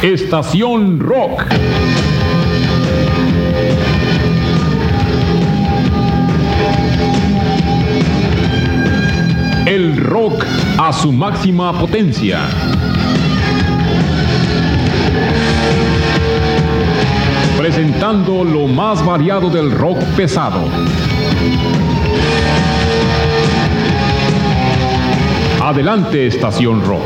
Estación Rock. El rock a su máxima potencia. Presentando lo más variado del rock pesado. Adelante, Estación Rock.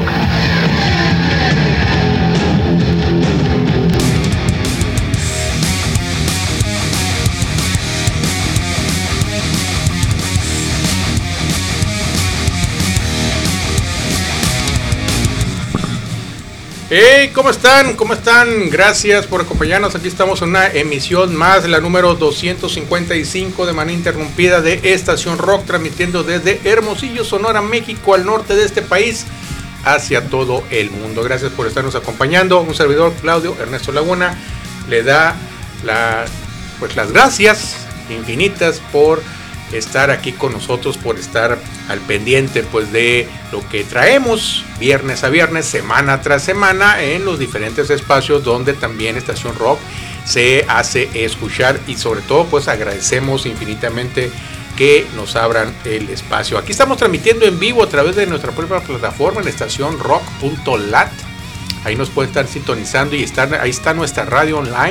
Hey, ¿cómo están? ¿Cómo están? Gracias por acompañarnos. Aquí estamos en una emisión más, la número 255 de manera interrumpida de Estación Rock, transmitiendo desde Hermosillo, Sonora, México, al norte de este país, hacia todo el mundo. Gracias por estarnos acompañando. Un servidor, Claudio Ernesto Laguna, le da las gracias infinitas por estar aquí con nosotros, por estar al pendiente pues de lo que traemos viernes a viernes, semana tras semana, en los diferentes espacios donde también Estación Rock se hace escuchar, y sobre todo pues agradecemos infinitamente que nos abran el espacio. Aquí estamos transmitiendo en vivo a través de nuestra propia plataforma en estacionrock.lat. Ahí nos pueden estar sintonizando y ahí está nuestra radio online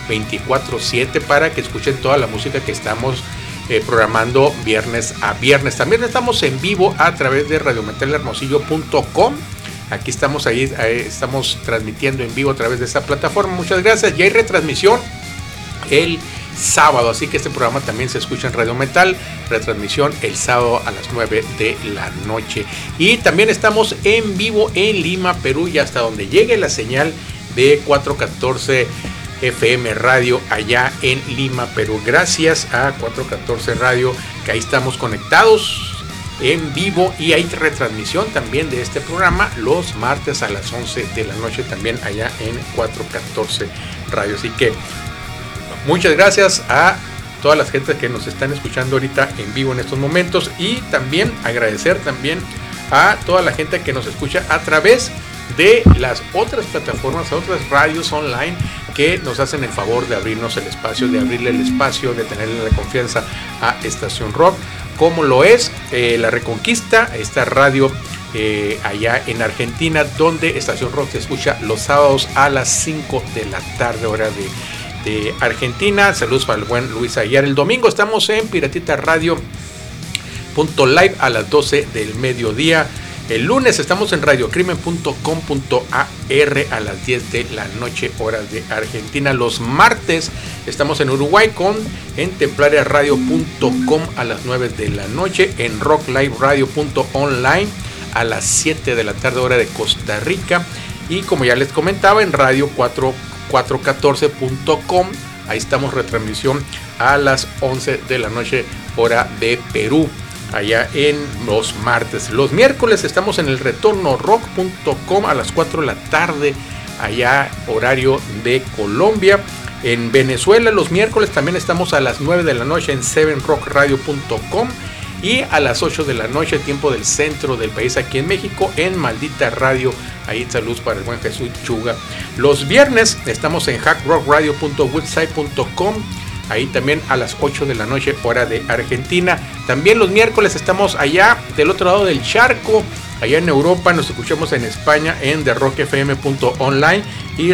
24/7 para que escuchen toda la música que estamos programando viernes a viernes. También estamos en vivo a través de radiometalhermosillo.com. Aquí estamos, ahí estamos transmitiendo en vivo a través de esa plataforma. Muchas gracias. Y hay retransmisión el sábado, así que este programa también se escucha en Radio Metal. Retransmisión el sábado a las 9 de la noche. Y también estamos en vivo en Lima, Perú, y hasta donde llegue la señal de 414 FM Radio allá en Lima, Perú. Gracias a 414 Radio, que ahí estamos conectados en vivo, y hay retransmisión también de este programa los martes a las 11 de la noche también allá en 414 Radio. Así que muchas gracias a todas las gentes que nos están escuchando ahorita en vivo en estos momentos, y también agradecer también a toda la gente que nos escucha a través de las otras plataformas, a otras radios online que nos hacen el favor de abrirnos el espacio, de abrirle el espacio, de tenerle la confianza a Estación Rock, como lo es La Reconquista, esta radio allá en Argentina, donde Estación Rock se escucha los sábados a las 5 de la tarde, hora de Argentina. Saludos para el buen Luis Aguiar. El domingo estamos en Piratita Radio.live a las 12 del mediodía. El lunes estamos en radiocrimen.com.ar a las 10 de la noche, horas de Argentina. Los martes estamos en Uruguay en templariaradio.com a las 9 de la noche, en rockliveradio.online a las 7 de la tarde, hora de Costa Rica. Y como ya les comentaba, en radio414.com, ahí estamos retransmisión a las 11 de la noche, hora de Perú, allá en los martes. Los miércoles estamos en el retornorock.com a las 4 de la tarde, allá horario de Colombia. En Venezuela los miércoles también estamos a las 9 de la noche en 7rockradio.com, y a las 8 de la noche, tiempo del centro del país, aquí en México, en Maldita Radio. Ahí saludos para el buen Jesús Chuga. Los viernes estamos en hackrockradio.website.com, ahí también a las 8 de la noche, hora de Argentina. También los miércoles estamos allá del otro lado del charco, allá en Europa. Nos escuchamos en España en therockfm.online y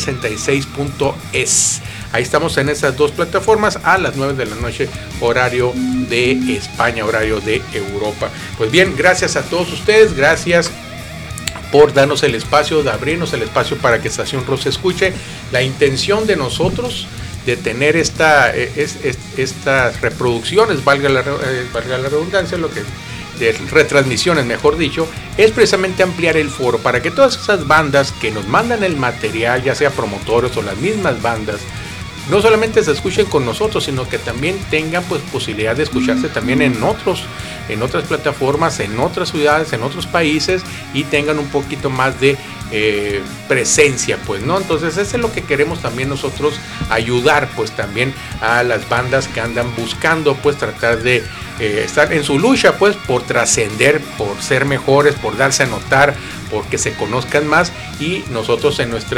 rock66.es. Ahí estamos en esas dos plataformas a las 9 de la noche, horario de España, horario de Europa. Pues bien, gracias a todos ustedes, gracias por darnos el espacio, de abrirnos el espacio para que Estación Rock se escuche. La intención de nosotros de tener estas reproducciones, valga la redundancia, de retransmisiones, mejor dicho, es precisamente ampliar el foro para que todas esas bandas que nos mandan el material, ya sea promotores o las mismas bandas, no solamente se escuchen con nosotros, sino que también tengan pues posibilidad de escucharse también en otras plataformas, en otras ciudades, en otros países, y tengan un poquito más de presencia, pues, ¿no? Entonces eso es lo que queremos también nosotros, ayudar pues también a las bandas que andan buscando pues tratar de estar en su lucha pues por trascender, por ser mejores, por darse a notar, porque se conozcan más, y nosotros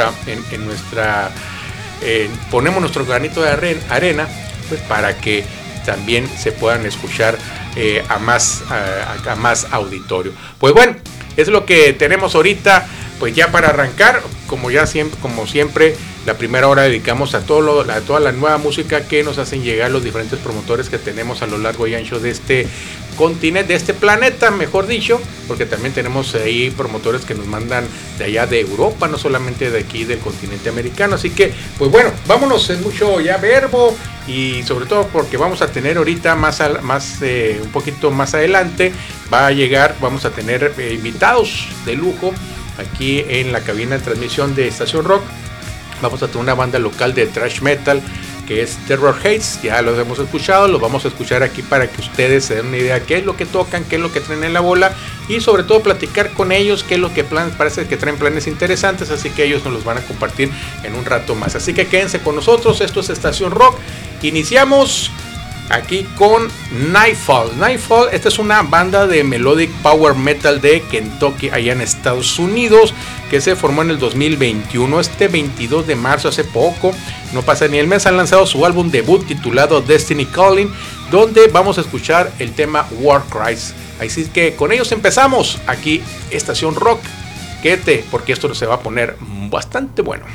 ponemos nuestro granito de arena, pues para que también se puedan escuchar a más auditorio. Pues bueno, es lo que tenemos ahorita, pues ya para arrancar, como siempre, la primera hora dedicamos a toda la nueva música que nos hacen llegar los diferentes promotores que tenemos a lo largo y ancho de este continente, de este planeta, mejor dicho, porque también tenemos ahí promotores que nos mandan de allá de Europa, no solamente de aquí del continente americano. Así que, pues bueno, vámonos en mucho ya verbo, y sobre todo porque vamos a tener ahorita un poquito más adelante, vamos a tener invitados de lujo aquí en la cabina de transmisión de Estación Rock. Vamos a tener una banda local de thrash metal que es Terror Haze. Ya los hemos escuchado, los vamos a escuchar aquí para que ustedes se den una idea de qué es lo que tocan, qué es lo que traen en la bola, y sobre todo platicar con ellos qué es lo que parece que traen planes interesantes, así que ellos nos los van a compartir en un rato más. Así que quédense con nosotros, esto es Estación Rock. Iniciamos aquí con Nightfall. Nightfall, esta es una banda de melodic power metal de Kentucky, allá en Estados Unidos, que se formó en el 2021, este 22 de marzo, hace poco, no pasa ni el mes, han lanzado su álbum debut titulado Destiny Calling, donde vamos a escuchar el tema War Cries. Así que con ellos empezamos aquí Estación Rock. Quédate, porque esto se va a poner bastante bueno.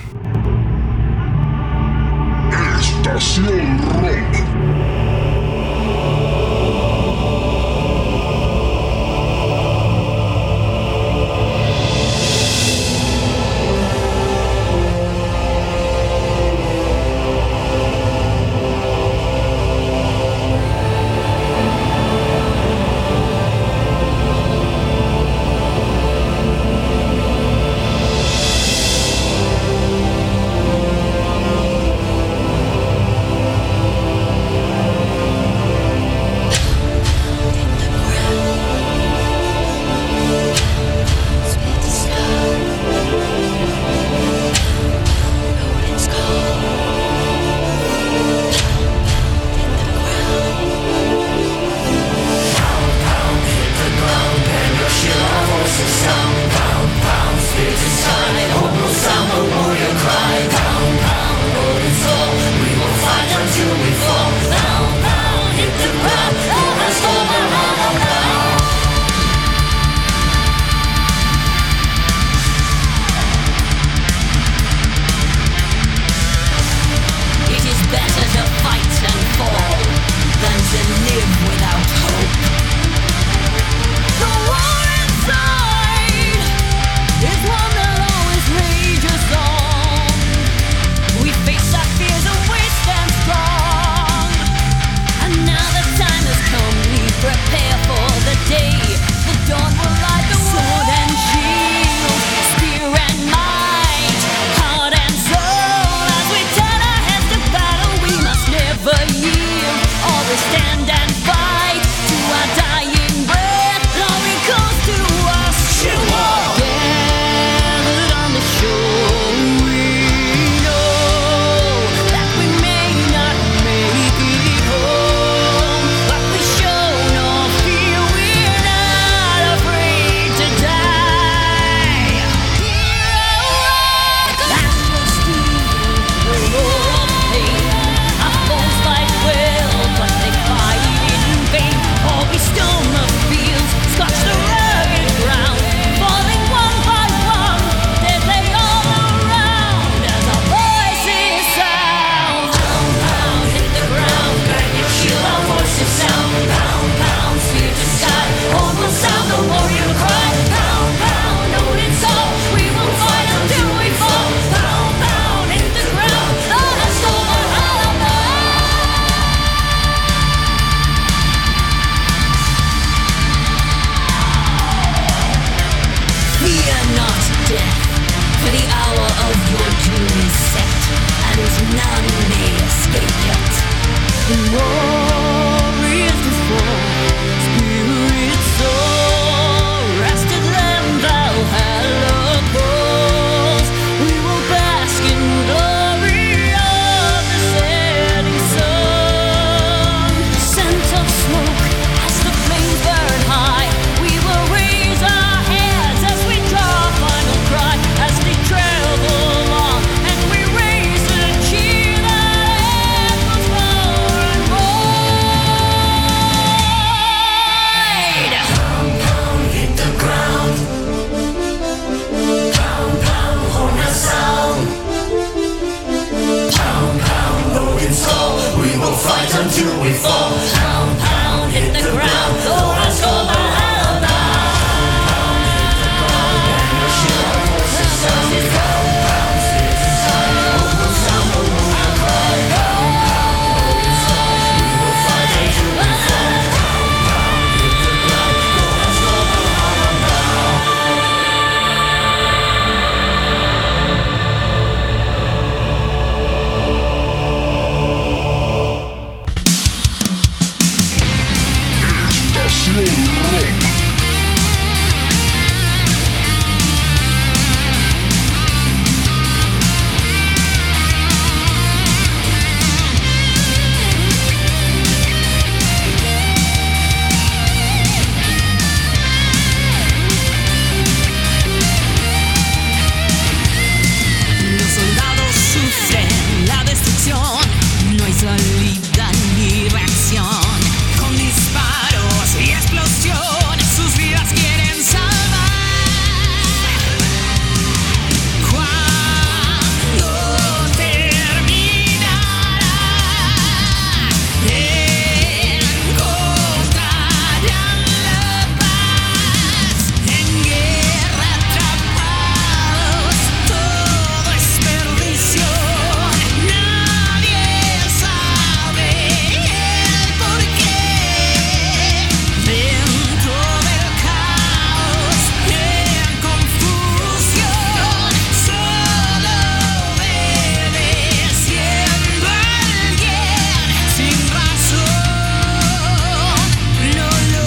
Estación Rock. As they Estación Rock. Los soldados sufren la destrucción, no hay salida ni reacción. Con disparos y explosiones sus vidas quieren salvar. ¿Cuándo terminará? Encontrarán la paz. En guerra atrapados, todo es perdición. Nadie sabe el porqué. Dentro del caos y en confusión, solo obedeciendo a alguien sin razón, no lo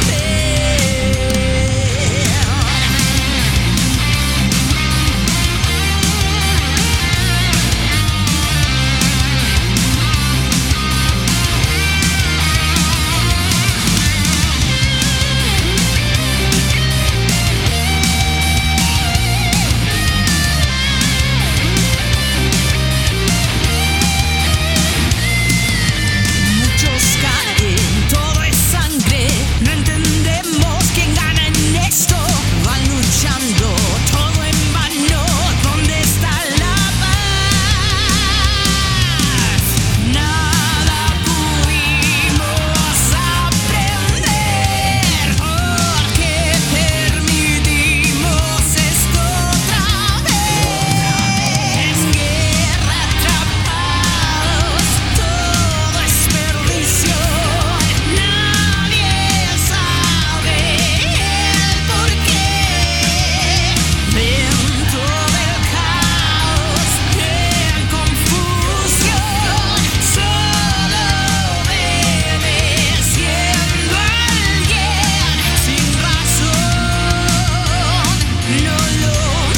Muchos caen, todo es sangre. No entendemos quién gana en esto. Van luchando, todo en vano. ¿Dónde está la paz? Nada pudimos aprender porque permitimos esto otra vez. En guerra atrapados, todo es perdición. Nadie sabe el porqué. Dentro del caos y en confusión, solo obedeciendo a alguien sin razón, no lo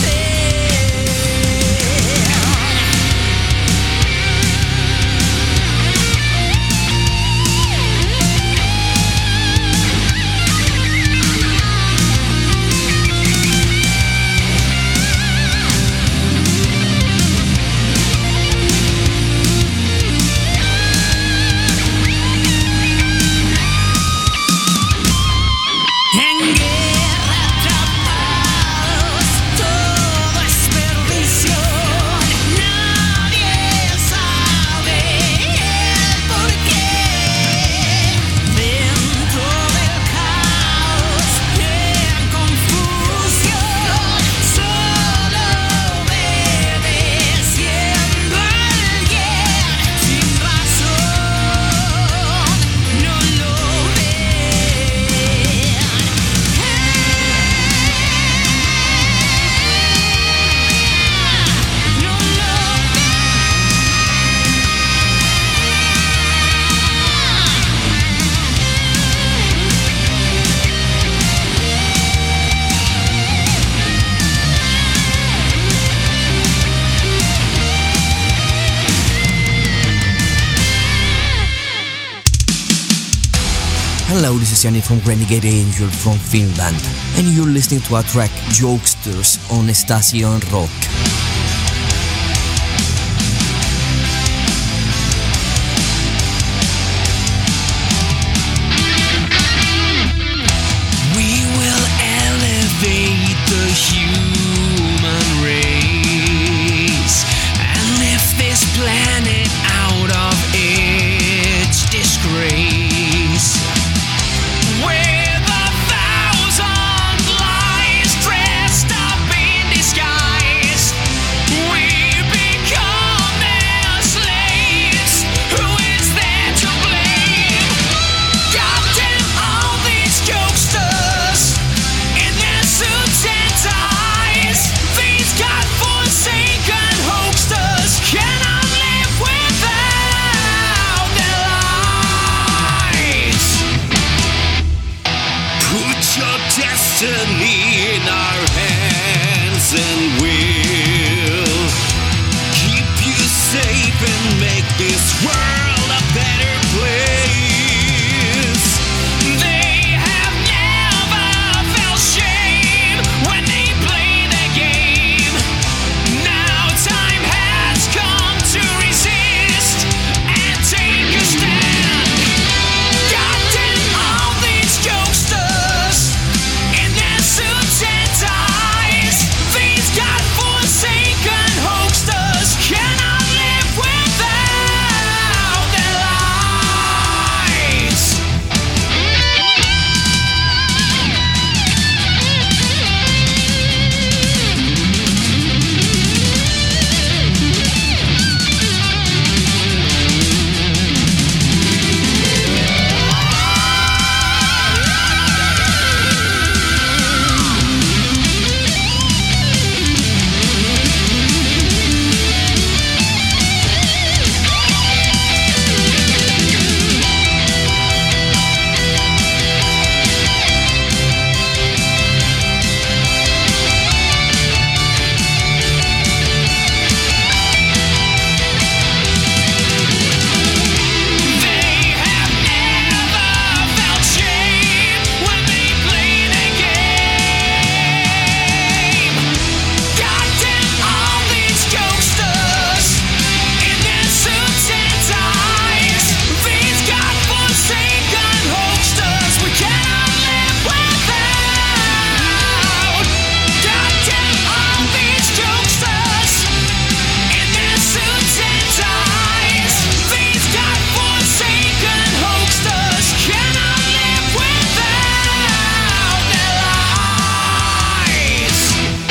En guerra atrapados, todo es perdición. Nadie sabe el porqué. Dentro del caos y en confusión, solo obedeciendo a alguien sin razón, no lo Hello, this is Yanni from Renegade Angel from Finland, and you're listening to our track Jokesters on Estación Rock. We will elevate the human race and lift this planet out of its disgrace. With 1,000 lies dressed up in disguise, destiny in our hands, and we'll keep you safe and make this world a better place. They have never felt shame when they play the game. Now time has come to resist and take a stand. Goddamn all these jokesters in their suits and ties. These godforsaken hoaxsters cannot live without their lies. They have never felt shame when they play the game. Goddamn all these jokesters in their suits and ties. These godforsaken hoaxsters we cannot live without. Goddamn all these jokesters in their suits and ties. These godforsaken hoaxsters cannot live without their lies.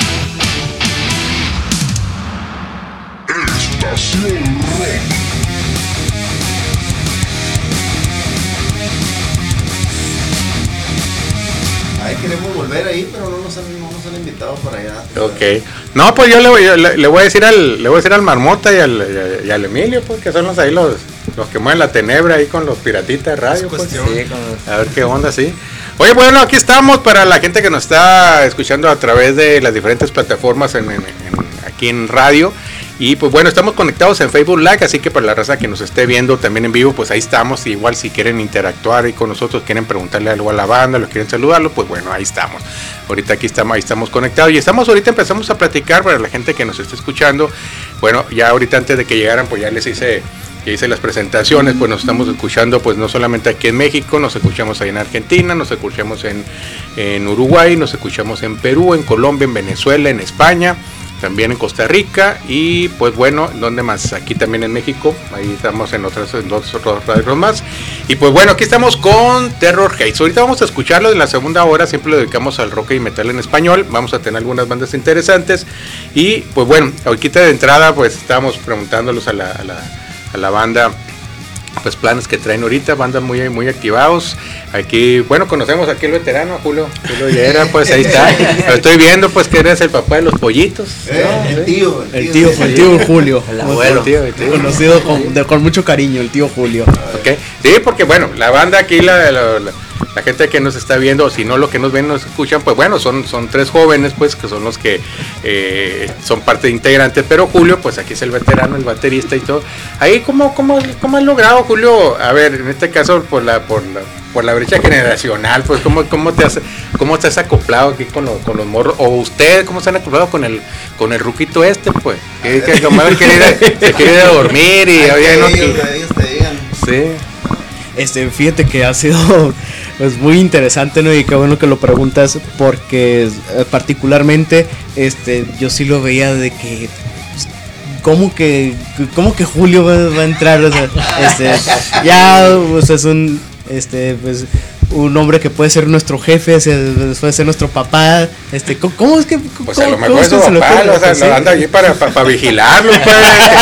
Estación Rock. Ay, queremos volver ahí, pero no nos han invitado para allá. Ok. No, pues yo le voy a decir al Marmota y al Emilio, pues que son ahí los que mueven la tenebra ahí con los piratitas de radio, pues. A ver qué onda, sí. Oye, bueno, aquí estamos para la gente que nos está escuchando a través de las diferentes plataformas aquí en radio. Y pues bueno, estamos conectados en Facebook Live, así que para la raza que nos esté viendo también en vivo, pues ahí estamos. Igual si quieren interactuar ahí con nosotros, quieren preguntarle algo a la banda, los quieren saludarlo, pues bueno, ahí estamos. Ahorita ahí estamos conectados y empezamos a platicar para la gente que nos esté escuchando. Bueno, ya ahorita antes de que llegaran, pues ya hice las presentaciones, pues nos estamos escuchando pues no solamente aquí en México, nos escuchamos ahí en Argentina, nos escuchamos en Uruguay, nos escuchamos en Perú, en Colombia, en Venezuela, en España, también en Costa Rica y pues bueno, ¿dónde más? Aquí también en México, ahí estamos en dos radios más. Y pues bueno, aquí estamos con Terror Haze. Ahorita vamos a escucharlo en la segunda hora, siempre lo dedicamos al rock y metal en español. Vamos a tener algunas bandas interesantes y pues bueno, ahorita de entrada pues estábamos preguntándolos a la banda, pues planes que traen ahorita, bandas muy activados. Aquí, bueno, conocemos aquí el veterano, Julio Llera, pues ahí está. Lo estoy viendo, pues que eres el papá de los pollitos. El tío Julio, el abuelo. El tío. Conocido con mucho cariño, el tío Julio. Okay. Sí, porque bueno, la banda aquí, la gente que nos está viendo, si no lo que nos ven, nos escuchan, pues bueno, son 3 jóvenes, pues que son los que son parte de integrantes, pero Julio, pues aquí es el veterano, el baterista y todo. Ahí, ¿cómo has logrado, Julio? A ver, en este caso, por la brecha generacional, pues ¿cómo te has acoplado aquí con los morros? O ustedes, ¿cómo se han acoplado con el ruquito pues? Que como se quiere ir a dormir y ellos te digan. Sí. Fíjate que ha sido pues muy interesante, ¿no? Y qué bueno que lo preguntas porque particularmente yo sí lo veía de que ¿cómo que Julio va a entrar? O sea, ya pues es un pues un hombre que puede ser nuestro jefe, puede ser nuestro papá, ¿cómo es que? Pues a lo mejor es su papá, lo anda allí para vigilarlo, pues,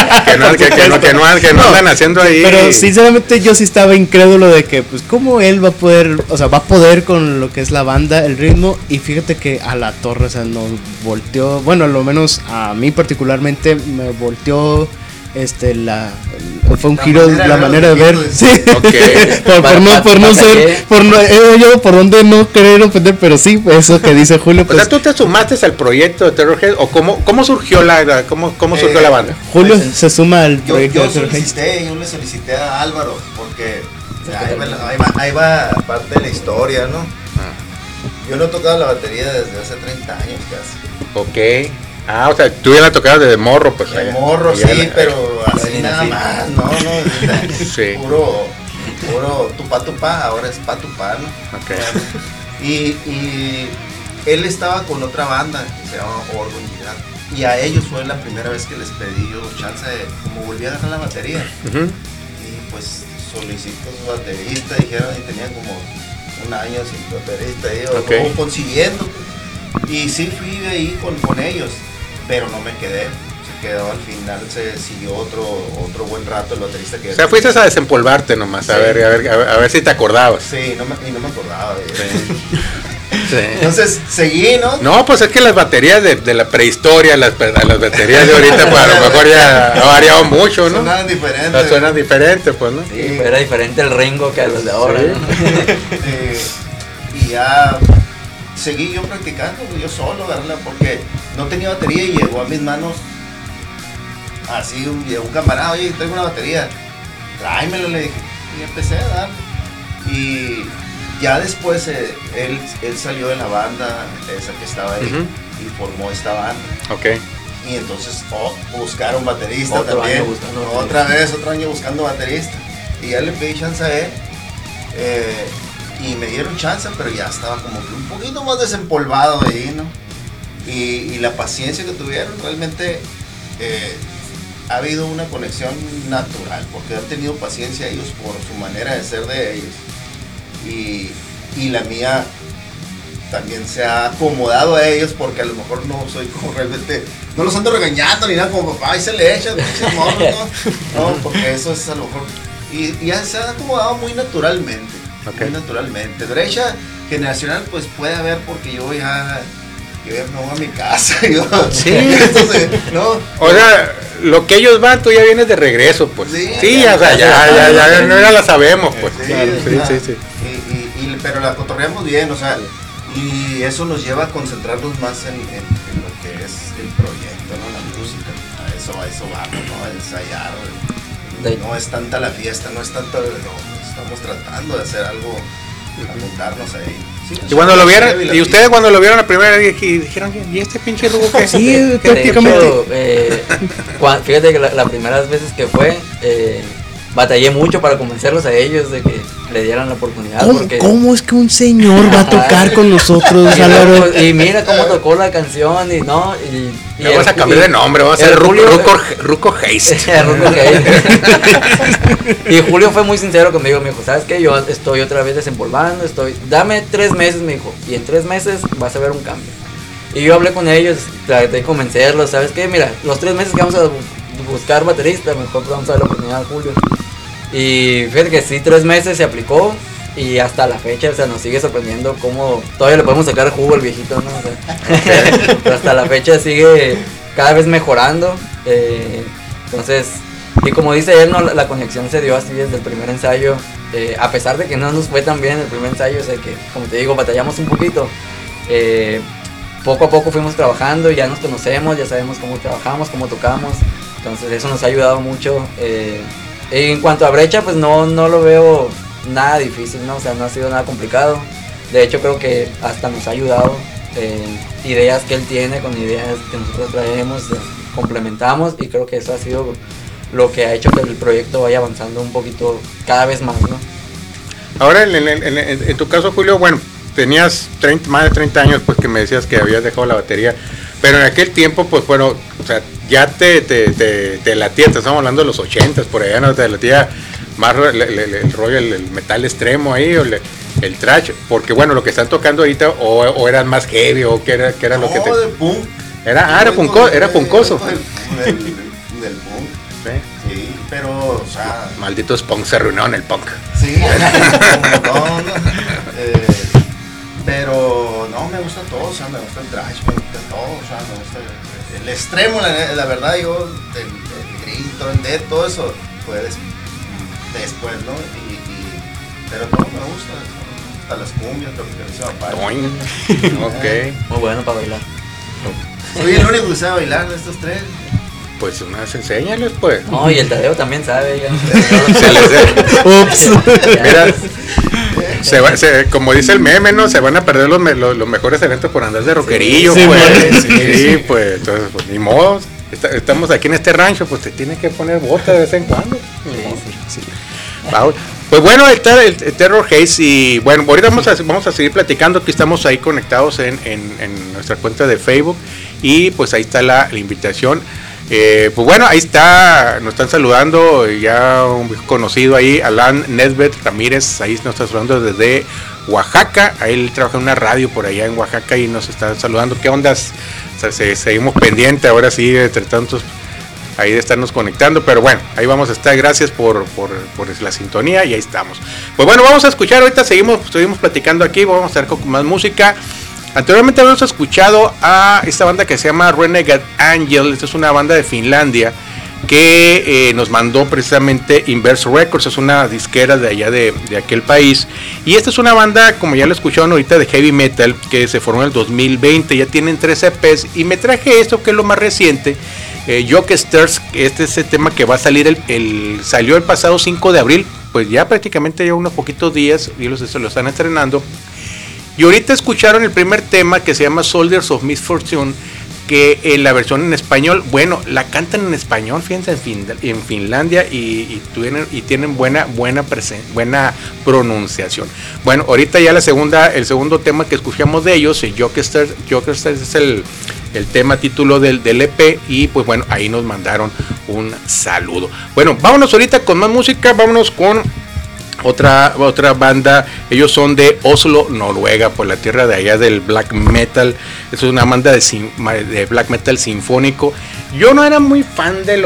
que no andan haciendo ahí. Pero sinceramente yo sí estaba incrédulo de que, pues, cómo él va a poder con lo que es la banda, el ritmo, y fíjate que a la torre, nos volteó, bueno, a lo menos a mí particularmente me volteó fue un giro la manera de ver, sí. Okay. por no ser, por donde no querer ofender, pero sí, eso que dice Julio. Pues, o sea, ¿tú te sumaste al proyecto de Terrorhead o cómo surgió cómo surgió la banda? Julio se suma al proyecto yo le solicité a Álvaro, porque ahí va parte de la historia, ¿no? Yo no he tocado la batería desde hace 30 años casi. Ok. O sea, tú ya la tocabas desde morro, pues. De morro, sí, pero así nada más, no, sí. Puro tupá, ahora es patupá, ¿no? Okay. Y él estaba con otra banda que se llama Orgullosidad. Y a ellos fue la primera vez que les pedí yo chance de, como volví a agarrar la batería. Uh-huh. Y pues solicito su baterista, dijeron, y tenían como un año sin baterista, y yo, okay, como consiguiendo. Y sí fui de ahí con ellos, pero no me quedé. Se quedó al final, se siguió otro buen rato el baterista que... O sea, fuiste a desempolvarte nomás, sí, a ver si te acordabas. Sí, no me acordaba de eso. Sí. Sí. Entonces seguí, ¿no? No, pues es que las baterías de la prehistoria, las baterías de ahorita, pues a lo mejor ya ha variado mucho, ¿no? Suenan diferentes. Suenan diferentes, pues, ¿no? Sí, pero era diferente el Ringo que a los de ahora, sí, ¿no? Y ya seguí yo practicando, yo solo, ¿verdad? Porque no tenía batería y llegó a mis manos así un camarada, oye, tengo una batería, tráemelo, le dije, y empecé a dar. Y ya después él salió de la banda esa que estaba ahí, uh-huh, y formó esta banda. Okay. Y entonces buscaron baterista otro también. Año buscando otro año buscando baterista. Y ya le pedí chance a él. Y me dieron chance, pero ya estaba como que un poquito más desempolvado ahí, ¿no? Y la paciencia que tuvieron, realmente ha habido una conexión natural, porque han tenido paciencia ellos por su manera de ser de ellos. Y la mía también se ha acomodado a ellos, porque a lo mejor no soy como realmente, no los ando regañando ni nada como papá, y se le echan, no, porque eso es a lo mejor, y ya se ha acomodado muy naturalmente. Okay. Muy naturalmente. Brecha generacional pues puede haber, porque yo ya me voy a mi casa. Sí. Entonces, ¿no? O sea, lo que ellos van, tú ya vienes de regreso, pues. Sí, o sea, ya la sabemos, pues. Sí, claro, sí. Pero la cotorreamos bien, o sea, y eso nos lleva a concentrarnos más en lo que es el proyecto, ¿no? La música. A eso vamos, ¿no? A ensayar. No es tanta la fiesta, no es tanto... Estamos tratando de hacer algo, apuntarnos ahí. Sí, y cuando lo vieron, y ustedes cuando lo vieron la primera vez dijeron, ¿y este pinche Rugo qué? Sí, prácticamente. Fíjate que las primeras veces que fue, batallé mucho para convencerlos a ellos de que le dieran la oportunidad. ¿Cómo es que un señor va a tocar con nosotros, Álvaro? Y mira cómo tocó la canción, y no, y vamos a cambiar de nombre, vamos a hacer Ruco Haste. Ruco Haste. Y Julio fue muy sincero conmigo, me dijo, ¿sabes qué? Yo estoy otra vez desempolvando, dame 3 meses, me dijo, y en 3 meses vas a ver un cambio. Y yo hablé con ellos, traté de convencerlos, ¿sabes qué? Mira, los 3 meses que vamos a buscar baterista, mejor vamos a dar la oportunidad a Julio. Y fíjate que sí, 3 meses se aplicó, y hasta la fecha, o sea, nos sigue sorprendiendo cómo todavía le podemos sacar jugo al viejito, ¿no? O sea, pero hasta la fecha sigue cada vez mejorando. Entonces, y como dice él, ¿no? La conexión se dio así desde el primer ensayo. A pesar de que no nos fue tan bien el primer ensayo, o sea que, como te digo, batallamos un poquito. Poco a poco fuimos trabajando, ya nos conocemos, ya sabemos cómo trabajamos, cómo tocamos. Entonces eso nos ha ayudado mucho. En cuanto a Brecha, pues no lo veo nada difícil, ¿no? O sea, no ha sido nada complicado. De hecho, creo que hasta nos ha ayudado. Ideas que él tiene con ideas que nosotros traemos, complementamos, y creo que eso ha sido lo que ha hecho que el proyecto vaya avanzando un poquito cada vez más, ¿no? Ahora, en tu caso, Julio, bueno, tenías más de 30 años, pues que me decías que habías dejado la batería, pero en aquel tiempo, pues bueno, o sea, ya te latía, estamos hablando de los 80s, por allá, ¿no? Te latía más el rollo, el metal extremo ahí, o el thrash, porque bueno, lo que están tocando ahorita, o eran más heavy, o que era lo que te... de punk. Era puncoso. Del punk. Sí, pero, o sea... Malditos punk se reunieron el punk. Sí, pero no, me gusta todo, o sea, me gusta el thrash, me gusta todo, o sea, me gusta el extremo, la verdad, yo, el Dead, todo eso fue después, ¿no? Pero no, me gusta, hasta las cumbias, tropicalizadas. Ok. Muy bueno para bailar. Soy el único que sabe bailar de estos tres. Pues unas enséñales, pues. No, y el Tadeo también sabe. Ya. Ups. Mira, como dice el meme, ¿no? Se van a perder los mejores eventos por andar de rockerillo, sí, pues. Sí. Sí, pues, entonces, pues, ni modo. Estamos aquí en este rancho, pues te tienes que poner botas de vez en cuando. Sí. Pues bueno, está el Terror Haze y bueno, ahorita vamos a seguir platicando. Aquí estamos ahí conectados en nuestra cuenta de Facebook y pues ahí está la invitación. Pues bueno, ahí está, nos están saludando ya un viejo conocido ahí, Alan Nesbet Ramírez, ahí nos está saludando desde Oaxaca. Ahí él trabaja en una radio por allá en Oaxaca y nos está saludando. ¿Qué ondas? O sea, seguimos pendientes ahora sí, entre tantos ahí de estarnos conectando, pero bueno, ahí vamos a estar. Gracias por la sintonía y ahí estamos. Pues bueno, vamos a escuchar, ahorita seguimos platicando aquí, vamos a estar con más música. Anteriormente habíamos escuchado a esta banda que se llama Renegade Angel. Esta es una banda de Finlandia que nos mandó precisamente Inverse Records, es una disquera de allá de aquel país. Y esta es una banda, como ya lo escucharon ahorita, de heavy metal que se formó en el 2020. Ya tienen 3 EPs y me traje esto que es lo más reciente. Jokesters, este es el tema que va a salir salió el pasado 5 de abril, pues ya prácticamente ya unos poquitos días y lo están estrenando. Y ahorita escucharon el primer tema que se llama Soldiers of Misfortune, que en la versión en español, bueno, la cantan en español, fíjense, en Finlandia y tienen buena pronunciación. Bueno, ahorita ya el segundo tema que escuchamos de ellos, Jokesters es el tema título del EP y pues bueno, ahí nos mandaron un saludo. Bueno, vámonos ahorita con más música, vámonos con otra banda. Ellos son de Oslo, Noruega, por la tierra de allá del black metal. Es una banda de black metal sinfónico. Yo no era muy fan del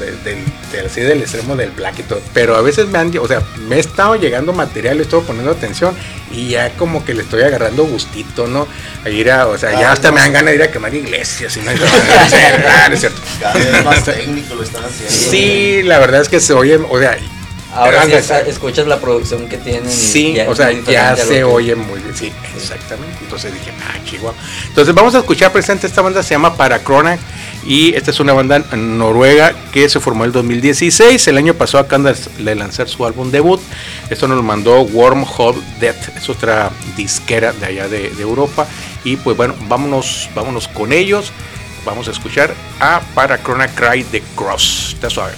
extremo del black y todo, pero a veces me he estado llegando material, le estoy poniendo atención y ya como que le estoy agarrando gustito, ¿no? Ya hasta me dan ganas de ir a quemar iglesias, ¿no? Es cierto. Cada vez más técnico lo están haciendo. Sí, la verdad es que se oye, ahora sí escuchas la producción que tienen. Sí, ya se oye muy bien. Sí, exactamente. Entonces dije, chihuahua. Entonces vamos a escuchar presente. Esta banda se llama Paracrona y esta es una banda noruega que se formó en el 2016. El año pasado acaban de lanzar su álbum debut. Esto nos lo mandó Wormhole Death. Es otra disquera de allá de Europa. Y pues bueno, vámonos con ellos. Vamos a escuchar a Paracrona Cry the Cross. Está suave.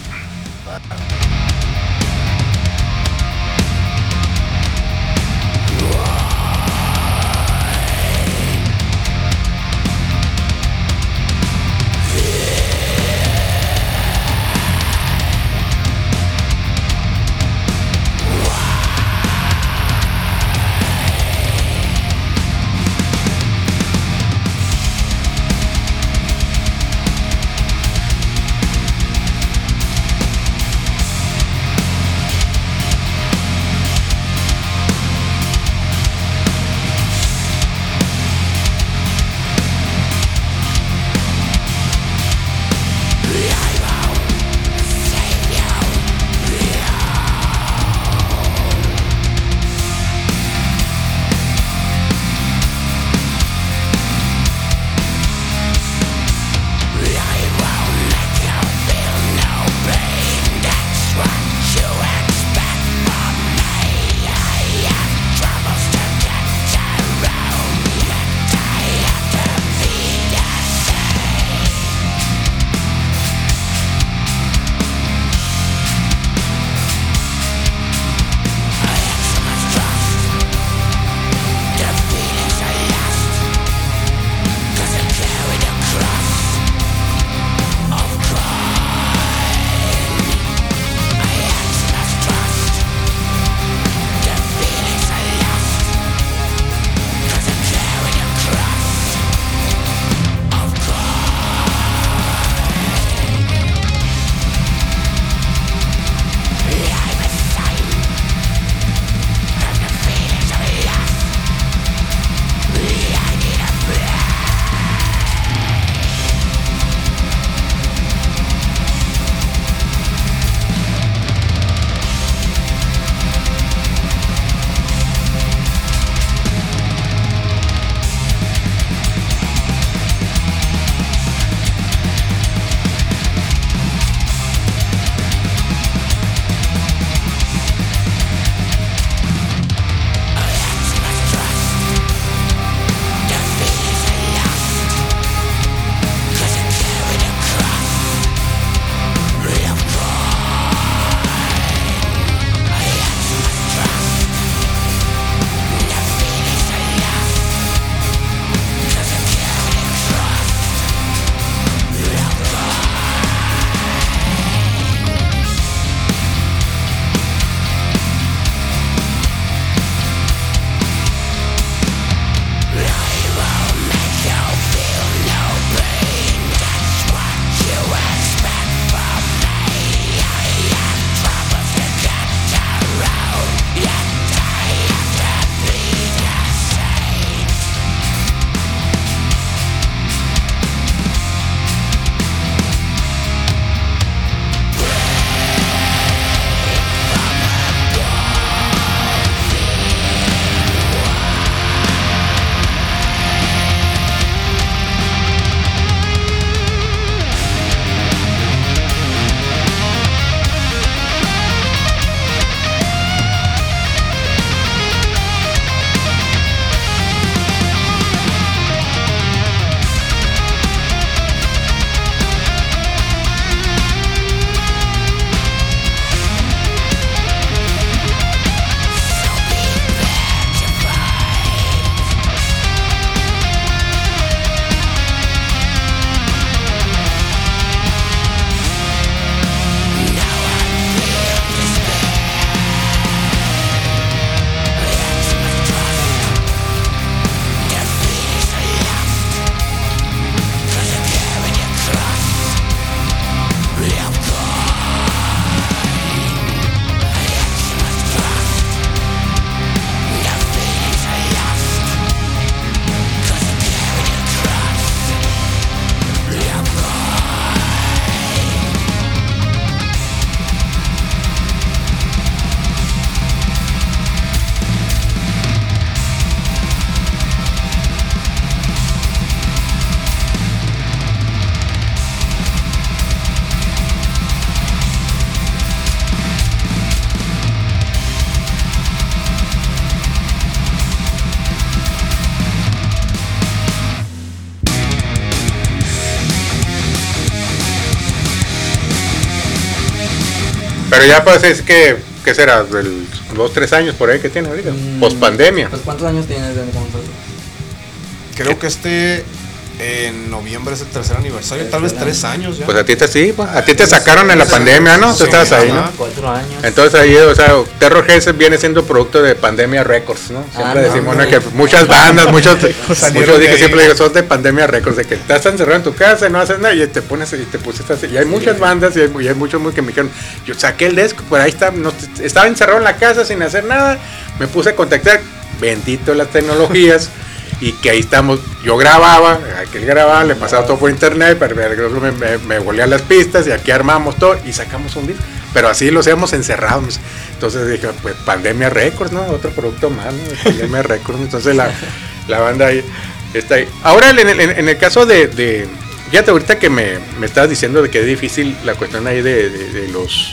Pero ya pues es que, ¿qué será? 2-3 años por ahí que tiene ahorita, post pandemia. Pues ¿cuántos años tienes de nosotros? Creo que en noviembre es el 3er aniversario, tal vez 3 años ya. Pues a ti te sacaron en la pandemia, ¿no? Tú estabas ahí, ¿no? 4 años. Entonces ahí, o sea, Terror Heads viene siendo producto de Pandemia Records, ¿no? Siempre decimos, ¿no? Que muchas bandas, muchos dije, siempre digo, son de Pandemia Records, de que estás encerrado en tu casa y no haces nada y te pusiste así. Y hay muchas bandas y hay muchos que me dijeron, yo saqué el disco, por ahí estaba encerrado en la casa sin hacer nada, me puse a contactar, bendito las tecnologías. Y que ahí estamos, yo grababa, aquel grababa, le pasaba todo por internet, pero me volía las pistas y aquí armamos todo y sacamos un disco. Pero así los hemos encerrado. Entonces dije, pues Pandemia Records, ¿no? Otro producto más, ¿no? De Pandemia Records. Entonces la banda ahí está ahí. Ahora en el caso de fíjate ahorita que me estabas diciendo de que es difícil la cuestión ahí de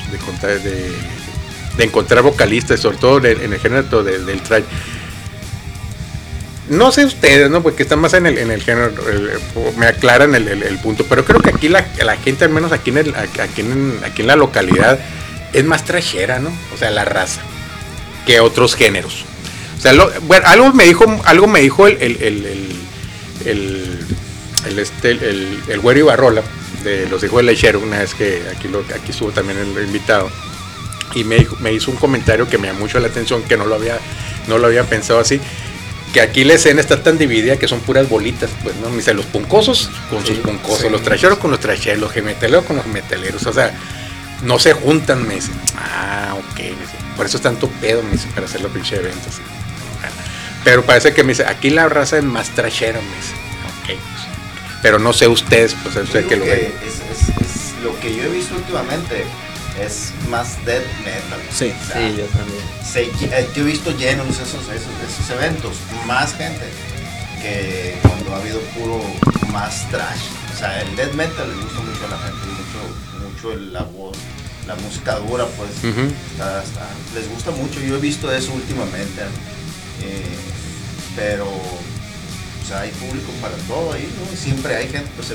encontrar vocalistas, sobre todo en el género del thrash. No sé ustedes, ¿no? Porque están más en el género, me aclaran el punto, pero creo que aquí la gente, al menos aquí en la localidad, es más trashera, ¿no? O sea, la raza, que otros géneros. O sea, bueno, algo me dijo el Güero Ibarrola, de los hijos del lechero, una vez que aquí estuvo también el invitado, y me hizo un comentario que me llamó mucho la atención, que no lo había pensado así. Que aquí la escena está tan dividida que son puras bolitas, pues, ¿no? Dice, los puncosos con sus puncosos, los tracheros con los tracheros, los gemeteleros con los gemeteleros, o sea, no se juntan, me dicen. Ok, me dice, por eso es tanto pedo, me dice, para hacer los pinches eventos. ¿Sí? Pero parece que me dice, aquí la raza es más trachera, me dice. Ok, pero no sé ustedes, pues, ustedes que lo ven. Es lo que yo he visto últimamente. Es más death metal. Sí, o sea, sí, yo también. Yo he visto llenos esos eventos, más gente que cuando ha habido puro más trash. O sea, el death metal le gusta mucho a la gente, mucho la voz, la música dura, pues. Les gusta mucho. Yo he visto eso últimamente, pero o sea, hay público para todo ahí, ¿no? Siempre hay gente, pues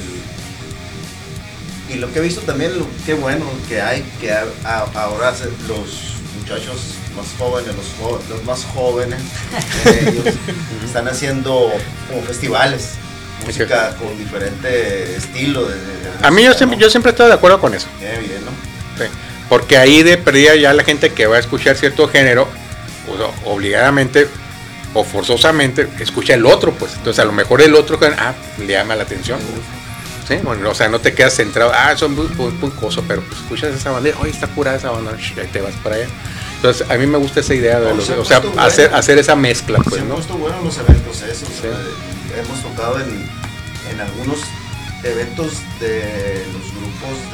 y lo que he visto también, qué bueno que hay, que ahora los muchachos más jóvenes, los más jóvenes, ellos están haciendo como festivales, música con diferente estilo. A mí yo siempre estoy de acuerdo con eso. Bien, ¿no? Sí, porque ahí de perdida ya la gente que va a escuchar cierto género, pues, obligadamente o forzosamente escucha el otro, pues. Entonces a lo mejor el otro le llama la atención. ¿Sí? Bueno, o sea, no te quedas centrado, son muy cosas, pero pues escuchas esa banda, oye, está curada esa banda, ahí te vas para allá. Entonces, a mí me gusta esa idea de hacer esa mezcla, pues, ¿no? Se han puesto buenos los eventos esos. Sí. Hemos tocado en algunos eventos de los grupos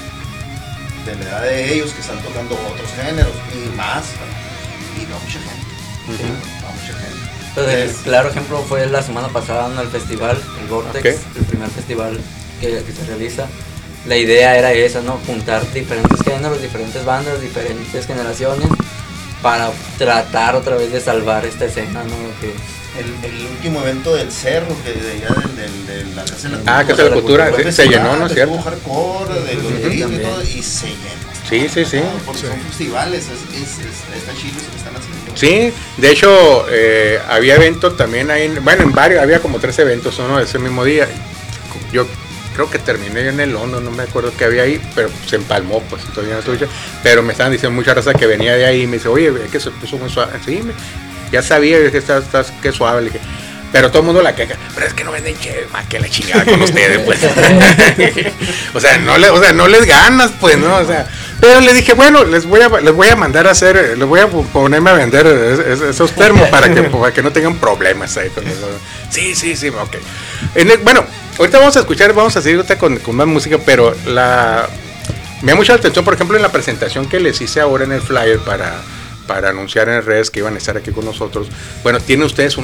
de la edad de ellos que están tocando otros géneros y más, y va mucha gente. Va mucha gente. Entonces, el claro ejemplo fue la semana pasada en el festival, el Vortex, el primer festival que se realiza. La idea era esa, ¿no? Juntar diferentes géneros, diferentes bandas, diferentes generaciones para tratar otra vez de salvar esta escena, ¿no? Que el último evento del Cerro, que de allá de la Casa de la Cultura. Casa de la Cultura, se llenó, ¿no es cierto? Hardcore, de los gritos y todo, y se llenó. Sí. Porque son festivales, está chido lo que están haciendo. Sí, de hecho, había eventos también ahí, en varios, había como 3 eventos, ¿no? Ese mismo día. Yo creo que terminé en el London, no me acuerdo qué había ahí, pero se empalmó, pues, todavía no estuve. Pero me estaban diciendo mucha raza que venía de ahí y me dice, oye, es que se puso muy suave. Sí, ya sabía que estás que suave, le dije. Pero todo el mundo la queja, pero es que no venden chévere, más que la chingada con ustedes, pues. o sea, no les ganas, pues, ¿no? O sea, pero le dije, bueno, les voy a mandar a hacer, les voy a ponerme a vender esos termos para que no tengan problemas ahí con eso. Sí, ok. Bueno, ahorita vamos a seguir con más música, pero me da mucha atención, por ejemplo, en la presentación que les hice ahora en el flyer para anunciar en redes que iban a estar aquí con nosotros. Bueno, tienen ustedes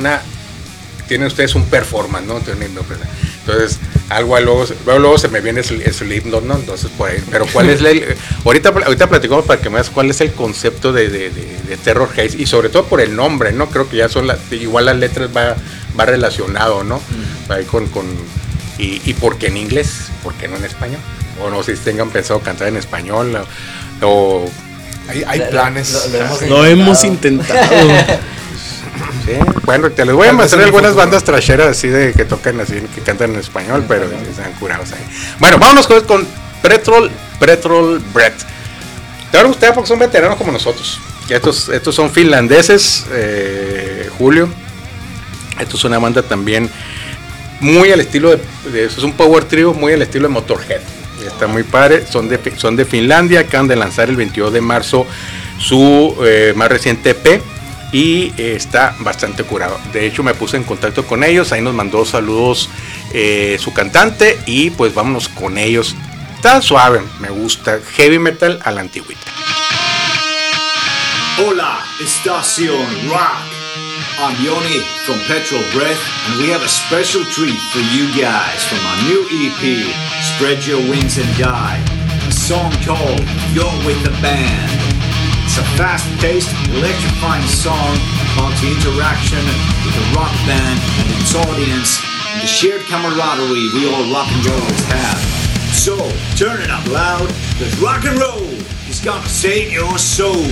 un performance, ¿no? Entonces, luego se me viene el Slipknot, ¿no? Entonces, por ahí. Pero ¿cuál es ahorita platicamos para que me veas cuál es el concepto de Terror Haze, y sobre todo por el nombre, ¿no? Creo que ya son igual las letras va relacionado, ¿no? Ahí y ¿por qué en inglés? ¿Por qué no en español? o no sé si tengan pensado cantar en español o hay planes. Lo hemos intentado. sí, bueno, te les voy a mostrar algunas bandas trasheras así de que tocan así, que cantan en español, pero están curados ahí. Bueno, vámonos con Petrol Breath. Te van a gustar porque son veteranos como nosotros. Estos son finlandeses, Julio. Esto es una banda también muy al estilo de es un power trio muy al estilo de Motorhead. Está muy padre, son de Finlandia, acaban de lanzar el 22 de marzo su más reciente EP y está bastante curado. De hecho me puse en contacto con ellos, ahí nos mandó saludos su cantante y pues vámonos con ellos. Está suave, me gusta, heavy metal a la antigüita. Hola, Estación Rock. I'm Yoni from Petrol Breath, and we have a special treat for you guys from our new EP, Spread Your Wings and Die, a song called You're With The Band. It's a fast-paced, electrifying song about the interaction with the rock band and its audience, and the shared camaraderie we all rock and rollers have. So, turn it up loud, because rock and roll is gonna save your soul.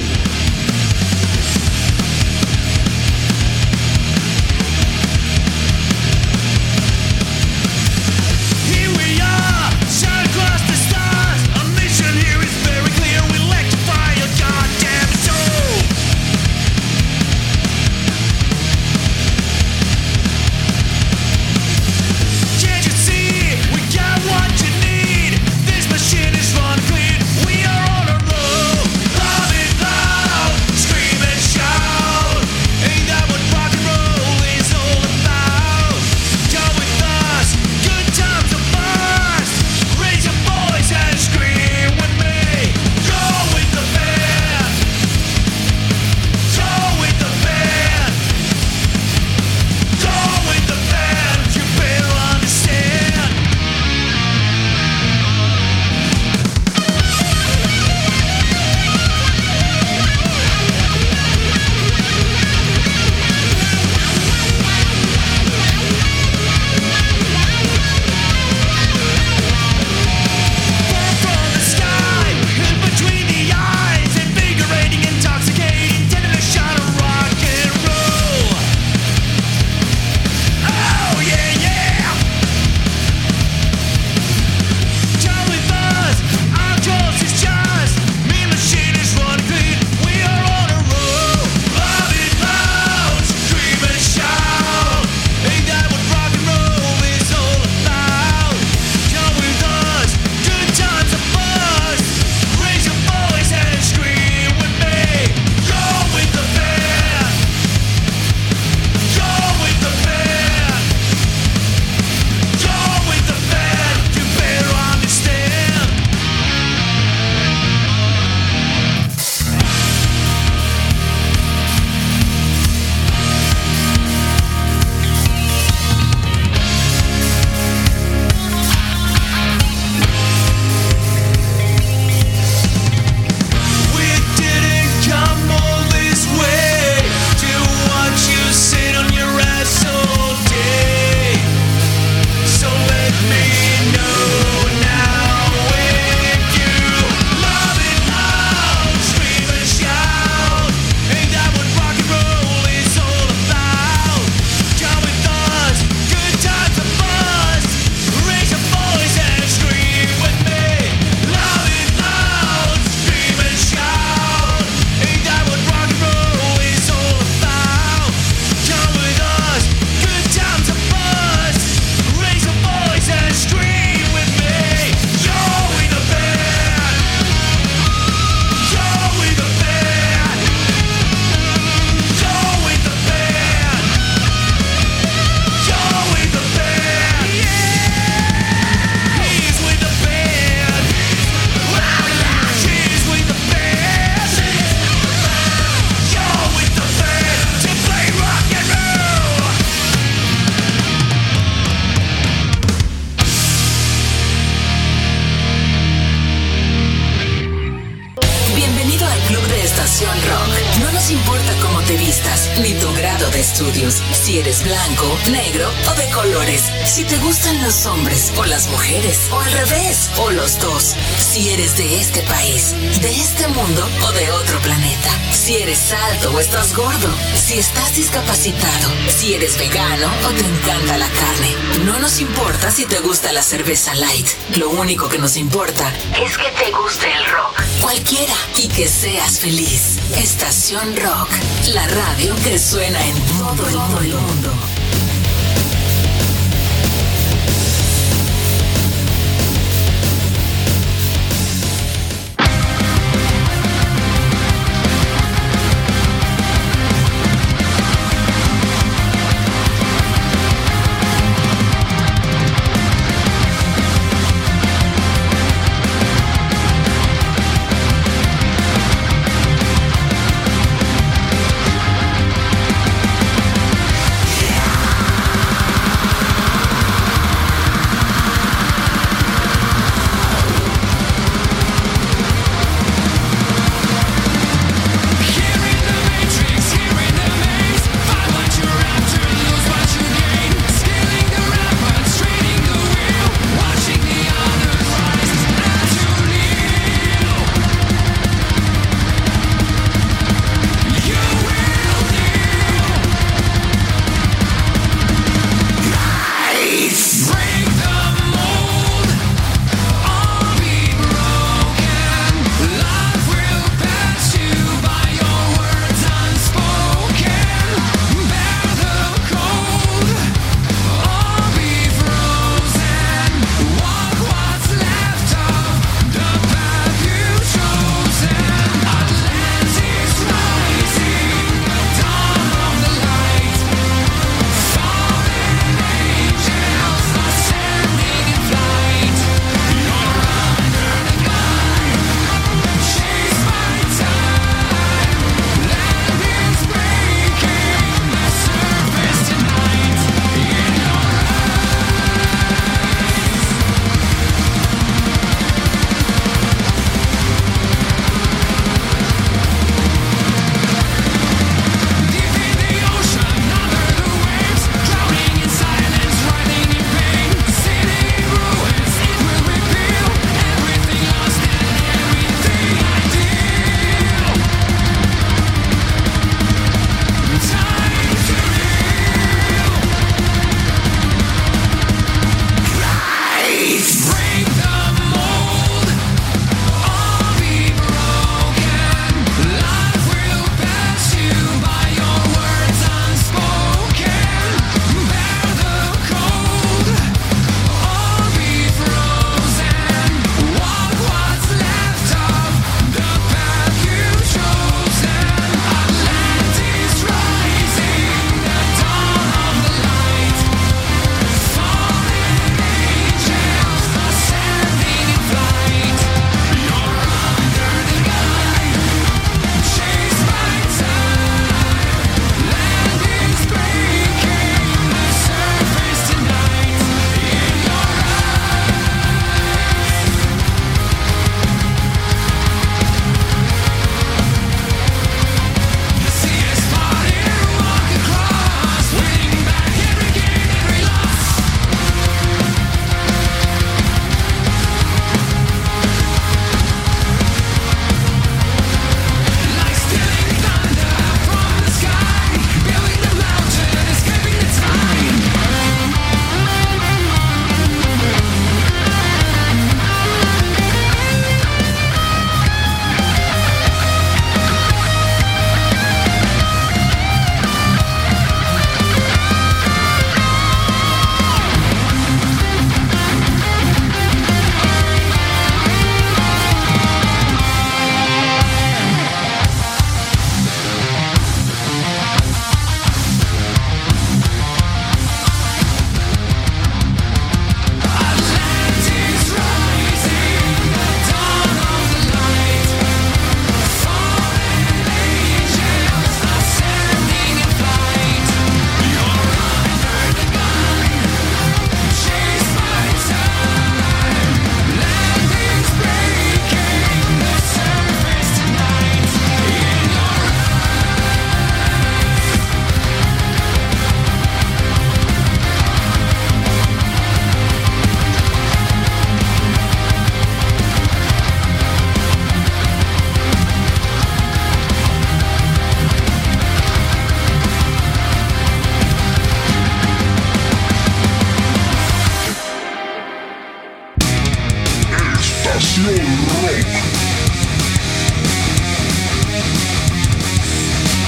Estación Rock. No nos importa cómo te vistas, ni tu grado de estudios. Si eres eres blanco, negro o de colores. Si te gustan los hombres o las mujeres, o al revés, o los dos. Si eres de este país, de este mundo o de otro planeta. Si eres alto o estás gordo. Si estás discapacitado. Si eres vegano o te encanta la carne. No nos importa si te gusta la cerveza light. Lo único que nos importa es que te guste el rock. Cualquiera. Y que seas feliz. Estación Rock. La radio que suena en todo el mundo.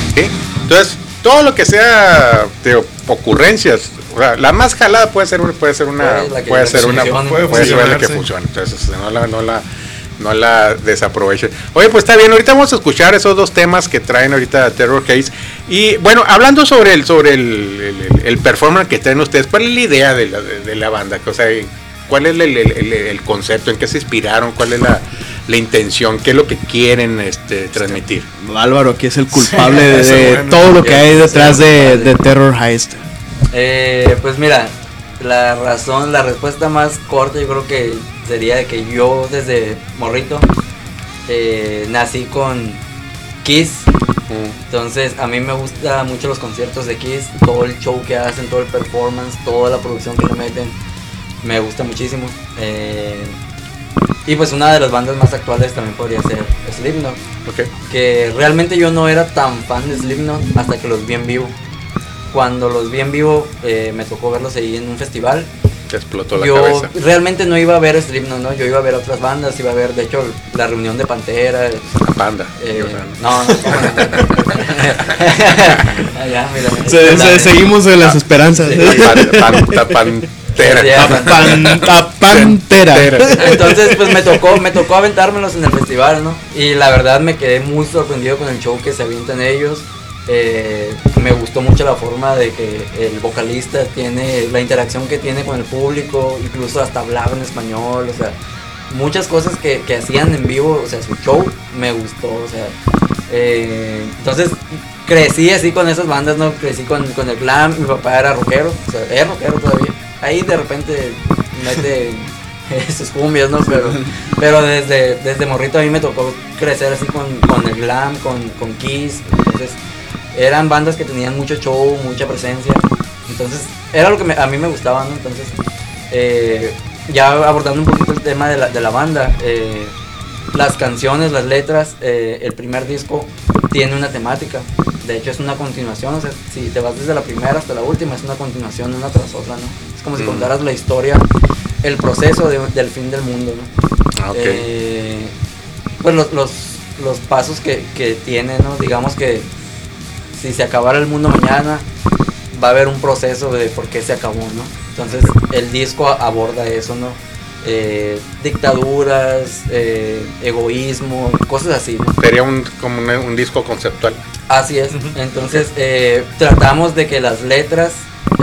¿sí? Entonces, todo lo que sea de ocurrencias, o sea, la más jalada puede ser una que funcione. Entonces, no la desaprovechen. Oye, pues está bien, ahorita vamos a escuchar esos dos temas que traen ahorita Terror Case. Y bueno, hablando sobre el performance que traen ustedes, ¿cuál es la idea de la banda? O sea, ¿cuál es el concepto? ¿En qué se inspiraron? ¿Cuál es la intención? ¿Qué es lo que quieren transmitir? Álvaro aquí es el culpable de todo lo que hay detrás de Terror Heist. Pues mira, la respuesta más corta yo creo que sería de que yo desde morrito nací con Kiss. Entonces a mí me gustan mucho los conciertos de Kiss, todo el show que hacen, todo el performance, toda la producción que le meten, me gusta muchísimo. Y pues una de las bandas más actuales también podría ser Slipknot, que realmente yo no era tan fan de Slipknot hasta que los vi en vivo. Cuando los vi en vivo me tocó verlos ahí en un festival. Te explotó la cabeza. Yo realmente no iba a ver Slipknot, ¿no? Yo iba a ver otras bandas, iba a ver de hecho la reunión de Pantera. La Panda. No. Ya, mira, seguimos en las esperanzas. Pantera. Entonces pues me tocó aventármelos en el festival, ¿no? Y la verdad me quedé muy sorprendido con el show que se avientan ellos. Me gustó mucho la forma de que el vocalista tiene, la interacción que tiene con el público, incluso hasta hablaba en español, o sea, muchas cosas que hacían en vivo, o sea, su show me gustó, o sea, entonces crecí así con esas bandas, ¿no? Crecí con el glam, mi papá era rockero, o sea, es rockero todavía, ahí de repente mete sus cumbias, ¿no? Pero desde morrito a mí me tocó crecer así con el glam, con Kiss, entonces eran bandas que tenían mucho show, mucha presencia, entonces era lo que a mí me gustaba, ¿no? Entonces ya abordando un poquito el tema de la banda, las canciones, las letras, el primer disco tiene una temática, de hecho es una continuación, o sea, si te vas desde la primera hasta la última es una continuación una tras otra, ¿no? Es como si contaras la historia, el proceso del fin del mundo, ¿no? Pues los pasos que tiene, ¿no? Digamos que si se acabara el mundo mañana, va a haber un proceso de por qué se acabó, ¿no? Entonces el disco aborda eso, ¿no? Dictaduras, egoísmo, cosas así, ¿no? Sería como un disco conceptual. Así es, entonces tratamos de que las letras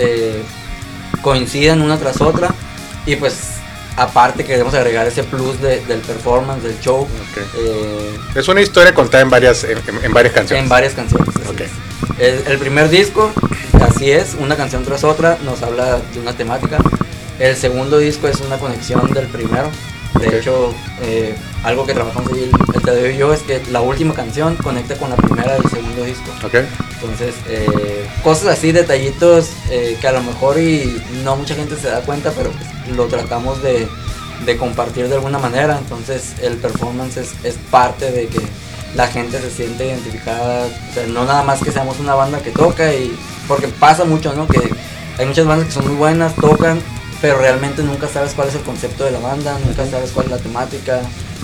coincidan una tras otra y pues aparte queremos agregar ese plus del performance, del show. Es una historia contada en varias canciones. En varias canciones. El primer disco, así es, una canción tras otra, nos habla de una temática. El segundo disco es una conexión del primero. De hecho, algo que trabajamos ahí el Tadeo y yo es que la última canción conecta con la primera del segundo disco. Entonces, cosas así, detallitos que a lo mejor y no mucha gente se da cuenta, pero lo tratamos de compartir de alguna manera. Entonces, el performance es parte de que la gente se siente identificada, o sea, no nada más que seamos una banda que toca, y porque pasa mucho, ¿no? Que hay muchas bandas que son muy buenas, tocan, pero realmente nunca sabes cuál es el concepto de la banda, nunca sabes cuál es la temática,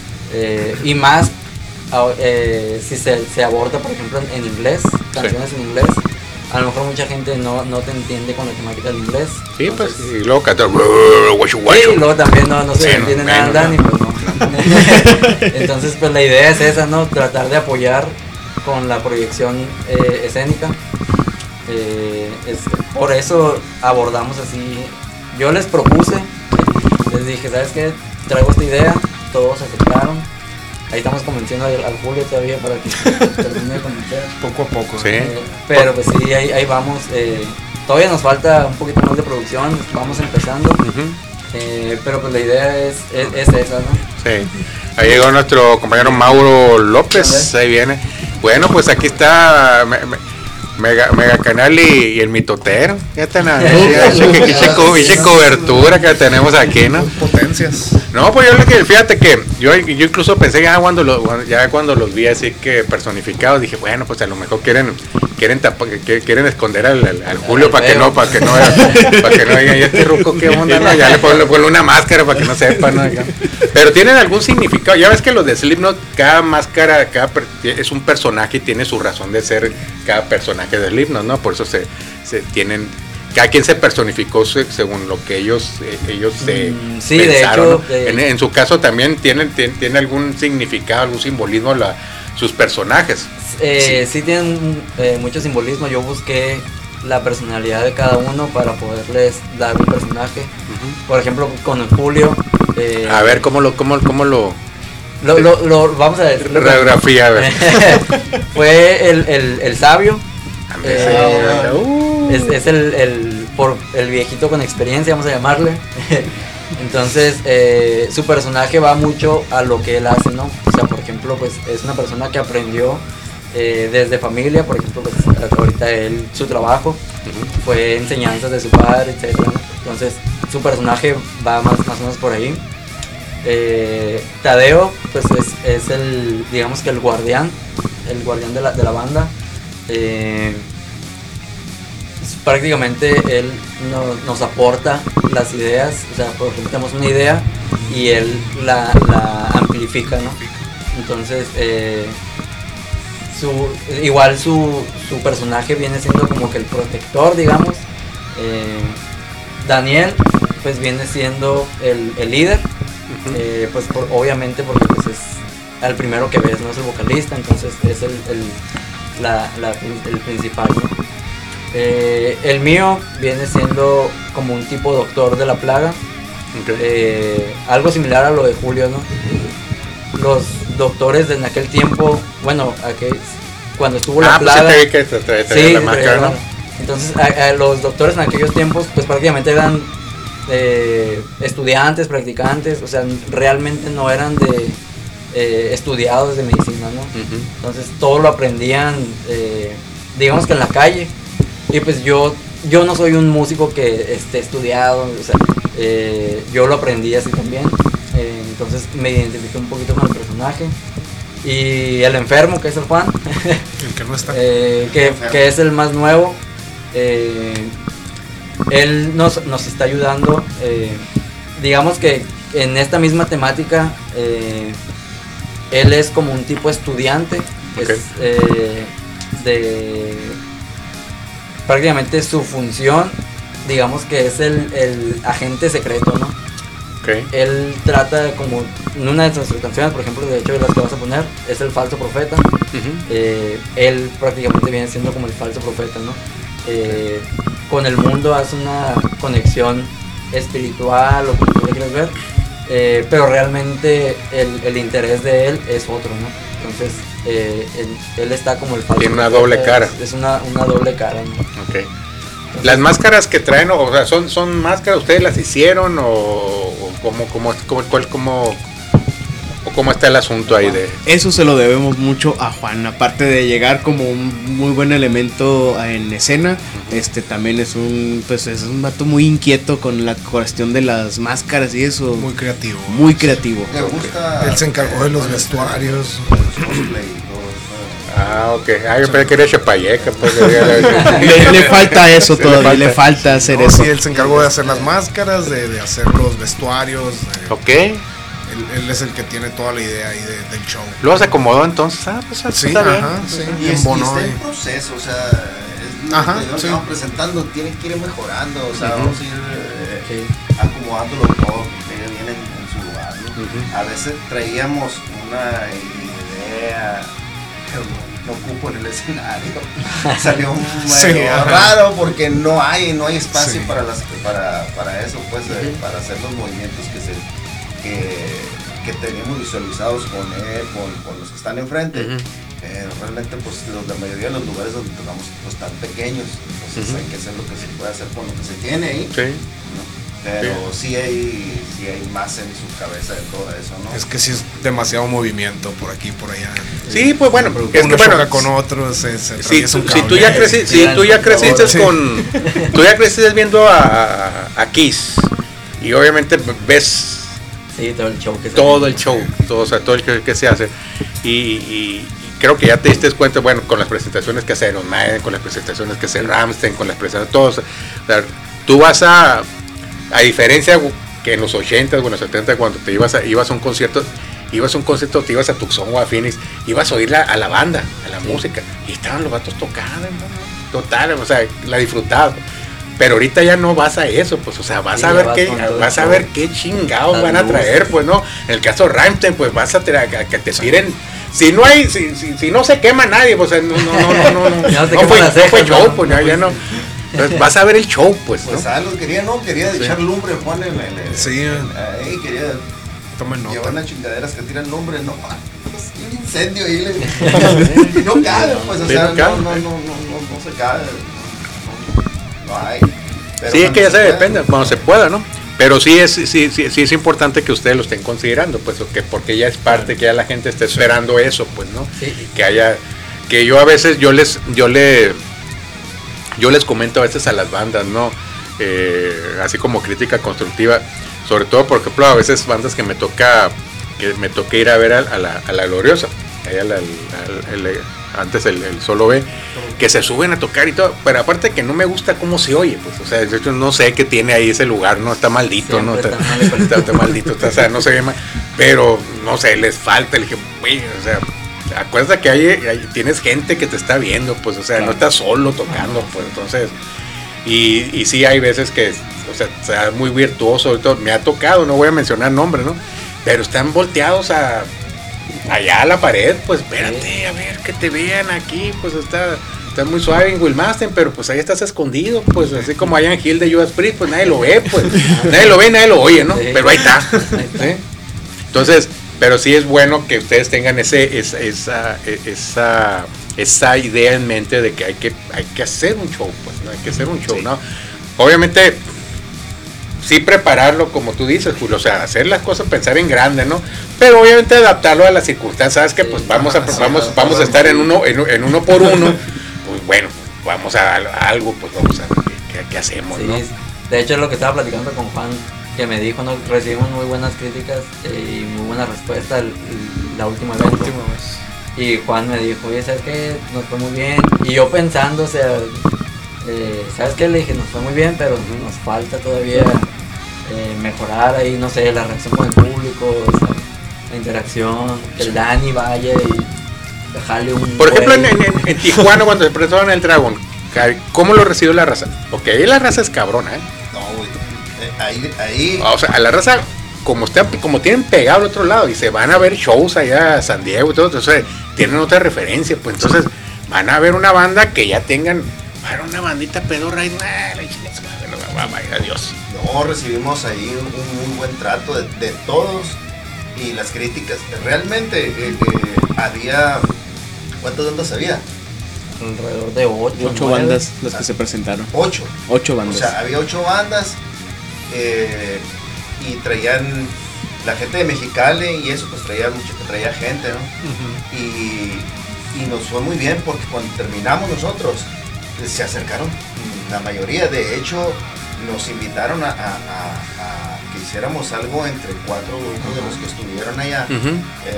y más si se aborda, por ejemplo, en inglés, canciones en inglés, a lo mejor mucha gente no te entiende con la temática del inglés. Sí, entonces, pues, y luego cantar, y luego también no se entiende nada en Dani, pues no. Entonces, pues la idea es esa, ¿no? Tratar de apoyar con la proyección escénica. Por eso abordamos así. Yo les propuse, les dije, ¿sabes qué? Traigo esta idea, todos aceptaron. Ahí estamos convenciendo al Julio todavía para que termine de convencer. Poco a poco. Sí. Pero pues sí, ahí vamos. Todavía nos falta un poquito más de producción, vamos empezando. Pero pues la idea es esa, ¿no? Sí. Ahí llegó nuestro compañero Mauro López, ahí viene. Bueno, pues aquí está Mega Canal y el mitotero. Ya está hice cobertura que tenemos aquí, ¿no? Potencias. No, pues yo le que fíjate que yo incluso pensé cuando los vi así que personificados, dije, bueno, pues a lo mejor quieren esconder al Julio para que no digan, ¿y este ruco qué onda? No, ya le ponen una máscara para que no sepan, ¿no? Pero tienen algún significado. Ya ves que los de Slipknot, cada máscara, es un personaje y tiene su razón de ser cada personaje de Slipknot, ¿no? Por eso se tienen. Cada quien se personificó según lo que ellos sí, pensaron, de hecho, ¿no? En su caso también tiene algún significado, algún simbolismo sus personajes. Sí tienen mucho simbolismo. Yo busqué la personalidad de cada uno para poderles dar un personaje. Uh-huh. Por ejemplo, con el Julio. A ver, ¿cómo lo vamos a decir? Radiografía, a ver. Fue el sabio. Es el viejito con experiencia, vamos a llamarle. Entonces su personaje va mucho a lo que él hace, ¿no? O sea, por ejemplo, pues es una persona que aprendió desde familia, por ejemplo, pues ahorita su trabajo fue enseñanzas de su padre, etcétera, ¿no? Entonces su personaje va más o menos por ahí. Tadeo pues es el, digamos que el guardián de la banda. Prácticamente él nos aporta las ideas, o sea, por ejemplo tenemos una idea y él la amplifica, ¿no? Entonces su personaje viene siendo como que el protector, digamos. Daniel pues viene siendo el líder. Pues obviamente porque pues es el primero que ves, no es el vocalista, entonces es el principal, ¿no? El mío viene siendo como un tipo doctor de la plaga. Okay. Algo similar a lo de Julio, ¿no? Los doctores en aquel tiempo, bueno, cuando estuvo la plaga, pues que te la máscara, ¿no? Entonces los doctores en aquellos tiempos pues prácticamente eran estudiantes, practicantes, o sea, realmente no eran estudiados de medicina, ¿no? Uh-huh. Entonces todo lo aprendían, digamos que en la calle. Y pues yo no soy un músico que esté estudiado, o sea, yo lo aprendí así también. Entonces me identifiqué un poquito con el personaje. Y el enfermo, que es el Juan, el que no está, que es el más nuevo. Él nos está ayudando, digamos que en esta misma temática. Él es como un tipo estudiante. Okay. Prácticamente su función, digamos que es el agente secreto, ¿no? Okay. Él trata como en una de sus canciones, por ejemplo, de hecho de las que vas a poner, es el falso profeta. Uh-huh. Él prácticamente viene siendo como el falso profeta, ¿no? Con el mundo hace una conexión espiritual o como tú le quieras ver, pero realmente el interés de él es otro, ¿no? Entonces él está como el falso. Tiene una doble cara. Es una doble cara, ¿no? Okay. Entonces, las máscaras que traen, o sea, son máscaras, ¿ustedes las hicieron o cómo está el asunto ahí de? Eso se lo debemos mucho a Juan, aparte de llegar como un muy buen elemento en escena. Uh-huh. También es un vato muy inquieto con la cuestión de las máscaras y eso. Muy creativo. Muy creativo. Le gusta. Él se encargó de los vestuarios. Ok. Yo pensé que era Chapayeca, pues. le falta eso todavía, le falta hacer eso. Sí, él se encargó de hacer las máscaras, de hacer los vestuarios. Ok. Él es el que tiene toda la idea ahí del show. ¿Luego se acomodó entonces? Pues sí, está bien. Sí. Y está en proceso, o sea, es lo que sí. Estamos presentando, tiene que ir mejorando, o sea, vamos a ir acomodándolo todo, que viene en su lugar, ¿no? Uh-huh. A veces traíamos una idea, pero no ocupo en el escenario. Salió medio raro porque no hay espacio para eso, pues, para hacer los movimientos que tenemos visualizados con él, con los que están enfrente. Uh-huh. Realmente pues la mayoría de los lugares donde tocamos pues están pequeños, entonces hay que hacer lo que se puede hacer con lo que se tiene ahí, ¿no? Pero sí hay más en su cabeza de todo eso, ¿no? Es que sí es demasiado movimiento por aquí por allá. Sí, pues bueno, es que bueno, con otros si tú ya creciste viendo a Kiss y obviamente ves Sí, todo el show que se todo hace. el show, todo, o sea, todo el que se hace. Y creo que ya te diste cuenta, bueno, con las presentaciones que hace Iron Maiden, con las presentaciones que hace Rammstein, con las presentaciones, todos. O sea, tú vas a diferencia que en los 80s o en los 70, cuando te ibas a un concierto, te ibas a Tucson o a Phoenix, ibas a oír a la banda, a la música, y estaban los vatos tocando, ¿no? Total, o sea, la disfrutabas. Pero ahorita ya no vas a eso, pues, o sea, vas a ver qué chingados van a traer, pues, ¿no? En el caso de Rammstein, pues vas a que te tiren. Si no se quema nadie, pues no fue show, pues ya no. Entonces vas a ver el show, pues. Pues algo quería echar lumbre, Juan, Sí. ahí quería llevar unas chingaderas que tiran lumbre, no, un incendio ahí, y no cabe, pues, o sea, no se cae, no hay. Pero sí, es que ya se depende, cuando se pueda, ¿no? Pero sí es importante que ustedes lo estén considerando, pues, porque ya es parte, que ya la gente está esperando eso, pues, ¿no? Sí. Que yo a veces, yo les comento a veces a las bandas, ¿no? Así como crítica constructiva, sobre todo, por ejemplo, a veces bandas que me toca ir a ver a la Gloriosa, antes el Solo B, que se suben a tocar y todo, pero aparte que no me gusta cómo se oye, pues, o sea, de hecho no sé qué tiene ahí ese lugar, no está maldito, ¿no? Está maldito, o sea, no se ve mal, pero no sé, les falta, le dije, güey, o sea, acuérdate que tienes gente que te está viendo, pues, o sea, no estás solo tocando, pues, entonces, y sí hay veces que, o sea muy virtuoso, todo, me ha tocado, no voy a mencionar nombres, ¿no? Pero están volteados allá a la pared, pues espérate, a ver que te vean aquí, pues está muy suave en Will Masten, pero pues ahí estás escondido, pues así como Ian Hill de Judas Priest, pues nadie lo ve, pues nadie lo ve, nadie lo oye, ¿no? Pero ahí está, ¿sí? Entonces, pero sí es bueno que ustedes tengan esa idea en mente de que hay que hacer un show, pues, ¿no? Hay que hacer un show, ¿no? Obviamente, sí prepararlo, como tú dices, Julio, o sea, hacer las cosas, pensar en grande, ¿no? Pero obviamente adaptarlo a las circunstancias, ¿sabes? Que pues vamos a estar en uno por uno, pues bueno, vamos a algo, pues vamos a ver qué hacemos, ¿no? De hecho, es lo que estaba platicando con Juan, que me dijo, ¿no? Recibimos muy buenas críticas y muy buena respuesta la última vez. Y Juan me dijo, oye, ¿sabes qué? Nos fue muy bien. Y yo pensando, o sea, ¿sabes qué? Le dije, nos fue muy bien, pero nos falta todavía mejorar ahí, no sé, la reacción con el público, o sea, la interacción, que el Dani vaya y dejarle un... Por ejemplo, en Tijuana, cuando se presentaron el Dragon, ¿cómo lo recibió la raza? Porque ahí la raza es cabrona, ¿eh? No, güey. Ahí. O sea, a la raza, como tienen pegado al otro lado y se van a ver shows allá a San Diego y todo, entonces tienen otra referencia, pues entonces van a ver una banda que ya tengan, para una bandita pedorra y adiós. No, recibimos ahí un muy buen trato de todos y las críticas. Realmente había, ¿cuántas bandas había? Alrededor de 8 bandas las que se presentaron. 8 bandas. O sea, había 8 bandas y traían la gente de Mexicali y eso, pues traía gente, ¿no? Uh-huh. Y nos fue muy bien porque cuando terminamos nosotros se acercaron la mayoría. De hecho, nos invitaron a que hiciéramos algo entre 4 grupos de los que estuvieron allá. Uh-huh.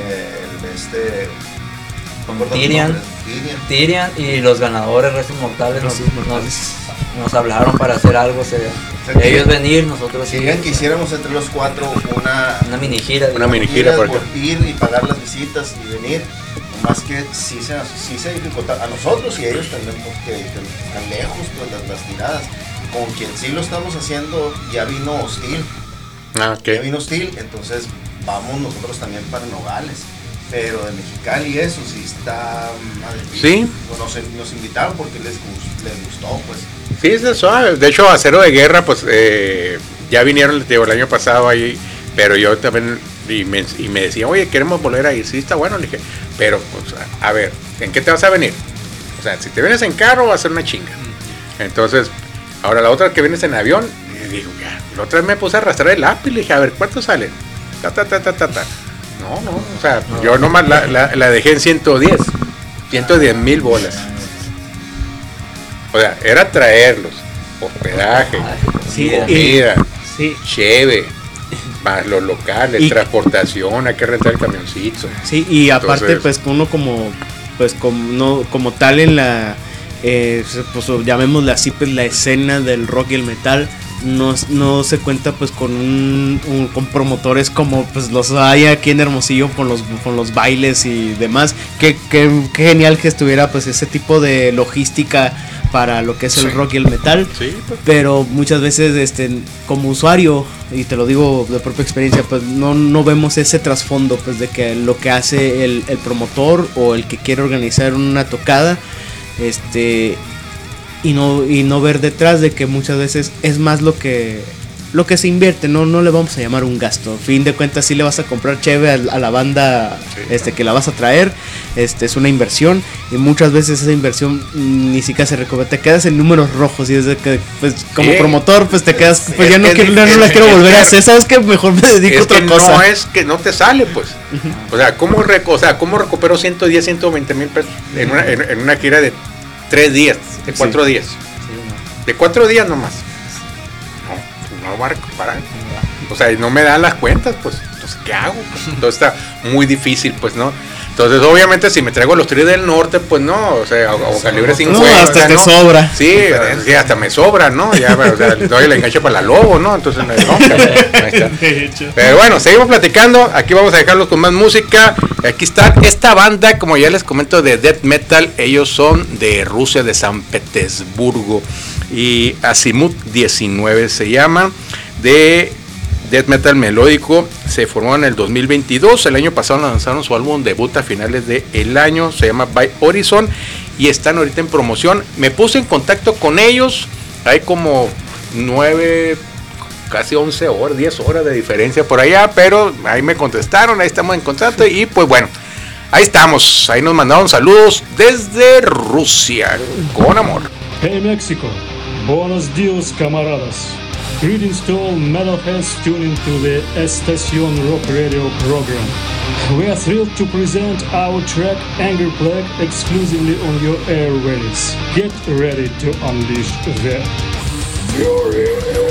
Tyrian y los ganadores Restos Mortales nos hablaron para hacer algo, o sea, ellos venir, nosotros querían que hiciéramos entre los 4 una mini gira, por ir y pagar las visitas y venir. Más que sí se dificulta a nosotros y a ellos también, porque están lejos, pues las tiradas. Con quien sí lo estamos haciendo ya vino Hostil. Okay. Ya vino Hostil, entonces vamos nosotros también para Nogales. Pero de Mexicali eso sí está más difícil. Sí. Nos invitaron porque les gustó, pues. Sí, es suave. De hecho, Acero de Guerra, pues ya vinieron el año pasado ahí, pero yo también y me decían, oye, queremos volver a ir. Sí, está bueno, le dije, pero pues, a ver, ¿en qué te vas a venir? O sea, si te vienes en carro va a ser una chinga. Entonces, ahora la otra que vienes en avión, y digo, ya, la otra vez me puse a arrastrar el lápiz, le dije, a ver, ¿cuánto salen? No, o sea, yo nomás la dejé en 110,000 bolas. O sea, era traerlos, hospedaje, comida, cheve, Más los locales, Y- transportación, hay que rentar el camioncito. Sí, y aparte, Entonces- pues uno como tal en la, pues llamémosle así, pues la escena del rock y el metal no se cuenta pues con promotores como pues los hay aquí en Hermosillo con los bailes y demás. Qué genial que estuviera pues ese tipo de logística para lo que es el rock y el metal. Sí, pues. Pero muchas veces como usuario, y te lo digo de propia experiencia, pues no vemos ese trasfondo pues de que lo que hace el promotor o el que quiere organizar una tocada, y no ver detrás de que muchas veces es más lo que se invierte, no le vamos a llamar un gasto. A fin de cuentas sí le vas a comprar cheve a la banda que la vas a traer, es una inversión, y muchas veces esa inversión ni siquiera se recupera, te quedas en números rojos, y desde que pues como promotor pues te quedas, pues ya no la quiero volver a hacer, sabes que mejor me dedico a otra cosa. No es que no te sale, pues. O sea, ¿cómo recupero 110, 120 mil pesos en una gira de 3 días, de 4 días? De 4 días nomás. No va a recuperar. O sea, no me dan las cuentas, pues. Entonces, ¿qué hago? Pues, entonces está muy difícil, pues, ¿no? Entonces, obviamente, si me traigo los Tríos del Norte, pues no, o sea, o calibre 50. No, hasta te sobra. Sí, hasta me sobra, ¿no? Ya, o sea, le doy la enganche para la Lobo, ¿no? Entonces, no, ahí está. Pero bueno, seguimos platicando. Aquí vamos a dejarlos con más música. Aquí está esta banda, como ya les comento, de death metal. Ellos son de Rusia, de San Petersburgo. Y Azimuth 19 se llama, de death metal melódico. Se formó en el 2022. El año pasado lanzaron su álbum debut a finales del año, se llama By Horizon, y están ahorita en promoción. Me puse en contacto con ellos, hay como 9, casi 11 horas, 10 horas de diferencia por allá, pero ahí me contestaron, ahí estamos en contacto, y pues bueno, ahí estamos. Ahí nos mandaron saludos desde Rusia, con amor. Hey Mexico, buenos días camaradas. Greetings to all metalheads tuning to the Estación Rock Radio program. We are thrilled to present our track Anger Plague exclusively on your airwaves. Get ready to unleash the fury.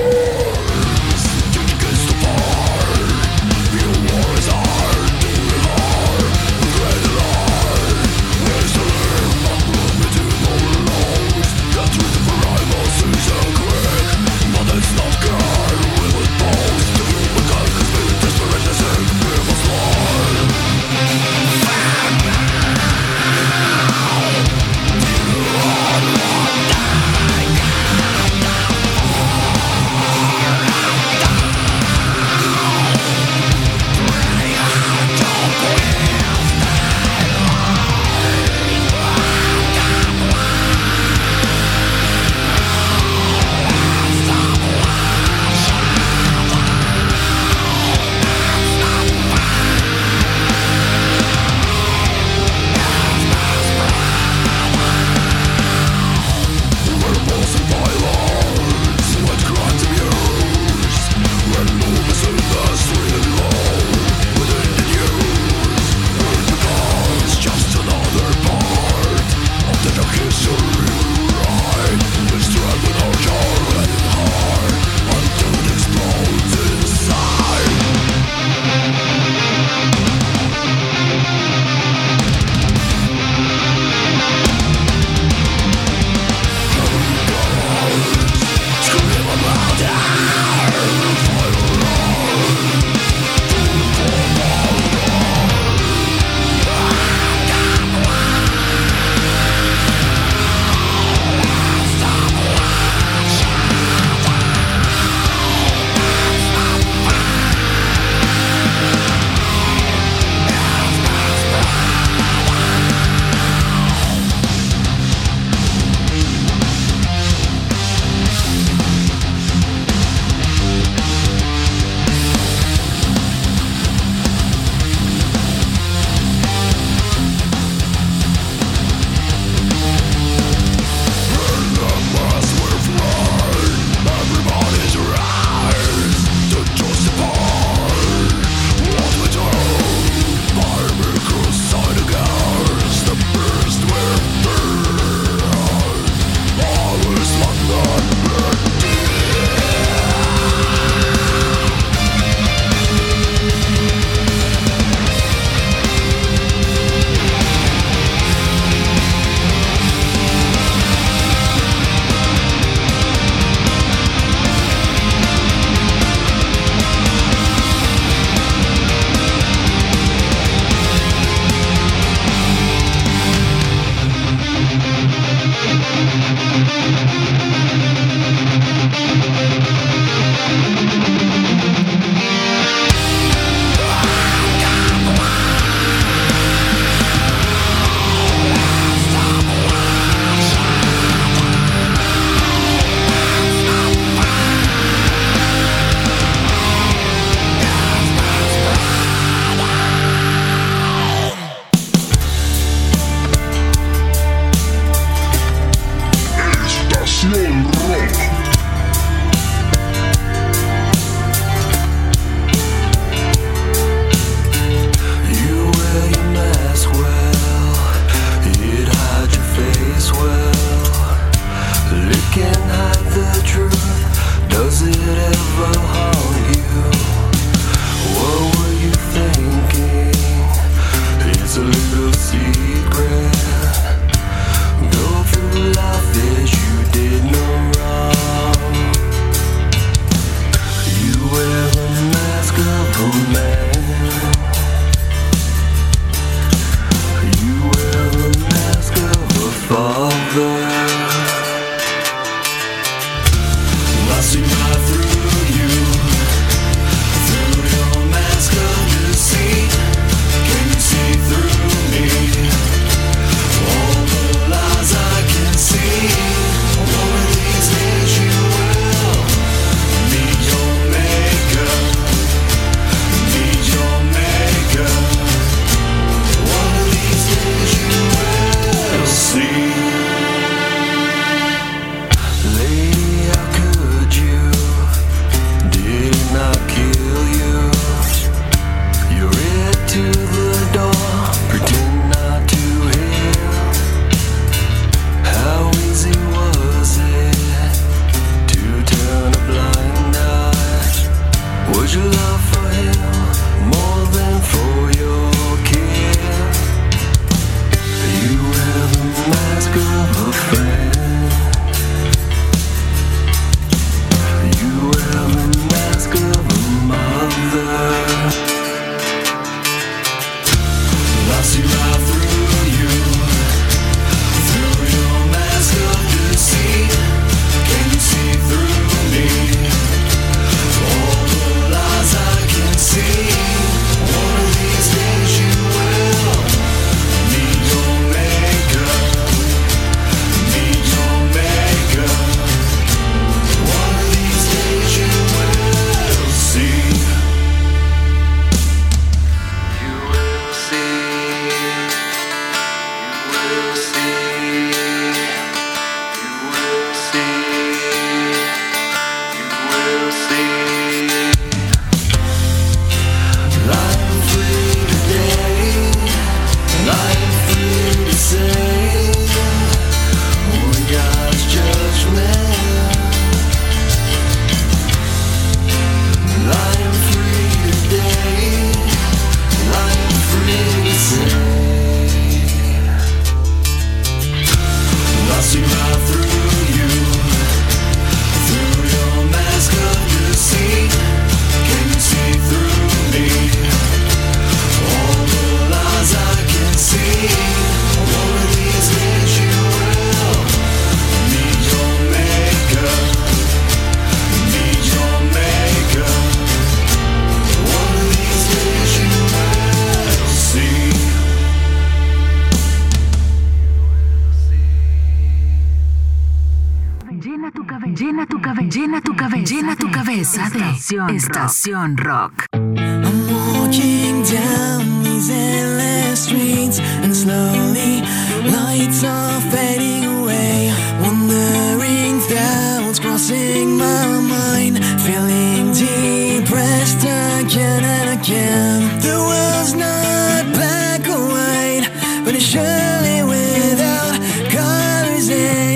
Llena tu cabeza de Estación Rock. I'm walking down these endless streets and slowly lights are fading away. Wandering thoughts crossing my mind, feeling depressed again and again. The world's not black or white, but it's surely without colors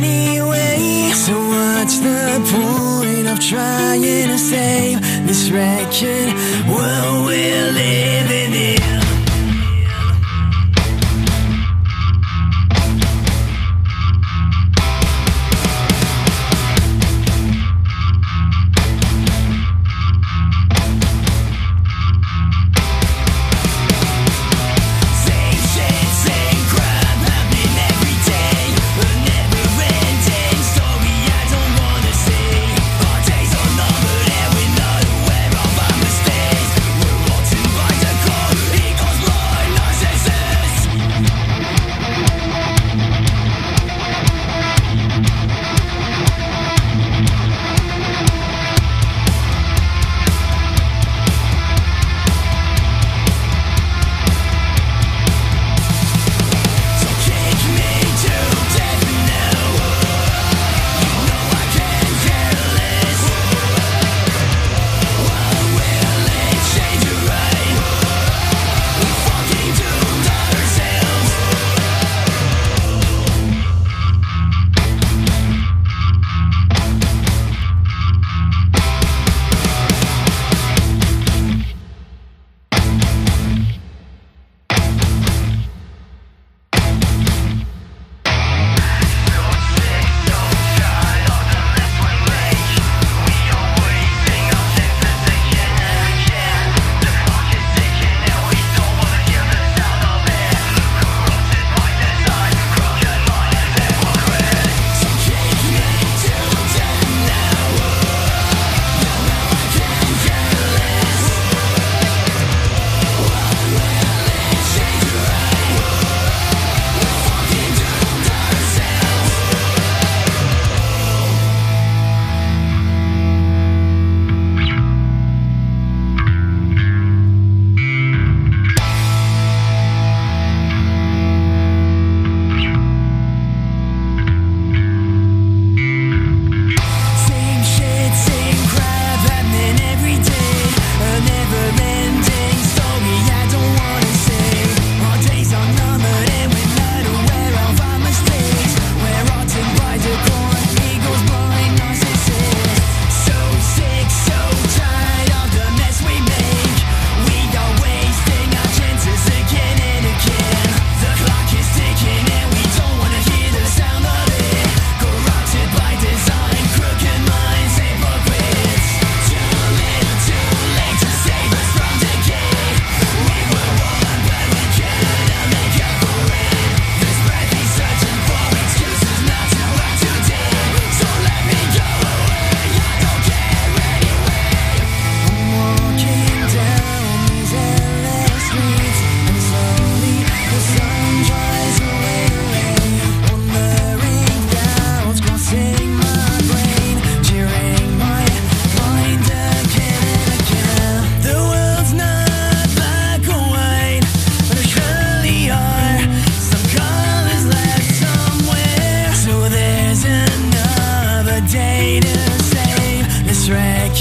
anyway. So what's the point of trying to save this wretched world we're living in? Days are numbered and we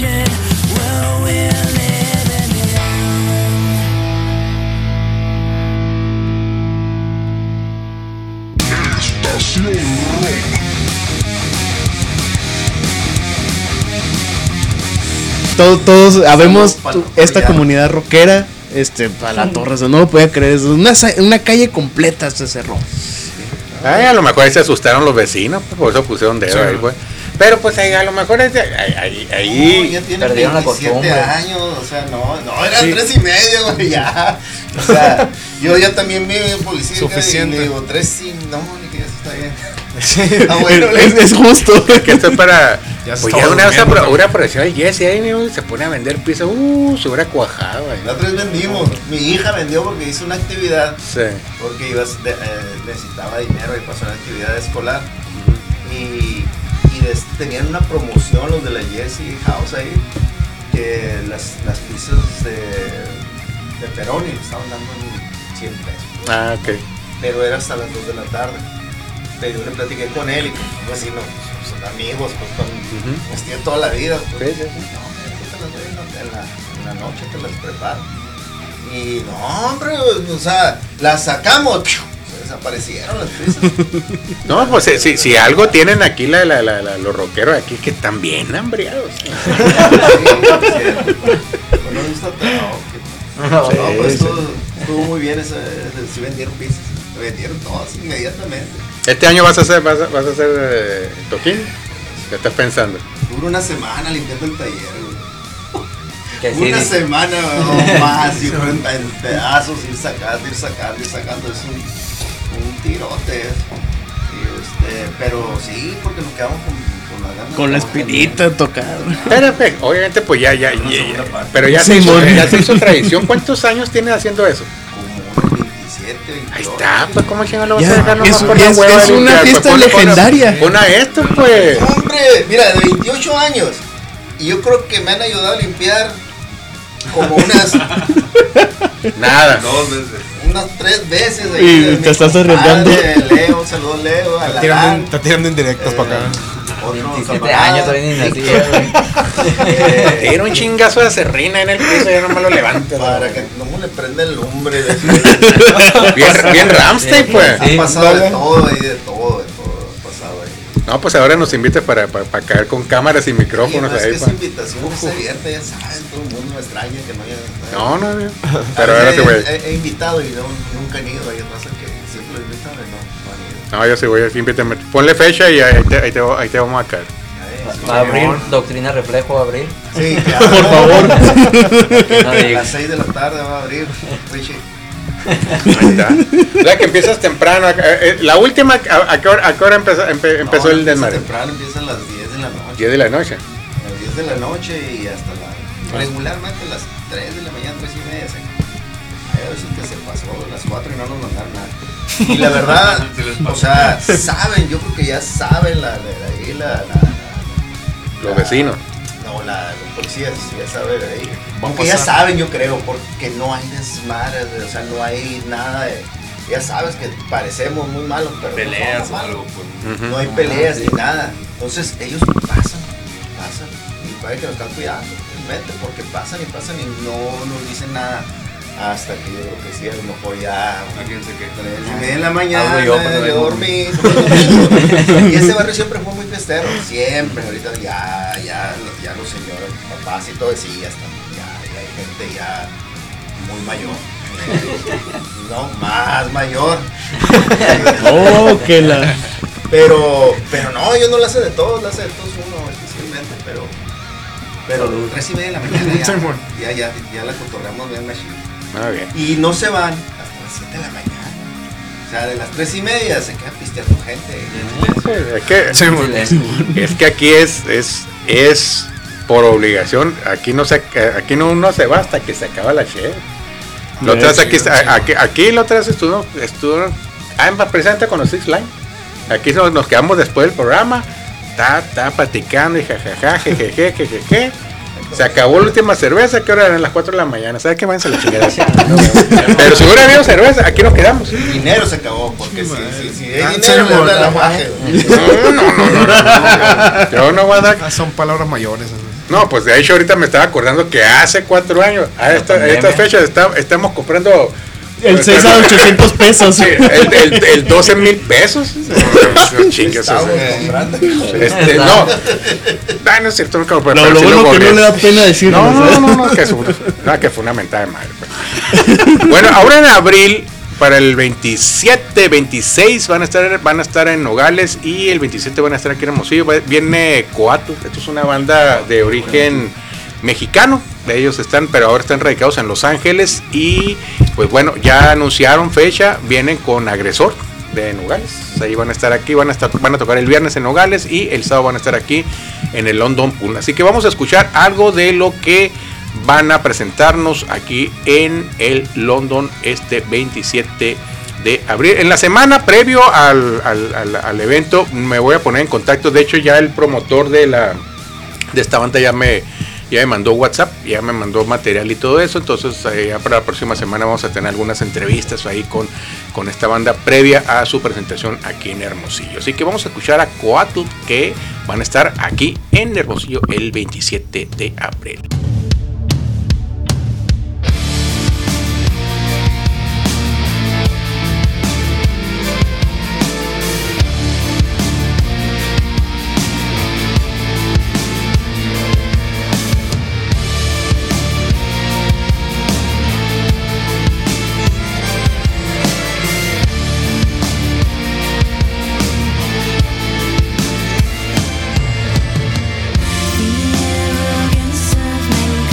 decided where we're living Estación Rock. Todos habemos esta comunidad rockera, a la torre, no lo podía creer, es una calle completa se cerró. Ay, a lo mejor ahí se asustaron los vecinos, pues, por eso pusieron dedo ahí, pues. Pero pues ahí a lo mejor ahí No, ya tiene perdieron la 27 costumbre. años, o sea, no, eran 3:30, güey, ya. O sea, yo ya también vi policía Suficiente. y le digo, 3 y no, ni que ya está bien. Ah, bueno, es justo. que esto es para. Ya se Pues estaba ya una vez durmiendo hubiera aparecido el Jesse ahí, ¿no? Se pone a vender pizza, se hubiera cuajado ahí. La otra vez vendimos, mi hija vendió porque hizo una actividad, Sí. porque necesitaba dinero y pasó una actividad escolar. Y tenían una promoción los de la Jessie House ahí, que las pizzas de pepperoni estaban dando en 100 pesos. Ah, ok. Pero era hasta las 2 de la tarde. Pero yo le platiqué con él y pues así, no, son amigos, pues con vestir toda la vida. Pues, Sí, sí, sí. No, yo te las doy en la noche, te las preparo. Y no, hombre, o sea, las sacamos, ¡piu! Se desaparecieron las pizzas. No, pues si algo tienen aquí los rockeros aquí que están bien hambriados. No me gusta trabajo. No, pues estuvo muy bien, sí vendieron pizzas. Vendieron todas inmediatamente. ¿Este año vas a hacer toquín? ¿Qué estás pensando? Dura una semana limpiando el taller, güey. Que sí, Una dice. semana o más, y en pedazos, ir sacando. Es un tirote. Pero sí, porque nos quedamos con la ganas. Con la de trabajar. espinita de tocar. Espérate, obviamente pues ya. Pero ya Sí, se hizo tradición. ¿Cuántos años tienes haciendo eso? Como unos 27, 28. Ahí está, pues cómo chingados lo vas Ya, a dejar nomás es- por la es- hueva es de una limpiar? fiesta Pues ponle legendaria. Una esto, pues. Hombre, mira, de 28 años. Y yo creo que me han ayudado a limpiar como unas Nada. 3 veces. Y de te mi estás compadre, arriesgando. Leo, saludos Leo. a Está tirando indirectos para acá. 27 años todavía ni nacía, güey. Era un chingazo de serrina en el piso, ya nomás lo levantas. Para que no le prenda el lumbre. Bien Ramstein, pues. Ha pasado de todo ahí, de todo ha pasado ahí. No, pues ahora nos invitas para caer con cámaras y micrófonos Oye, no, ahí. es que pa. esa invitación es abierta, ya saben, todo el mundo me extraña que no haya. No. Pero ahora sí, güey. He invitado y nunca han ido, hay raza que siempre lo invitan y no han ido. No, yo sí voy, aquí invítame. Ponle fecha y ahí te vamos a caer. Va a abrir Doctrina Reflejo, va a abrir. Sí, claro. Por favor. No A digas. las 6 de la tarde va a abrir Richie. Ahí está. O sea que empiezas temprano. La última, ¿a qué hora empezó No, el empieza desmadre? temprano, empieza a las 10 de la noche. 10 de la noche. A las 10 de la noche y hasta regularmente a las 3 de la mañana, 3 y media. Hay veces que se pasó a las 4 y no nos mandaron nada. Y la verdad, o sea, saben, yo creo que ya saben Los vecinos. No, los policías ya saben de ahí. Va a Aunque ya pasar. saben, yo creo, porque no hay desmadre, o sea, no hay nada de. Ya sabes que parecemos muy malos, pero Peleas no o somos malos. algo, pues. No hay peleas ni nada. Entonces ellos pasan. Y parece que nos están cuidando, realmente, porque pasan y no nos dicen nada. Hasta que yo creo que sí, a lo mejor ya. Fíjense que 3:30 de la mañana, Hablo yo, pero yo no. dormí. Y ese barrio siempre fue muy festero, siempre. Ahorita ya los señores, papás y todo, sí, ya están, ya hay gente ya muy mayor. No, más mayor. Oh, que la. Pero no, yo no la hace de todos, la hace de todos uno especialmente, pero 3:30 de la mañana ya la cotorreamos bien machine. Ah, bien. Y no se van hasta las 7 de la mañana. O sea, de las 3:30 se queda pisteando gente. Es que aquí es por obligación. Aquí no uno se va hasta que se acaba la cheve. La otra vez aquí la otra vez estuvo precisamente con los Six Line. Aquí nos quedamos después del programa. Está platicando y jajaja, jejeje. Se acabó la última cerveza, ¿qué hora eran? Las 4 de la mañana. ¿Sabes qué? Váyanse a la chingada. Pero si hubiera habido cerveza, aquí nos quedamos. Dinero se acabó, porque si hay Ah, dinero le habla a la sí, magia. No. Yo no voy a dar. Son palabras mayores. No, pues de hecho ahorita me estaba acordando que hace 4 años, a estas fechas estamos comprando el 6 a 800 pesos. Sí, el 12,000 pesos. No chingues. No, no es cierto. Lo bueno que no le da pena decirlo. No, que fue una mentada de madre. Bueno, ahora en abril, para el 27, 26 van a estar en Nogales y el 27 van a estar aquí en Hermosillo. Viene Coatl, esto es una banda de origen mexicano. Ellos pero ahora están radicados en Los Ángeles y pues bueno, ya anunciaron fecha, vienen con Agresor de Nogales. Ahí van a estar aquí, van a tocar el viernes en Nogales y el sábado van a estar aquí en el London Pool. Así que vamos a escuchar algo de lo que van a presentarnos aquí en el London este 27 de abril. En la semana previo al evento me voy a poner en contacto. De hecho, ya el promotor de esta banda ya me mandó WhatsApp, ya me mandó material y todo eso. Entonces ya para la próxima semana vamos a tener algunas entrevistas ahí con esta banda previa a su presentación aquí en Hermosillo. Así que vamos a escuchar a Coatl, que van a estar aquí en Hermosillo el 27 de abril. The arrogance of my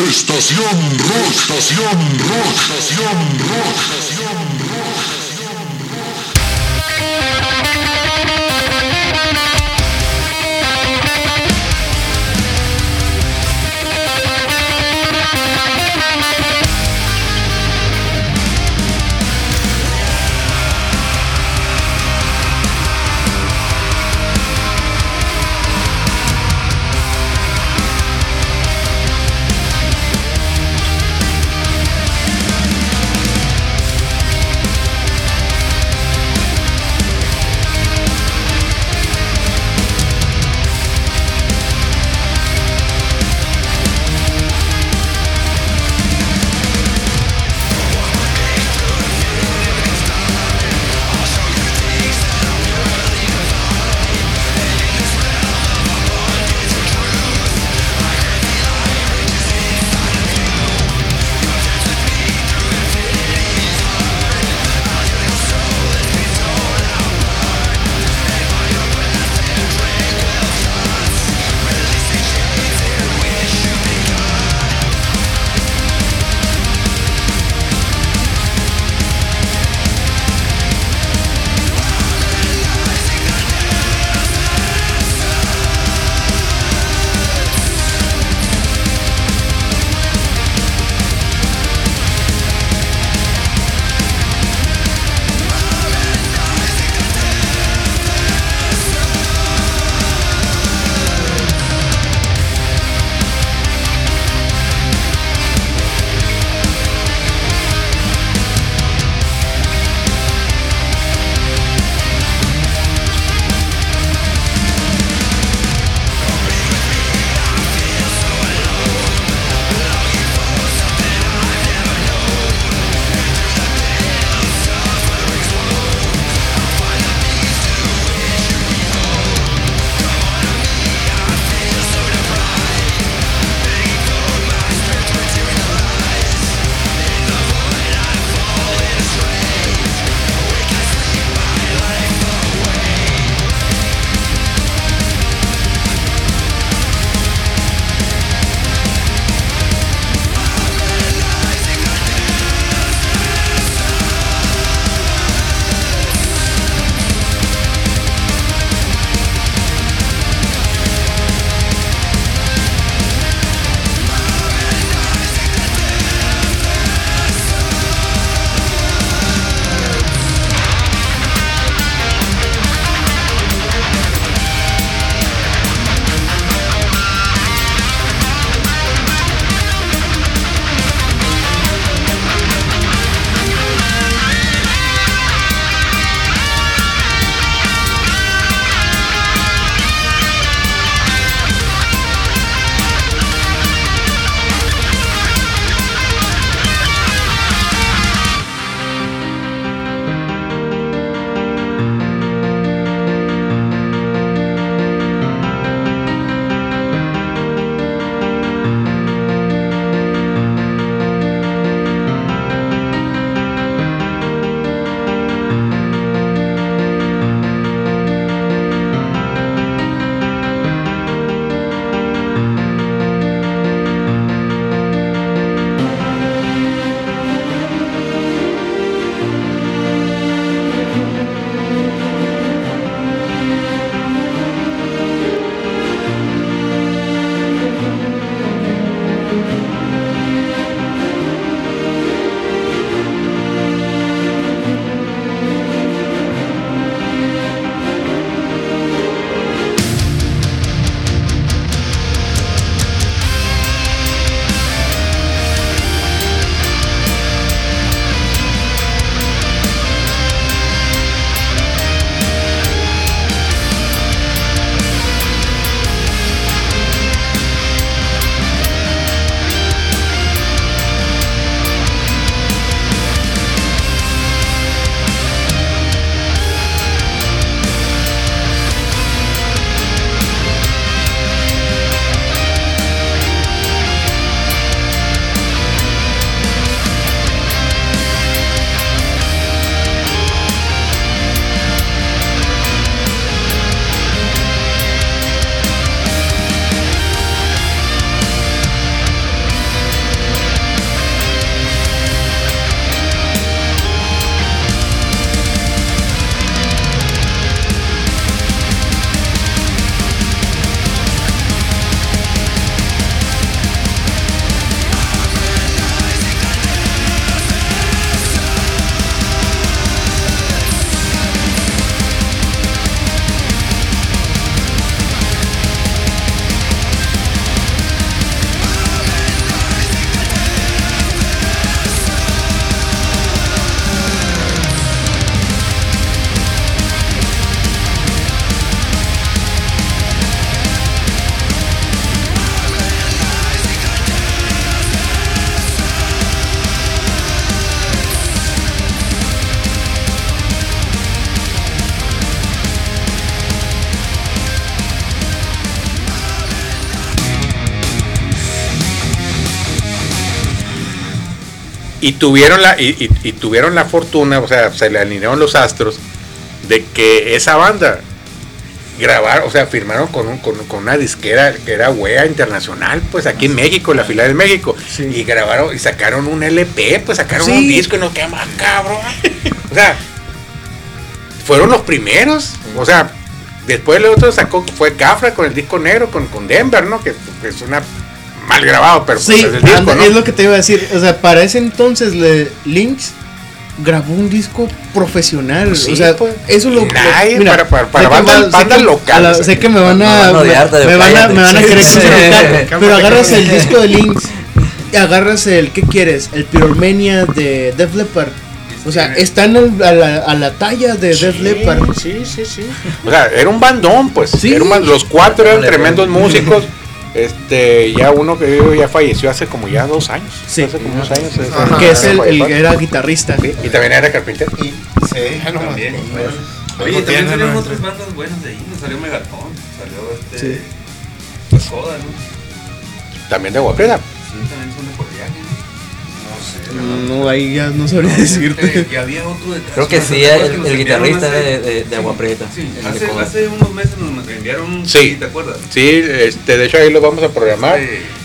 Estación Rock, Estación Rock, Estación Rock, Estación Rock. Y tuvieron la fortuna, o sea, se le alinearon los astros de que esa banda grabaron, o sea, firmaron con una disquera que era Wea Internacional, pues aquí en México, en la fila del México, y grabaron y sacaron un LP, pues sacaron un disco y nos quedamos, cabrón. O sea, fueron los primeros, o sea, después el otro fue Cafra con el disco negro, con Denver, ¿no? Que es una mal grabado, pero sí, pues es el disco, ¿no? Es lo que te iba a decir, o sea, para ese entonces Lynx grabó un disco profesional, Sí, o sea, pues, eso lo nadie, mira, para bandas locales. Sé que me van a querer crucificar, pero agarras el disco de Lynx y agarras el, ¿qué quieres? El Pyromania de Def Leppard. O sea, están a la talla de Def Leppard. Sí. O sea, era un bandón, pues. Sí. Los cuatro eran tremendos músicos. Ya uno que ya falleció hace como ya 2 años. Sí. Hace como 2 años. Que es el que era guitarrista. Sí, y también era carpintero. Sí, también. Oye, también salieron otras bandas buenas de ahí. Salió Megaton, salió Coda, ¿no? También de Agua Prieta. Sí, también son de Coyoacán. No, ahí ya no sabría decirte. Y había otro detrás. Creo que sí, el guitarrista de Agua Prieta. Sí, hace unos meses nos enviaron un sí, ¿te acuerdas? Sí, de hecho ahí los vamos a programar.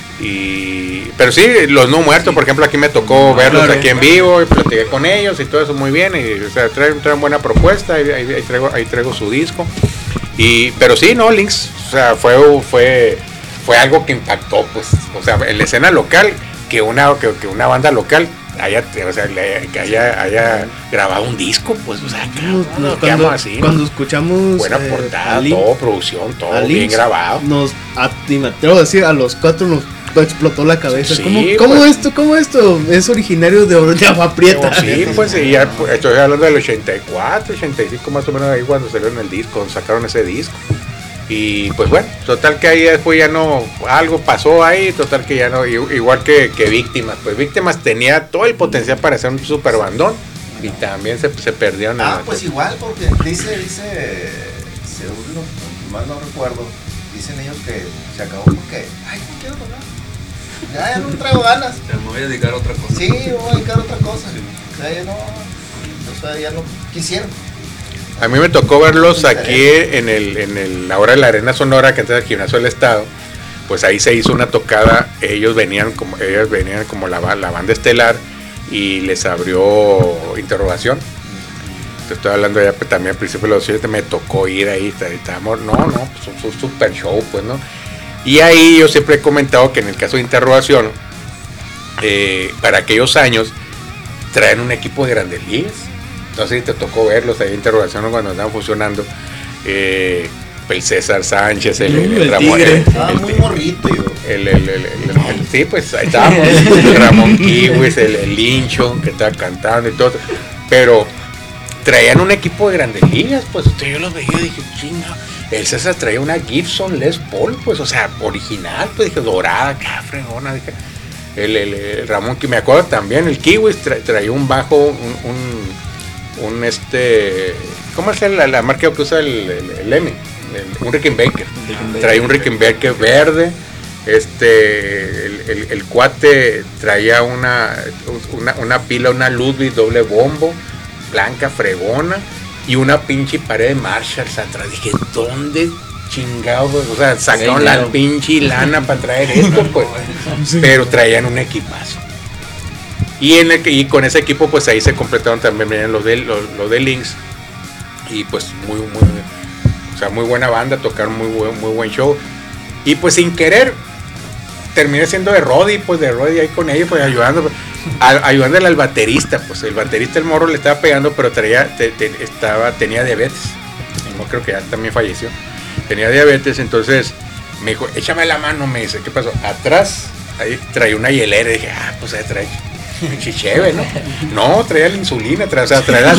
Pero sí, los no muertos, por ejemplo, aquí me tocó verlos aquí en vivo y platiqué con ellos y todo eso muy bien. Y, o sea, traen buena propuesta, ahí traigo su disco. Pero sí, no, Lynx, o sea, fue algo que impactó, pues, o sea, en la escena local, que una banda local que haya grabado un disco, pues, o sea, cuando escuchamos buena portada, todo, producción, todo bien grabado. Me atrevo a decir, a los 4 nos explotó la cabeza. Sí, ¿Cómo esto es originario de Agua Prieta? Sí, pues, y ya estoy hablando del 84, 85 más o menos, ahí cuando salieron el disco, cuando sacaron ese disco. Y pues bueno, total que ahí después ya no, algo pasó ahí, total que ya no, igual que Víctimas, pues Víctimas tenía todo el potencial para ser un super bandón y también se perdieron. Pues igual, porque dice uno, más no recuerdo, dicen ellos que se acabó porque, no quiero tocar, ya no traigo ganas. Me voy a dedicar a otra cosa. Sí, me voy a dedicar a otra cosa. Ya no quisieron. A mí me tocó verlos aquí en ahora en la Arena Sonora, que antes del Gimnasio del Estado. Pues ahí se hizo una tocada, ellos venían como la banda estelar y les abrió Interrogación. Te estoy hablando ya también al principio de los 70, me tocó ir ahí, estábamos, pues un super show, pues, ¿no? Y ahí yo siempre he comentado que en el caso de Interrogación, para aquellos años, traen un equipo de Grandes Ligas. Entonces te tocó verlos ahí en Interrogación cuando andaban funcionando. El César Sánchez, el Ramón, muy morrito, sí, pues ahí estábamos. El Ramón Kiwis, el Lincho, que estaba cantando y todo. Pero traían un equipo de Grandes Ligas, pues yo los veía y dije, chinga. El César traía una Gibson Les Paul, pues, o sea, original, pues dije, dorada, acá, fregona, dije. El Ramón, que me acuerdo también, el Kiwis traía un bajo, ¿cómo es la marca que usa el Emi? Un Rickenbacker. Traía un Rickenbacker verde. El cuate traía una pila, una Ludwig doble bombo, blanca, fregona, y una pinche pared de Marshalls atrás. Dije, ¿dónde chingados? O sea, sacaron la pinche lana para traer esto, pues. Pero traían un equipazo. Y con ese equipo, pues ahí se completaron también los de Lynx. Y pues muy buena banda, tocaron muy buen show. Y pues sin querer, terminé siendo de Roddy ahí con ellos, pues ayudándole al baterista. Pues el baterista, el morro, le estaba pegando, pero tenía diabetes. No, creo que ya también falleció. Tenía diabetes, entonces me dijo, échame la mano, me dice, ¿qué pasó? Atrás, ahí traía una hielera, y dije, pues ahí trae chicheve, ¿no? No, traía la insulina, traía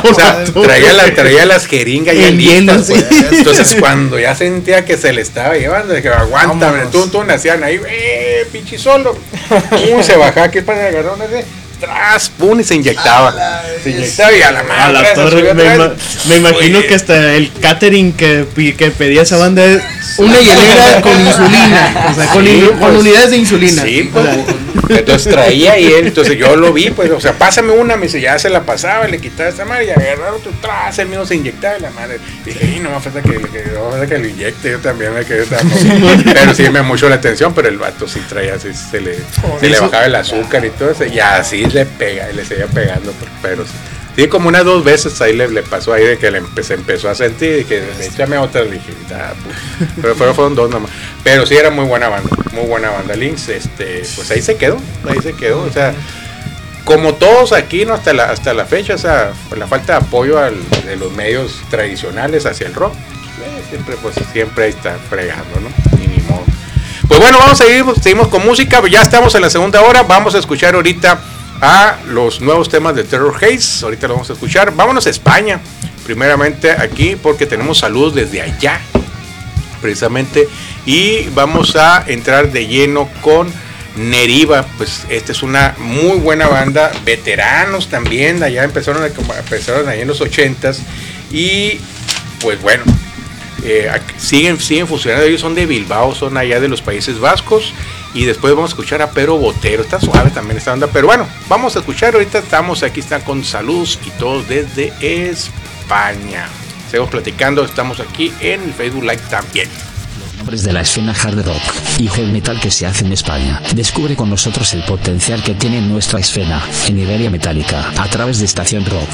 las jeringas y el hielo. Pues. Entonces cuando ya sentía que se le estaba llevando, dije, aguántame, tú nacían ahí, pinche solo. Se bajaba aquí para agarrar una de tras, pum, y se inyectaba. Y a la madre. A la torre, me imagino que hasta el catering que pedía esa banda es una hielera con insulina, o sea, con unidades de insulina. Sí, pues. Entonces traía y él, entonces yo lo vi, pues, o sea, pásame una, me dice, ya se la pasaba, le quitaba esta madre y agarraba otro tras, él mismo se inyectaba la madre. Dije, no me falta que lo inyecte, yo también me quedé, pero sí me mucho la atención, pero el vato sí traía, así, se le bajaba el azúcar y todo eso, y así le pega, y le seguía pegando, pero sí. Sí, como unas 2 veces ahí le pasó ahí de que se empezó a sentir y que échame otra, le dije, pero fueron 2 nomás. Pero sí era muy buena banda Lynx, pues ahí se quedó, o sea, como todos aquí, ¿no? Hasta la fecha, o sea, por la falta de apoyo de los medios tradicionales hacia el rock, siempre ahí está fregando, ¿no? Y ni modo. Pues bueno, seguimos con música, ya estamos en la segunda hora, vamos a escuchar ahorita a los nuevos temas de Terror Haze. Ahorita lo vamos a escuchar. Vámonos a España, primeramente aquí, porque tenemos saludos desde allá, precisamente, y vamos a entrar de lleno con Neriva. Pues esta es una muy buena banda, veteranos también, allá empezaron ahí en los 80s, y pues bueno, siguen funcionando. Ellos son de Bilbao, son allá de los Países Vascos. Y después vamos a escuchar a Pero Botero. Está suave también esta banda. Pero bueno, vamos a escuchar. Ahorita están con saludos y todos desde España. Seguimos platicando. Estamos aquí en el Facebook Live también. Los nombres de la escena hard rock y heavy metal que se hace en España. Descubre con nosotros el potencial que tiene nuestra escena en Iberia Metálica a través de Estación Rock.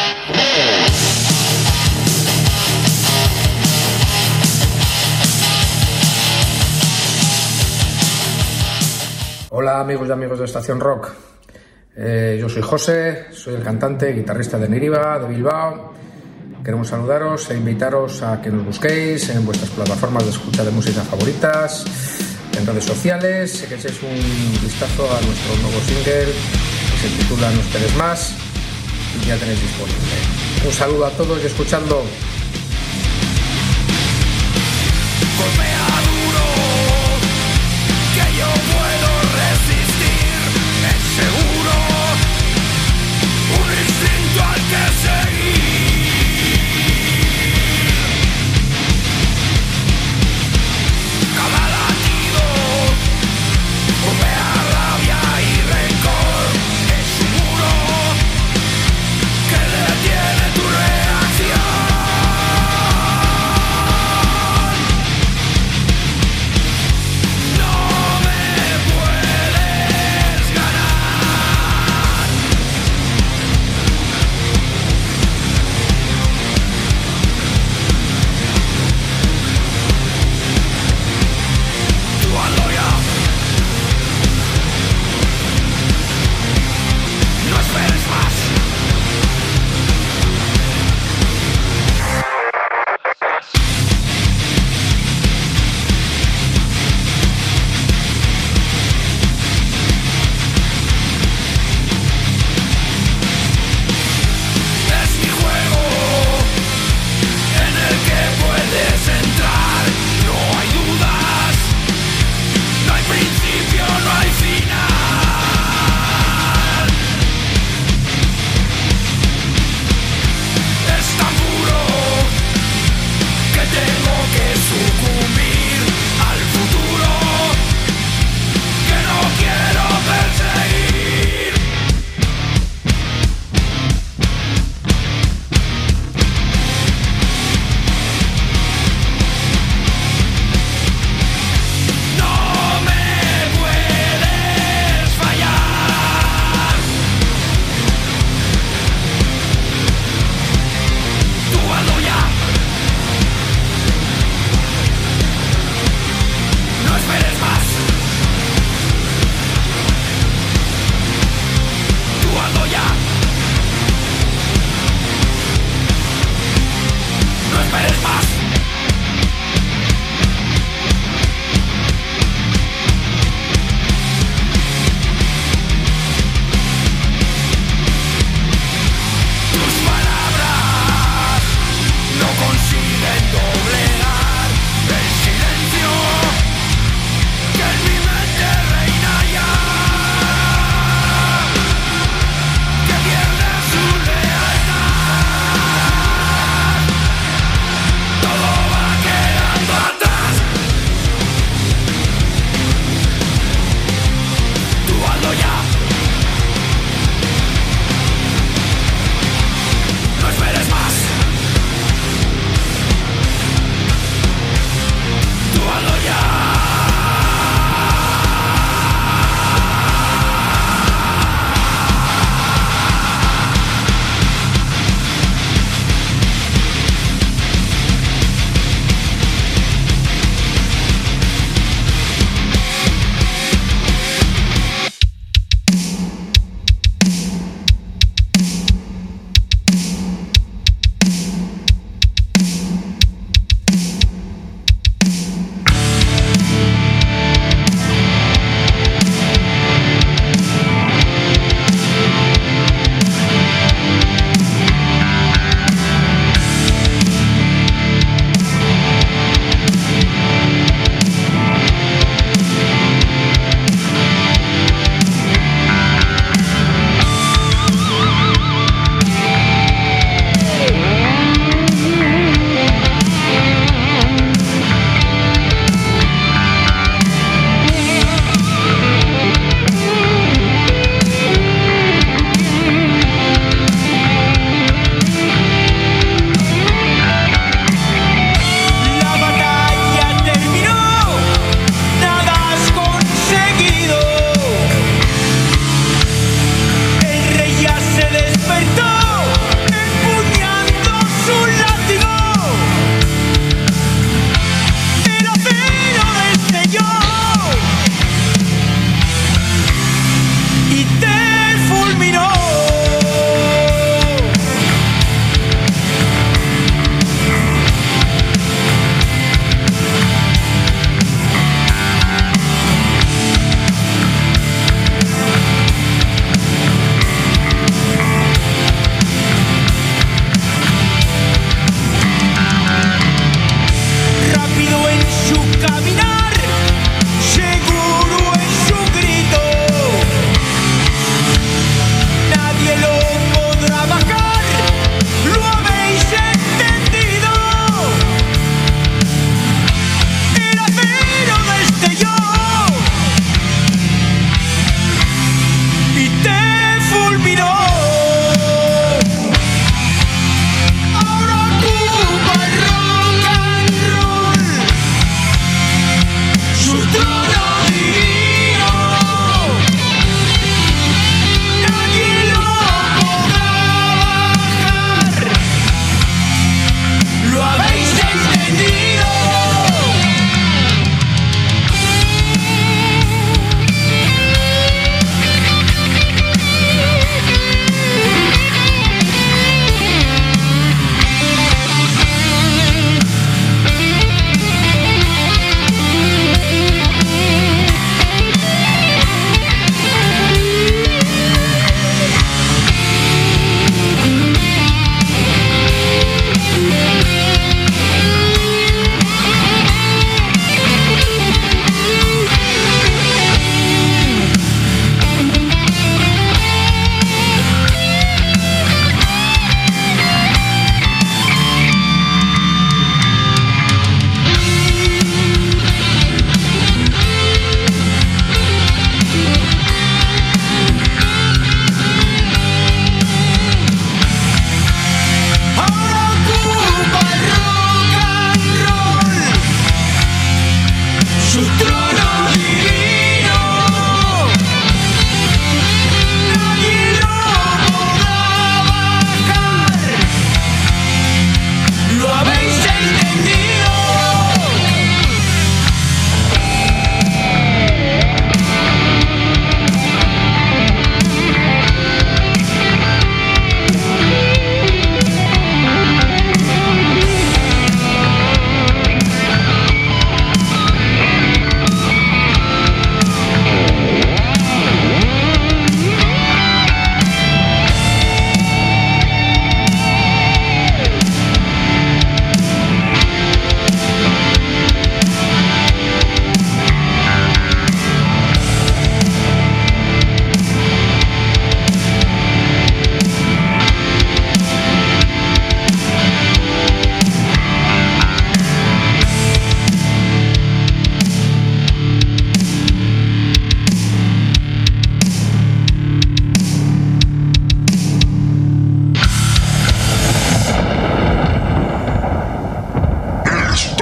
Hola amigos y amigos de Estación Rock, yo soy José, soy el cantante y guitarrista de Neriva, de Bilbao. Queremos saludaros e invitaros a que nos busquéis en vuestras plataformas de escucha de música favoritas, en redes sociales, que echéis un vistazo a nuestro nuevo single que se titula No esperes más y ya tenéis disponible. Un saludo a todos y escuchando. Que detiene tu reacción.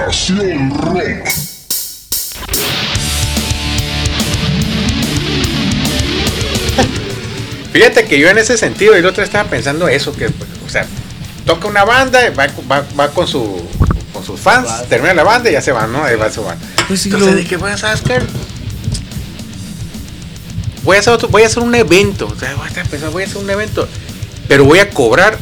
Estación Rock. Fíjate que yo en ese sentido, el otro estaba pensando eso, que, o sea, toca una banda, va con sus fans, termina la banda y ya se van, ¿no? Ahí va su banda. Pues sí, entonces dije, bueno, ¿sabes qué? Voy a hacer un evento, o sea, voy a hacer un evento, pero voy a cobrar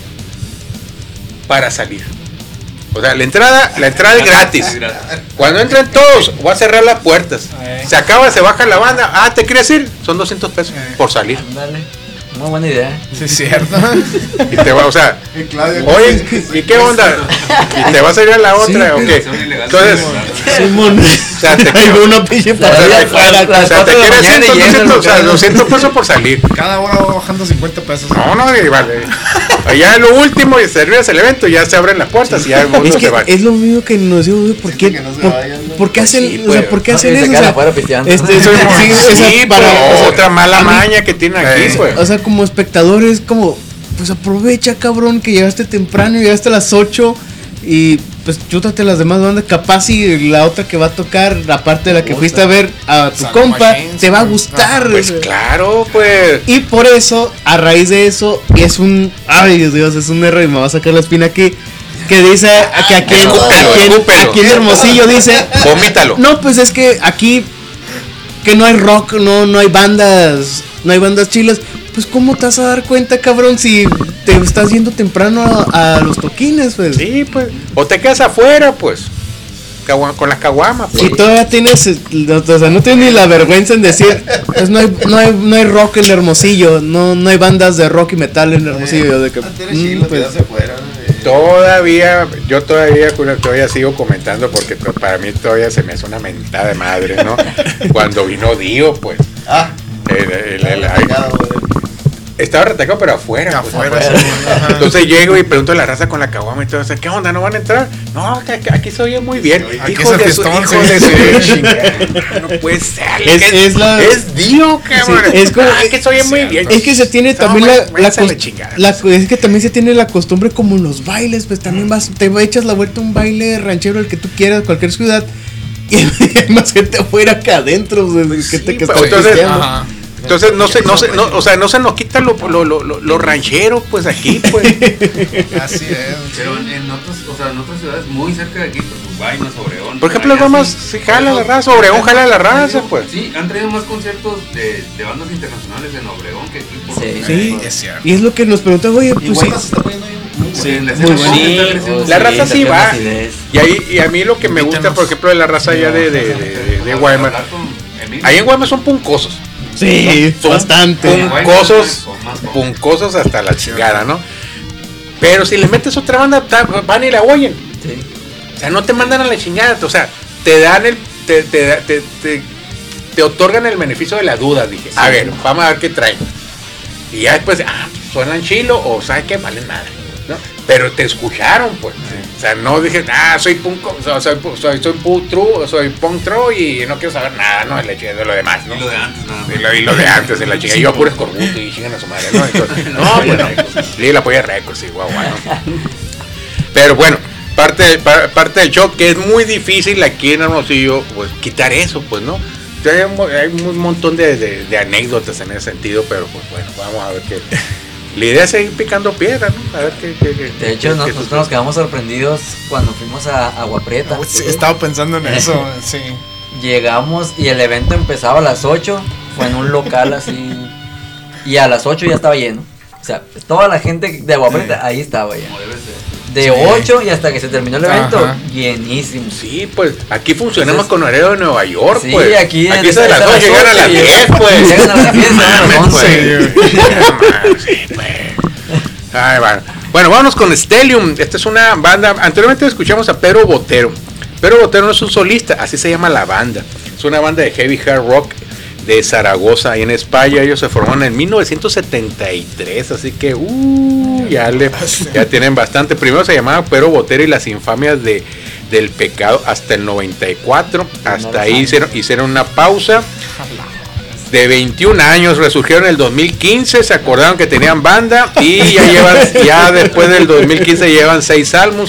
para salir. O sea, la entrada es gratis. Cuando entren todos, voy a cerrar las puertas. Se acaba, se baja la banda. Ah, ¿te quieres ir? Son 200 pesos por salir. Dale. Una buena idea. Sí, es cierto. Y te va, o sea, oye, ¿y qué onda? ¿Y te vas a ir a la otra o qué? Entonces, o sea, te quieres ir, o sea, 200 pesos por salir. Cada hora va bajando 50 pesos. No, vale. Allá es lo último y terminas el evento, ya se abren las puertas y ya el mundo se va. Es lo mismo que nos digo, ¿por qué? ¿Por qué hacen, o sea, por qué hacen eso? Otra mala maña que tienen aquí, pues. O sea, como espectadores, como, pues aprovecha, cabrón, que llegaste temprano, llegaste a las 8 y pues chútate las demás bandas, capaz y la otra que va a tocar, aparte de la que fuiste a ver a tu compa, te va a gustar. Pues claro, pues. Y por eso, a raíz de eso, es un, ay Dios, es un error y me va a sacar la espina aquí, que dice que aquí en Hermosillo dice, vomítalo. No, pues es que aquí que no hay rock, no hay bandas chilas. Pues ¿cómo te vas a dar cuenta, cabrón, si te estás yendo temprano a los toquines, pues? Sí, pues. O te quedas afuera, pues. Con las caguamas, pues. Si todavía tienes, o sea, no tienes ni la vergüenza en decir, pues no hay rock en Hermosillo, no hay bandas de rock y metal en Hermosillo. Yo de que, yo todavía sigo comentando porque pues, para mí todavía se me hace una mentada de madre, ¿no? Cuando vino Dio, pues. Estaba retacado, pero afuera. Entonces llego y pregunto a la raza con la caguama y todo, o sea, ¿qué onda? ¿No van a entrar? No, aquí se oye muy bien. Hijo de su chingada. No puede ser. Es Dio, cabrón. Sí, es como, que se oye muy bien. Es que se tiene también es que también se tiene la costumbre como en los bailes, pues también te echas la vuelta a un baile ranchero, el que tú quieras, cualquier ciudad, y hay más gente afuera que adentro, gente que está entonces no se nos quita lo ranchero, pues aquí, pues. Así es. Pero en otras ciudades muy cerca de aquí, pues Guaymas, Obregón. Por ejemplo, Guaymas sí jala la raza, Obregón jala la raza, pues. Sí, han traído más conciertos de bandas internacionales en Obregón que aquí. Sí, es cierto. Y es lo que nos preguntan, oye, pues Guaymas se está poniendo la raza sí va. Y a mí lo que me gusta, por ejemplo, de la raza allá de Guaymas. Ahí en Guaymas son puncosos. Sí, son bastante. Puncosos hasta la chingada, ¿no? Pero si le metes otra banda, van y la oyen. Sí. O sea, no te mandan a la chingada. O sea, te dan te otorgan el beneficio de la duda. Dije, a ver, vamos a ver qué traen. Y ya después, suenan chilo o sabes que valen madre, ¿no? Pero te escucharon, pues. O sea, no dije, soy punk, soy punk true y no quiero saber nada, ¿no? De lo demás, ¿no? Y lo de antes, nada. Y lo de antes, en la chica. Yo puro escorbuto y chingan a su madre, ¿no? Entonces, no, bueno, sí, la apoya Records, sí, guau, ¿no? Pero bueno, parte del show, que es muy difícil aquí en Hermosillo, pues quitar eso, pues, ¿no? Hay un montón de anécdotas en ese sentido, pero pues bueno, vamos a ver qué. La idea es seguir picando piedra, ¿no? A ver qué. De hecho, nosotros nos quedamos sorprendidos cuando fuimos a Agua Prieta. Sí, estaba pensando en eso, sí. Llegamos y el evento empezaba a las 8, fue en un local así, y a las 8 ya estaba lleno. O sea, toda la gente de Agua Prieta ahí estaba ya. De 8 y hasta que se terminó el evento, llenísimo. Sí, pues aquí funcionamos con horario de Nueva York, sí, pues. Aquí es de las 2, llegan a las 10, pues. Llegan a las 10, a las 11. Sí, pues. Ay, bueno, vámonos con Stellium. Esta es una banda. Anteriormente escuchamos a Pedro Botero. Pedro Botero no es un solista, así se llama la banda. Es una banda de heavy hard rock de Zaragoza, ahí en España. Ellos se formaron en 1973, así que ya tienen bastante. Primero se llamaba Pedro Botero y las infamias del pecado hasta el 94. Hasta ahí hicieron una pausa de 21 años, resurgieron en el 2015, se acordaron que tenían banda y ya después del 2015 llevan 6 álbumes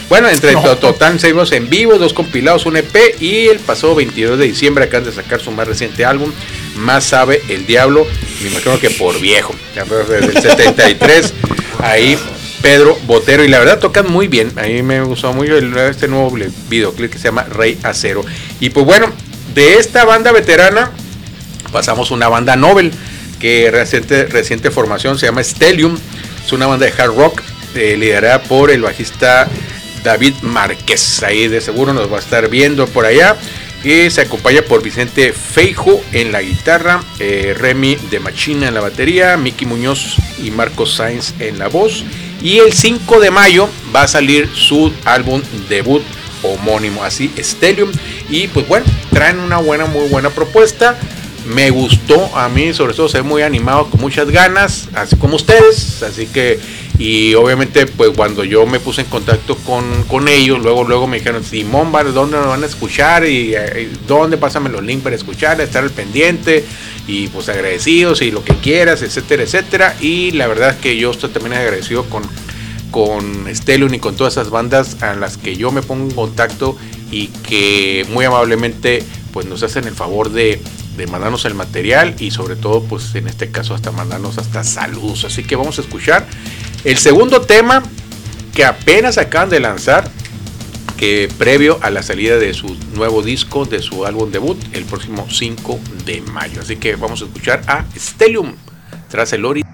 Bueno, entre total 6 videos en vivo, 2 compilados, un EP, y el pasado 22 de diciembre acaban de sacar su más reciente álbum, Más sabe el diablo, me imagino que por viejo, del 73, ahí Pedro Botero, y la verdad tocan muy bien, a mí me gustó mucho este nuevo videoclip que se llama Rey Acero. Y pues bueno, de esta banda veterana pasamos a una banda novel, que reciente formación, se llama Stellium, es una banda de hard rock, liderada por el bajista David Márquez, ahí de seguro nos va a estar viendo por allá, y se acompaña por Vicente Feijo en la guitarra, Remy de Machina en la batería, Miki Muñoz y Marcos Sainz en la voz, y el 5 de mayo va a salir su álbum debut homónimo, así Stellium, y pues bueno, traen una muy buena propuesta. Me gustó a mí, sobre todo se ve muy animado, con muchas ganas, así como ustedes, así que, y obviamente pues cuando yo me puse en contacto con ellos, luego me dijeron, Simón, ¿dónde nos van a escuchar? Y ¿dónde? Pásame los links para escuchar, estar al pendiente, y pues agradecidos, y lo que quieras, etcétera, etcétera, y la verdad es que yo estoy también agradecido con Stellium y con todas esas bandas a las que yo me pongo en contacto, y que muy amablemente pues nos hacen el favor de mandarnos el material, y sobre todo pues en este caso hasta mandarnos hasta saludos. Así que vamos a escuchar el segundo tema que apenas acaban de lanzar, que previo a la salida de su nuevo disco, de su álbum debut, el próximo 5 de mayo. Así que vamos a escuchar a Stellium, Tras el Horizonte.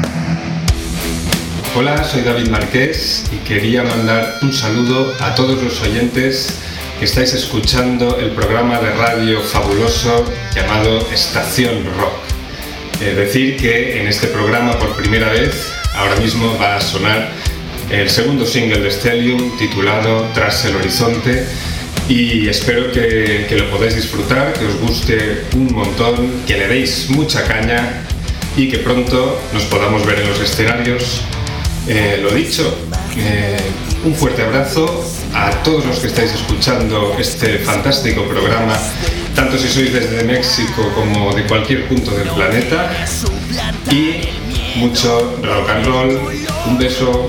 Hola, soy David Márquez y quería mandar un saludo a todos los oyentes que estáis escuchando el programa de radio fabuloso llamado Estación Rock. Decir que en este programa por primera vez ahora mismo va a sonar el segundo single de Stellium titulado Tras el Horizonte, y espero que lo podáis disfrutar, que os guste un montón, que le deis mucha caña y que pronto nos podamos ver en los escenarios. Lo dicho, un fuerte abrazo a todos los que estáis escuchando este fantástico programa, tanto si sois desde México como de cualquier punto del planeta, y mucho rock and roll. Un beso.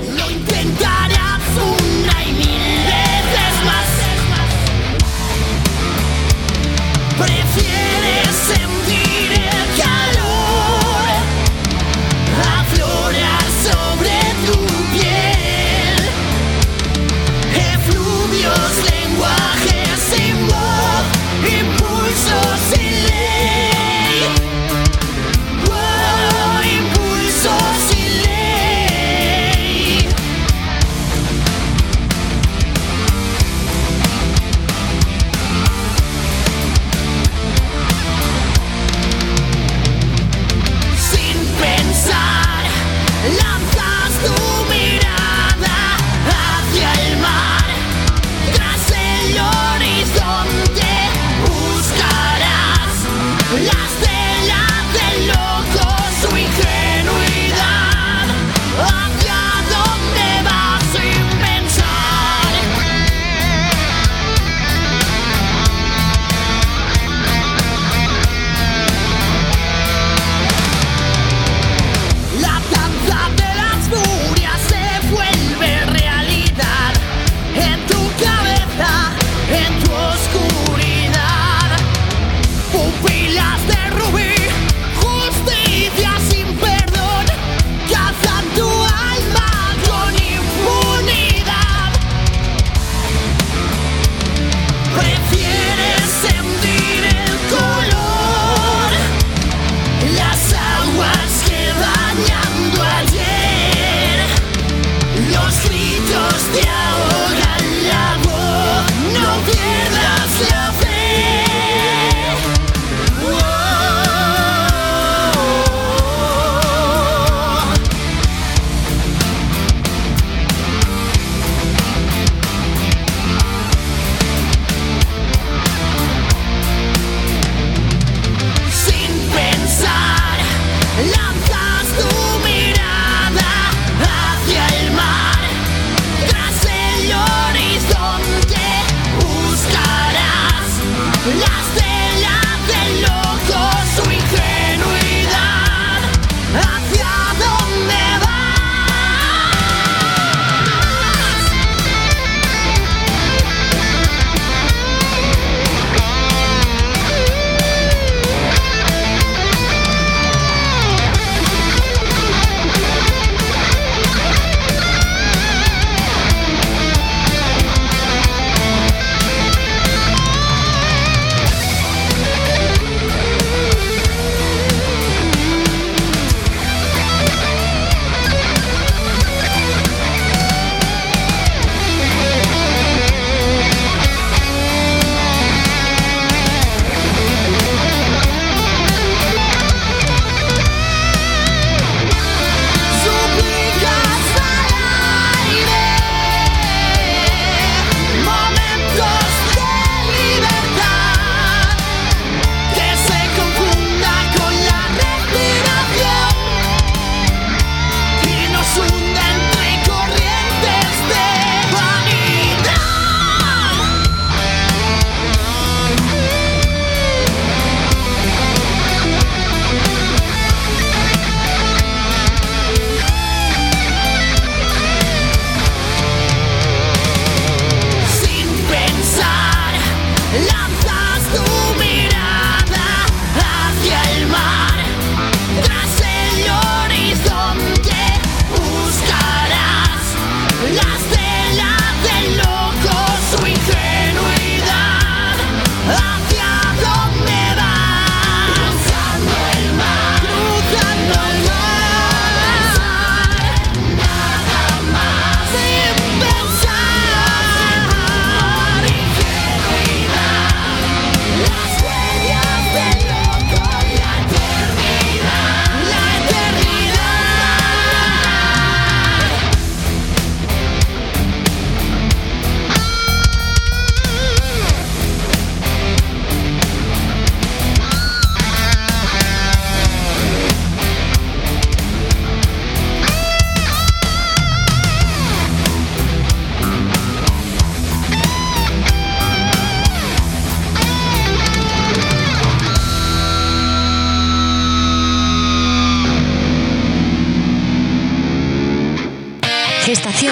Prefieres sentir el calor aflorar sobre tu piel, efluvios, lenguajes sin voz, impulsos sin ley, oh, impulsos sin ley.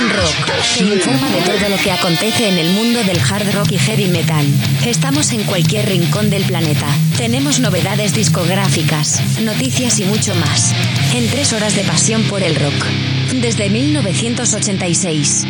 Estación Rock te informa de todo lo que acontece en el mundo del hard rock y heavy metal. Estamos en cualquier rincón del planeta. Tenemos novedades discográficas, noticias y mucho más. En 3 horas de pasión por el rock. Desde 1986.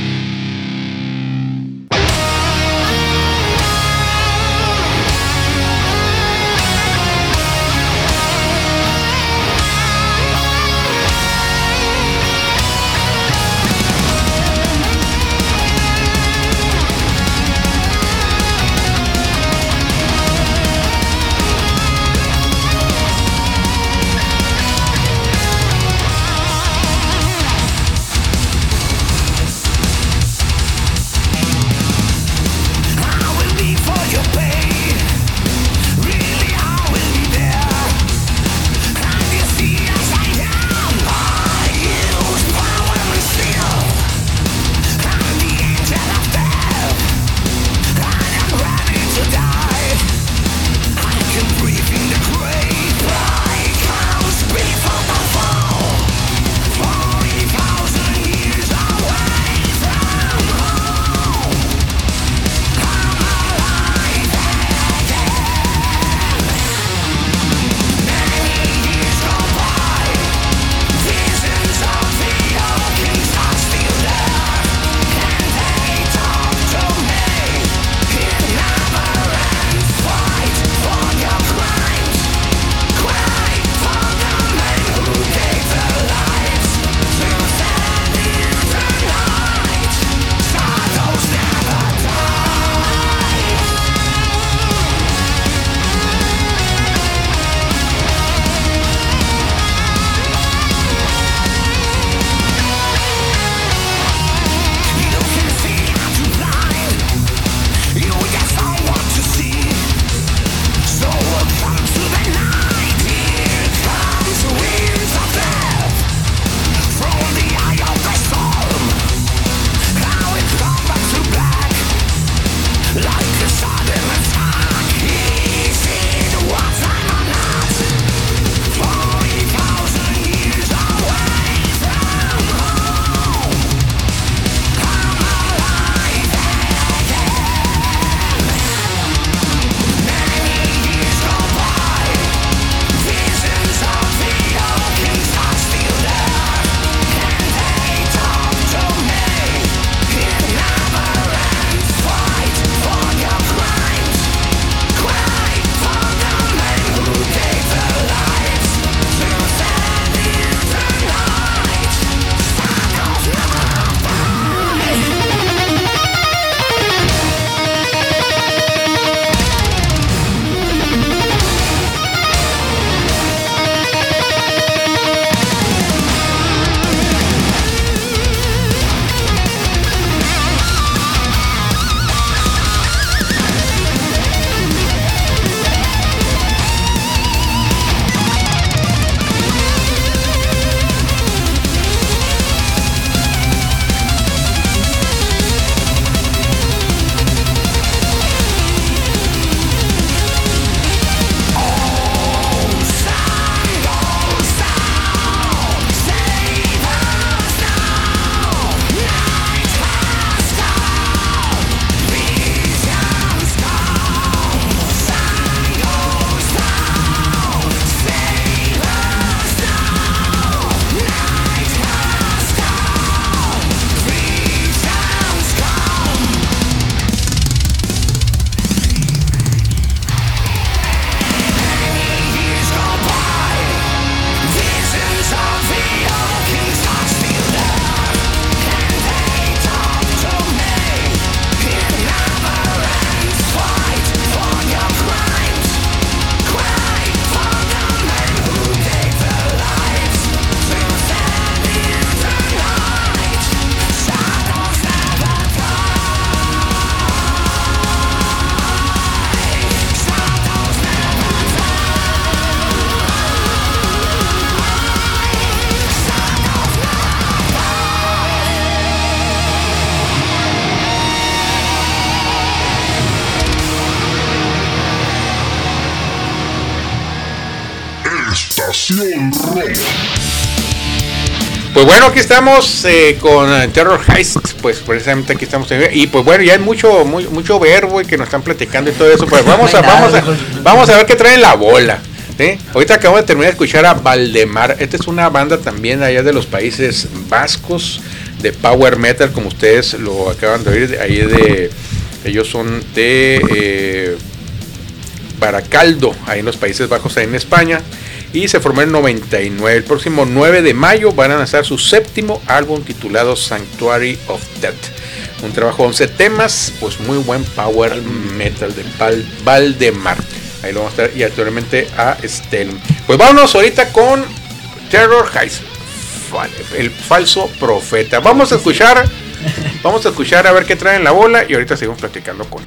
Estación Rock. Pues bueno, aquí estamos con Terror Heist, pues precisamente aquí estamos y pues bueno, ya hay mucho verbo y que nos están platicando y todo eso, pues vamos a ver qué trae en la bola. ¿Sí? Ahorita acabamos de terminar de escuchar a Valdemar. Esta es una banda también allá de los Países Vascos de power metal, como ustedes lo acaban de oír. Ellos son de Baracaldo, ahí en los Países Bajos, ahí en España. Y se formó en 99. El próximo 9 de mayo van a lanzar su 7º álbum titulado Sanctuary of Death. Un trabajo de 11 temas, pues muy buen power metal de Valdemar. Ahí lo vamos a estar, y actualmente a Stelm. Pues vámonos ahorita con Terror Heist, el falso profeta. Vamos a escuchar a ver qué trae en la bola y ahorita seguimos platicando con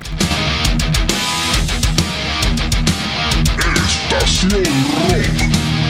Estación Rock.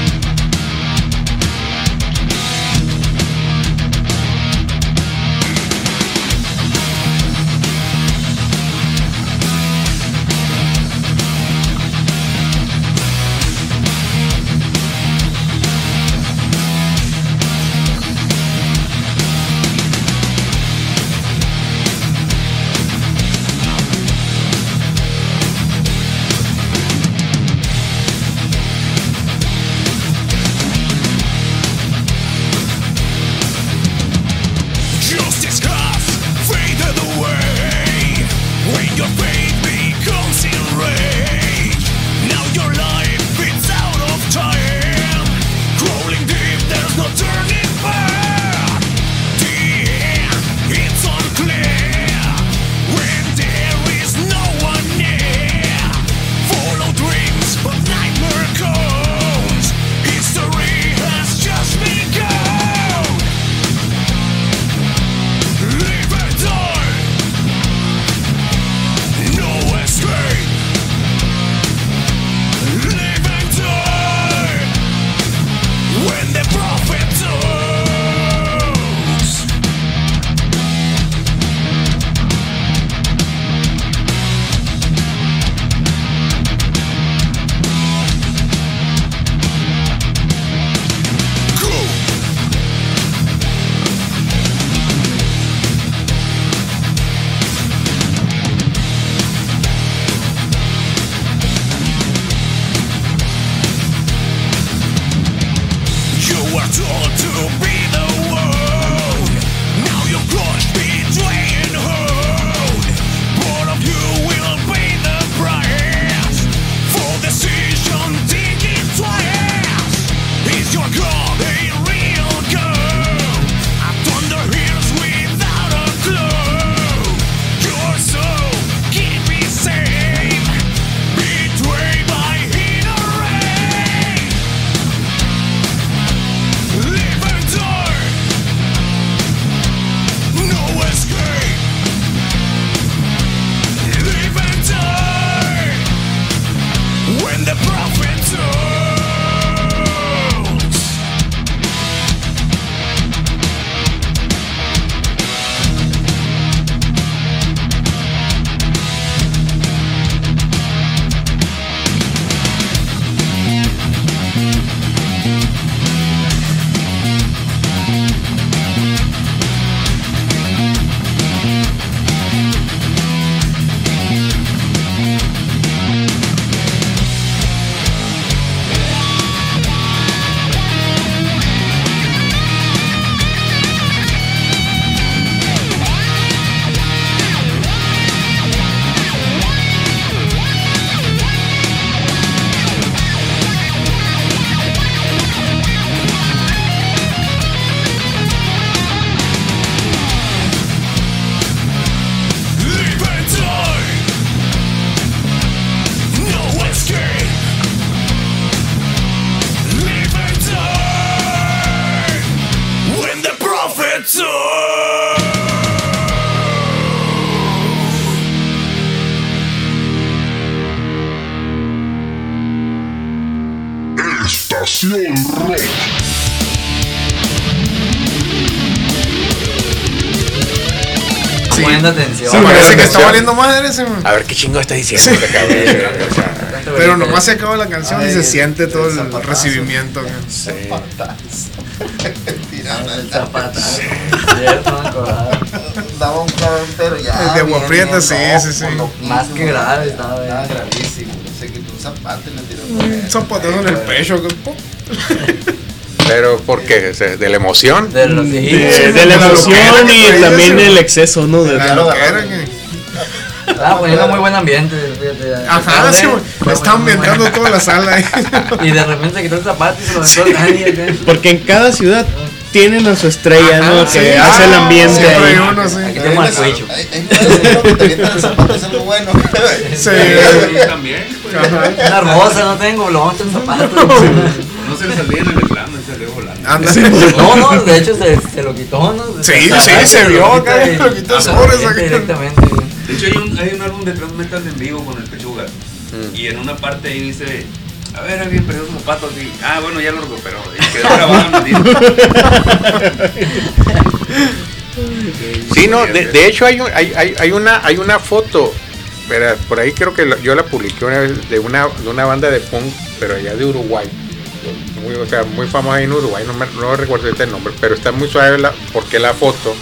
Estación Rock. Poniendo atención. Sí, parece que está valiendo madre ese. A ver qué chingo está diciendo. Sí. Pero nomás se acaba la canción y se siente todo el recibimiento. Sí. El Zapata. Cierto, no me acordaba. Daba un cabrón, pero ya. El de Agua Prieta, sí. Más que grave, estaba gravísimo. Se quitó un zapato y le tiró un zapatazo en el pecho. Pero ¿por qué? ¿De la emoción? De la emoción y también el exceso, ¿no? Estaba poniendo muy buen ambiente. Ajá, sí, está ambientando toda la sala. Y de repente se quitó el zapato y se lo metió al caño. Porque en cada ciudad tienen a su estrella, ¿no? Que hace el ambiente. Siempre hay uno, sí. Aquí tenemos al cuello. Que te quitan el zapato es algo bueno. Sí, también. Una rosa no tengo, lo vamos a echar el zapato. No se le salía en el reclamo, se salió volando. No, de hecho se lo quitó, ¿no? Sí, se vio acá, lo quitó sobres acá. Directamente. De hecho hay un álbum de thrash metal en vivo con el Pechuga. Y en una parte ahí dice, a ver, alguien perdió sus zapatos y bueno, ya lo recuperó. Y quedó grabado en el disco. Sí, no, de hecho hay una foto, pero por ahí creo que yo la publiqué una vez de una banda de punk, pero allá de Uruguay. Muy famosa en Uruguay, no recuerdo el nombre, pero está muy suave porque la foto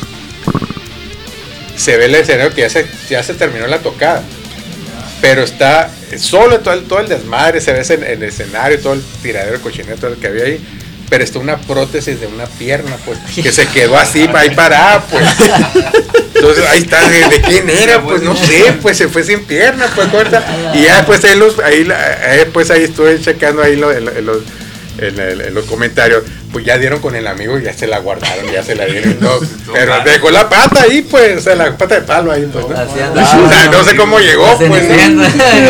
se ve el escenario que ya se terminó la tocada, pero está solo todo el desmadre, se ve en el escenario, todo el tiradero, el cochinero, todo el que había ahí, pero está una prótesis de una pierna, pues, que se quedó así, ahí parada, pues. Entonces ahí está, ¿de quién era? Pues no sé, pues se fue sin pierna, pues corta. Y ya después ahí estuve checando ahí en los comentarios, pues ya dieron con el amigo y ya se la guardaron, ya se la dieron, no, pero dejó la pata ahí, pues, o sea, la pata de palo ahí, pues, no sé cómo llegó, pues, pero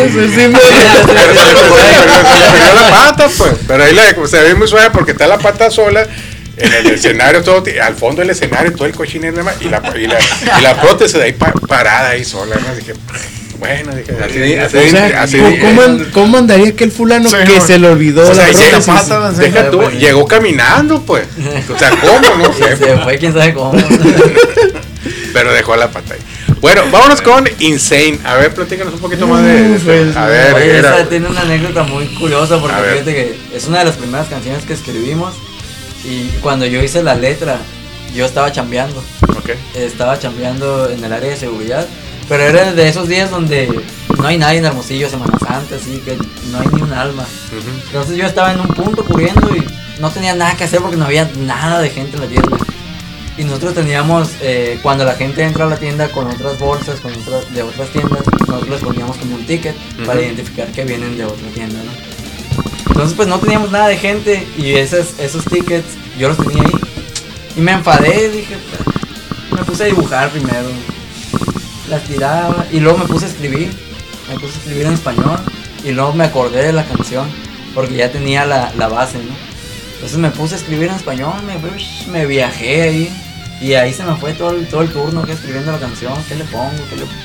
la pata, pues, pero ahí se ve muy suave porque está la pata sola en el escenario, todo al fondo del escenario, todo el cochinero y la prótesis de ahí parada ahí sola, ¿no? Dije, bueno, dije, así, ¿cómo andaría aquel fulano que se le olvidó la prótesis? Deja tú, llegó caminando, pues. O sea, ¿cómo? No sé. Se fue, quién sabe cómo. Pero dejó la pata ahí. Bueno, vámonos con Insane. A ver, platícanos un poquito más de a ver, oye, esa tiene una anécdota muy curiosa porque fíjate que es una de las primeras canciones que escribimos y cuando yo hice la letra, yo estaba chambeando. Estaba chambeando en el área de seguridad. Pero era de esos días donde no hay nadie en Hermosillo, Semana Santa, así que no hay ni un alma. Entonces yo estaba en un punto cubriendo y no tenía nada que hacer porque no había nada de gente en la tienda. Y nosotros teníamos, cuando la gente entra a la tienda con otras bolsas, de otras tiendas, nosotros les poníamos como un ticket para identificar que vienen de otra tienda, ¿no? Entonces pues no teníamos nada de gente y esos tickets yo los tenía ahí. Y me enfadé, dije, me puse a dibujar primero. Las tiraba y luego me puse a escribir en español y luego me acordé de la canción porque ya tenía la base, ¿no? Entonces me puse a escribir en español, me viajé ahí y ahí se me fue todo el turno que escribiendo la canción, qué le pongo,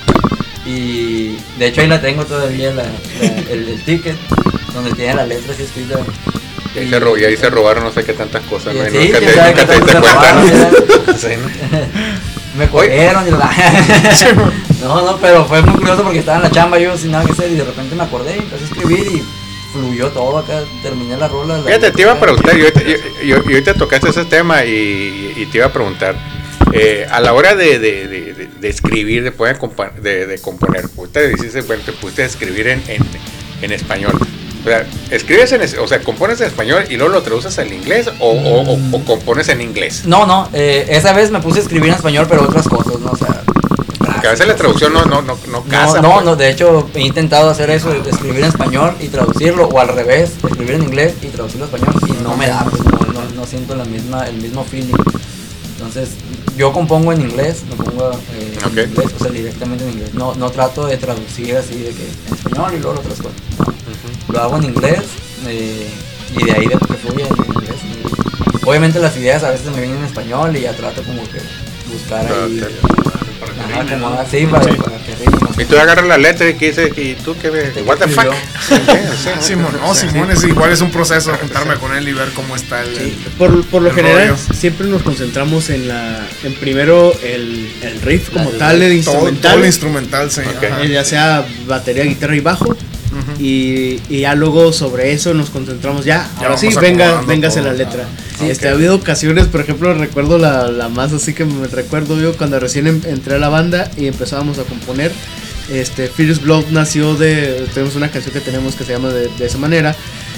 y de hecho ahí la tengo todavía el ticket donde tiene la letra así escrita. Y ahí se robaron no sé qué tantas cosas, ¿no? Sí, nunca te diste cuenta, ¿no? Me cogieron y no, pero fue muy curioso porque estaba en la chamba yo sin nada que hacer y de repente me acordé y empecé a escribir y fluyó todo acá, terminé la rola. Fíjate, te iba a preguntar, y ahorita tocaste ese tema y te iba a preguntar, a la hora de escribir, de componer, usted dice, bueno, te pusiste a escribir en español. O sea, compones en español y luego lo traduces al inglés o compones en inglés. No, esa vez me puse a escribir en español, pero otras cosas, ¿no? O sea, porque a veces la traducción no casa. No, de hecho he intentado hacer eso, escribir en español y traducirlo, o al revés, escribir en inglés y traducirlo a español y no me da, pues no siento el mismo feeling. Entonces, yo compongo en inglés, me pongo en inglés, o sea, directamente en inglés. No trato de traducir así de que en español y luego lo otras cosas. Lo hago en inglés y de ahí de que fluye en inglés. Obviamente las ideas a veces me vienen en español y ya trato como que buscar ahí. Para que rime. Y tú agarras la letra y que dice, ¿y tú qué ves? What the fuck? Simón, igual es un proceso juntarme con él y ver cómo está por lo general siempre nos concentramos en primero el riff como tal, el instrumental. Todo el instrumental, sí. Ya sea batería, guitarra y bajo. Y ya luego sobre eso nos concentramos ya ahora sí, véngase la letra. Ha habido ocasiones, por ejemplo, recuerdo la más así que me recuerdo yo cuando recién entré a la banda y empezábamos a componer. Fierce Blood nació tenemos una canción que tenemos que se llama de esa manera,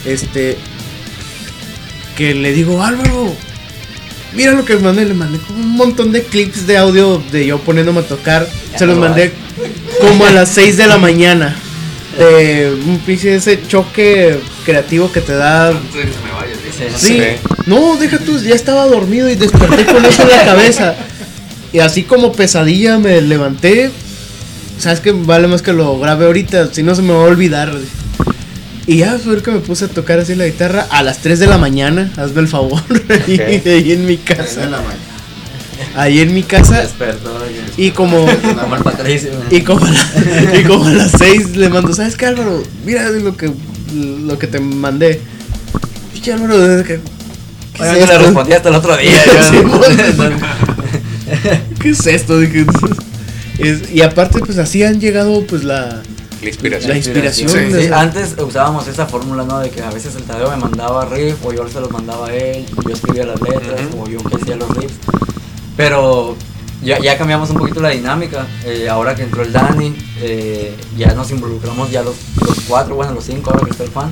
que le digo, Álvaro, mira lo que le mandé como un montón de clips de audio de yo poniéndome a tocar, se los mandé como a las 6 de la mañana. Un pinche ese choque creativo que te da. Antes de que se me vaya, sí. No, deja tú, ya estaba dormido y desperté con eso en la cabeza. Y así como pesadilla me levanté. Sabes que vale más que lo grabe ahorita, si no se me va a olvidar. Y ya fue que me puse a tocar así la guitarra a las 3 de la mañana, hazme el favor, ahí en mi casa. 3 de la mañana. Ahí en mi casa. Y como a las 6 le mando, ¿sabes qué, Álvaro? Mira lo que te mandé. Pinche Álvaro, ¿qué es le respondí hasta el otro día. ¿Qué es esto? Y aparte pues así han llegado pues la inspiración. Sí. Antes usábamos esa fórmula, ¿no? De que a veces el Tadeo me mandaba riff, o yo se los mandaba a él, yo escribía las letras, o yo hacía los riffs. Pero ya cambiamos un poquito la dinámica. Ahora que entró el Dani, ya nos involucramos ya los 4, bueno, los 5, ahora que está el fan.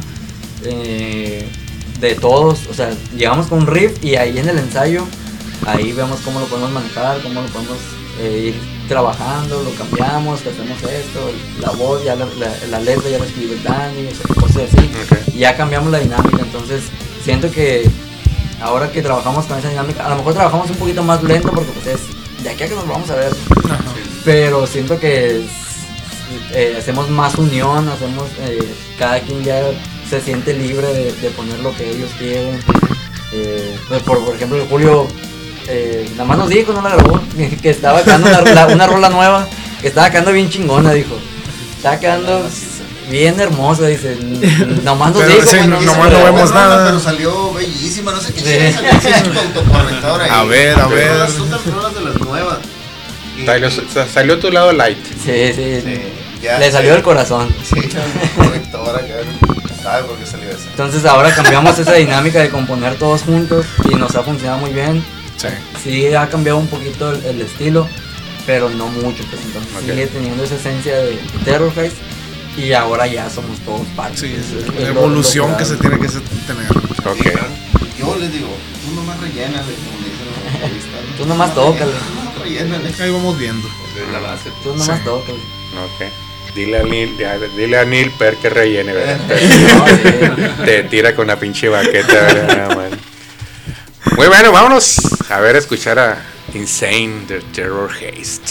De todos, o sea, llegamos con un riff y ahí en el ensayo, ahí vemos cómo lo podemos manejar, cómo lo podemos ir trabajando, lo cambiamos, que hacemos esto, la voz, ya la letra ya la escribe el Dani, o sea, cosas así. Y ya cambiamos la dinámica, entonces siento que ahora que trabajamos con esa dinámica, a lo mejor trabajamos un poquito más lento porque pues es de aquí a que nos vamos a ver. Pero siento que hacemos más unión, cada quien ya se siente libre de poner lo que ellos quieren. Pues por ejemplo, el Julio nada más nos dijo, no la grabó, que estaba quedando una rola nueva, que estaba quedando bien chingona, dijo. Estaba quedando bien hermosa, dice. Nomás nos dijo. Sí, nomás no vemos nada. Pero salió bellísima, no sé qué. Salió con autocorrector ahí. A ver. Son las rolas de las nuevas. Salió tu lado light. Sí. Le salió del corazón. Sí, correctora, ¿sabe por qué salió eso? Entonces ahora cambiamos esa dinámica de componer todos juntos y nos ha funcionado muy bien. Sí, ha cambiado un poquito el estilo, pero no mucho, pues entonces sigue teniendo esa esencia de Terrorgeist y ahora ya somos todos parte. Sí, la evolución que se tiene que tener. Yo les digo, tú nomás rellénale, como dicen los entrevistas. Tú nomás tócale. Rellénale. Ahí vamos viendo. La base. Tú nomás tócale. Dile a Neil Per que rellene, ¿verdad? Te tira con la pinche baqueta, ¿verdad? Muy bueno, vámonos a escuchar a Insane de Terrorgeist.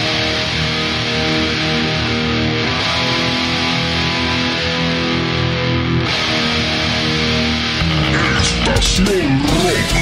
Estación Rock.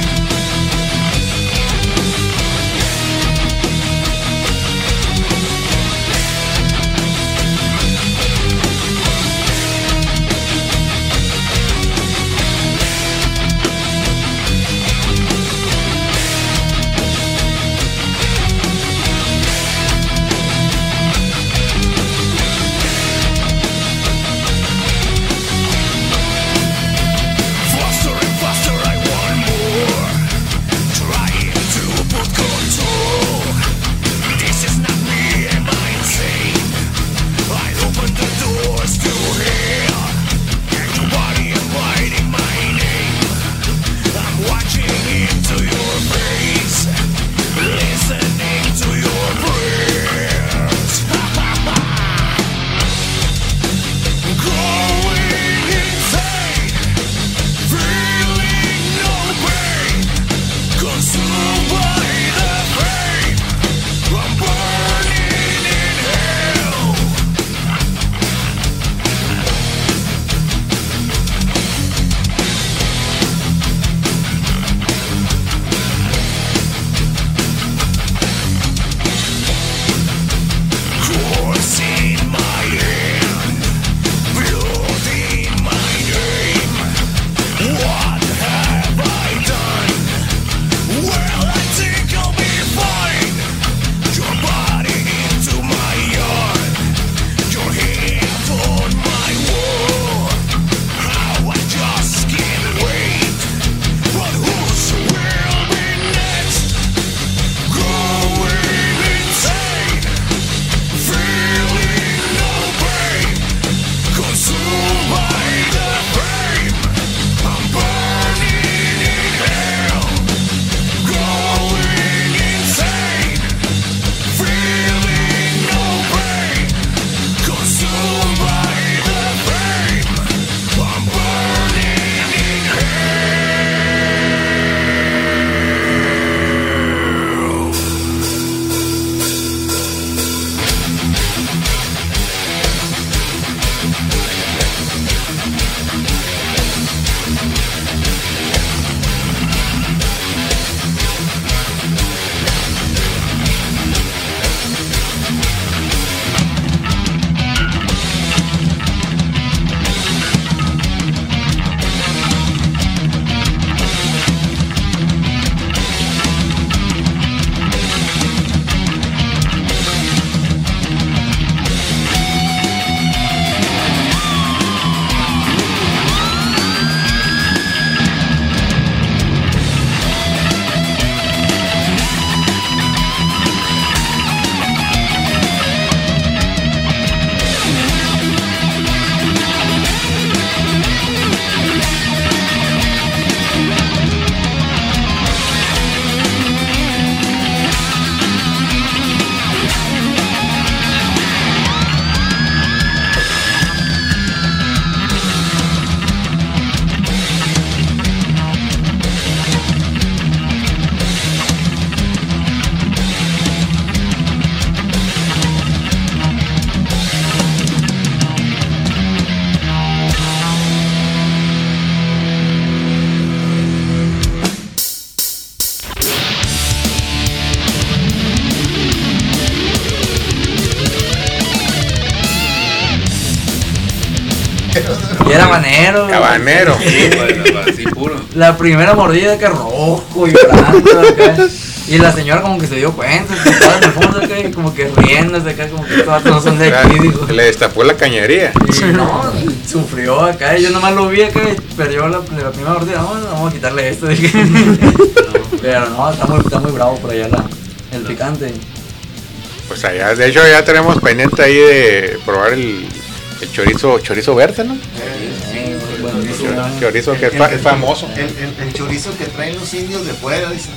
Y era habanero. Habanero. Así puro. La primera mordida que rojo y llorando acá. Y la señora como que se dio cuenta, que estaba en el fondo acá, y como que riéndose acá, como que estos vatos no son de aquí, dijo. Le destapó la cañería. Y no, sufrió acá, y yo nomás lo vi acá y perdió la primera mordida. No, vamos a quitarle esto, dije. Pero no, está muy bravo por allá el picante. Pues allá, de hecho ya tenemos pendiente ahí de probar el chorizo verde, ¿no? Chorizo que es famoso. El chorizo que traen los indios de fuera, dicen.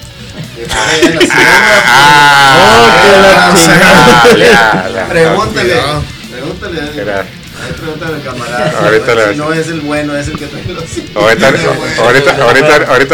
Pregúntale. Pregúntale al camarada. Ahorita si no es el bueno, es el que trae los indios. Ahorita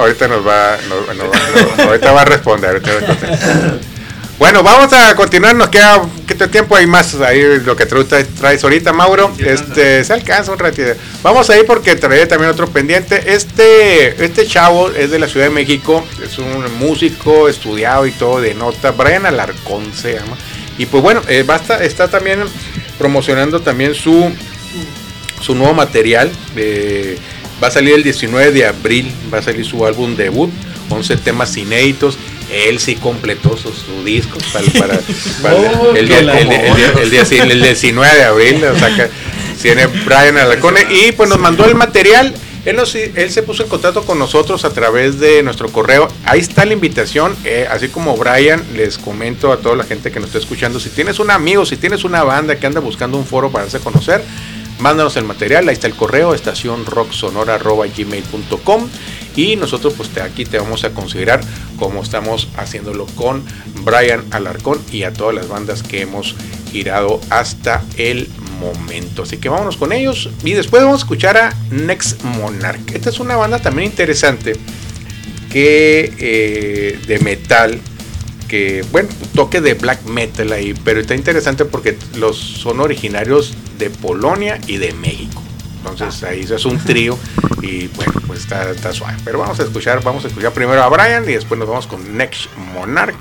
va a responder. Bueno, vamos a continuar, nos queda poquito tiempo, hay más ahí lo que traes ahorita, Mauro. Se alcanza un ratito. Vamos a ir porque trae también otro pendiente. Este chavo es de la Ciudad de México, es un músico estudiado y todo de nota, Brian Alarcón se llama. Y pues bueno, está también promocionando también su nuevo material. Va a salir el 19 de abril, va a salir su álbum debut, 11 temas inéditos. Él sí completó su disco para el 19 de abril, o sea que tiene Brian Alarcón y pues nos mandó el material. Él se puso en contacto con nosotros a través de nuestro correo. Ahí está la invitación, así como Brian, les comento a toda la gente que nos está escuchando, si tienes un amigo, si tienes una banda que anda buscando un foro para darse a conocer, mándanos el material, ahí está el correo, estacionrocksonora@gmail.com, y nosotros pues aquí te vamos a considerar como estamos haciéndolo con Brian Alarcón y a todas las bandas que hemos girado hasta el momento. Así que vámonos con ellos y después vamos a escuchar a Next Monarch. Esta es una banda también interesante que de metal, que bueno, toque de black metal ahí, pero está interesante porque son originarios de Polonia y de México. Entonces ahí es un trío y bueno, pues está suave. Pero vamos a escuchar primero a Brian y después nos vamos con Next Monarch.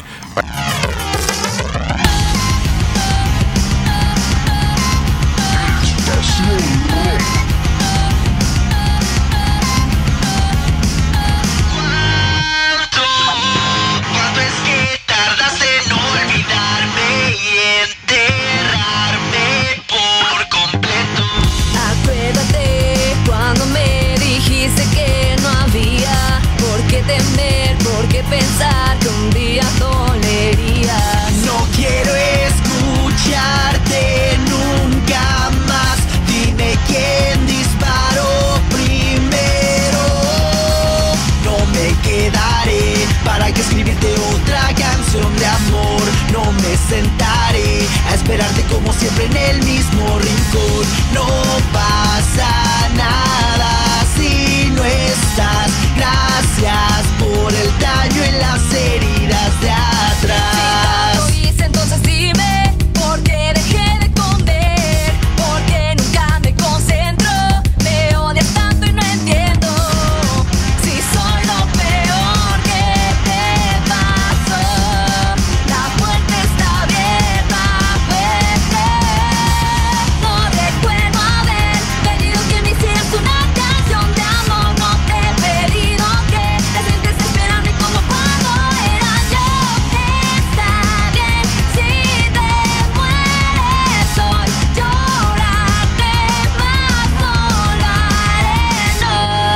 Pensar que un día dolería. No quiero escucharte nunca más. Dime quién disparó primero. No me quedaré para que escribirte otra canción de amor. No me sentaré a esperarte como siempre en el mismo rincón. No pasa nada si no estás. Gracias por el daño en las heridas de atrás. Si tanto hice, entonces dime por qué dejé de esconder, por qué nunca me concentro, me odias tanto y no entiendo. Si soy lo peor que te pasó, la puerta está abierta, vete. No recuerdo haber pedido que me hicieras una canción de amor, no te he pedido que te sientes esperando como cuando era yo. Está bien si te mueres hoy, llorarte más no lo haré, no.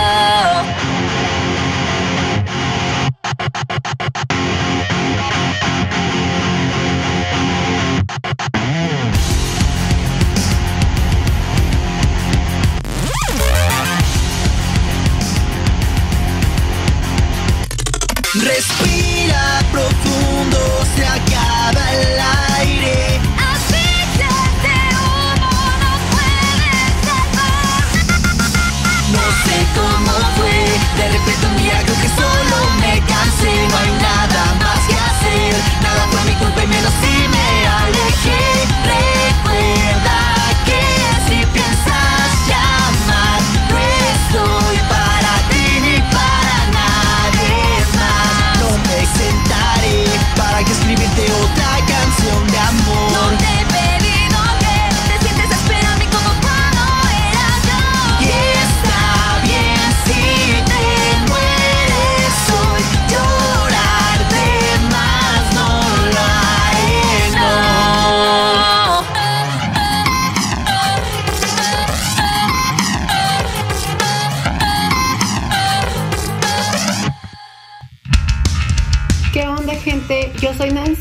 Respira profundo, se acaba el aire. Asfixias de humo, no puedes salvar. No sé cómo fue, de repente un día creo que solo me cansé. No hay nada más que hacer, nada fue mi culpa y menos si me alejé. Recuerda que si piensas llamar, no estoy para ti ni para nadie más. No me sentaré para que escribirte otra canción de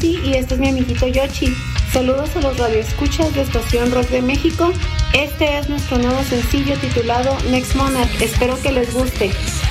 Nancy y este es mi amiguito Yoshi. Saludos a los radioescuchas de Estación Rock de México. Este es nuestro nuevo sencillo titulado Next Monarch. Espero que les guste.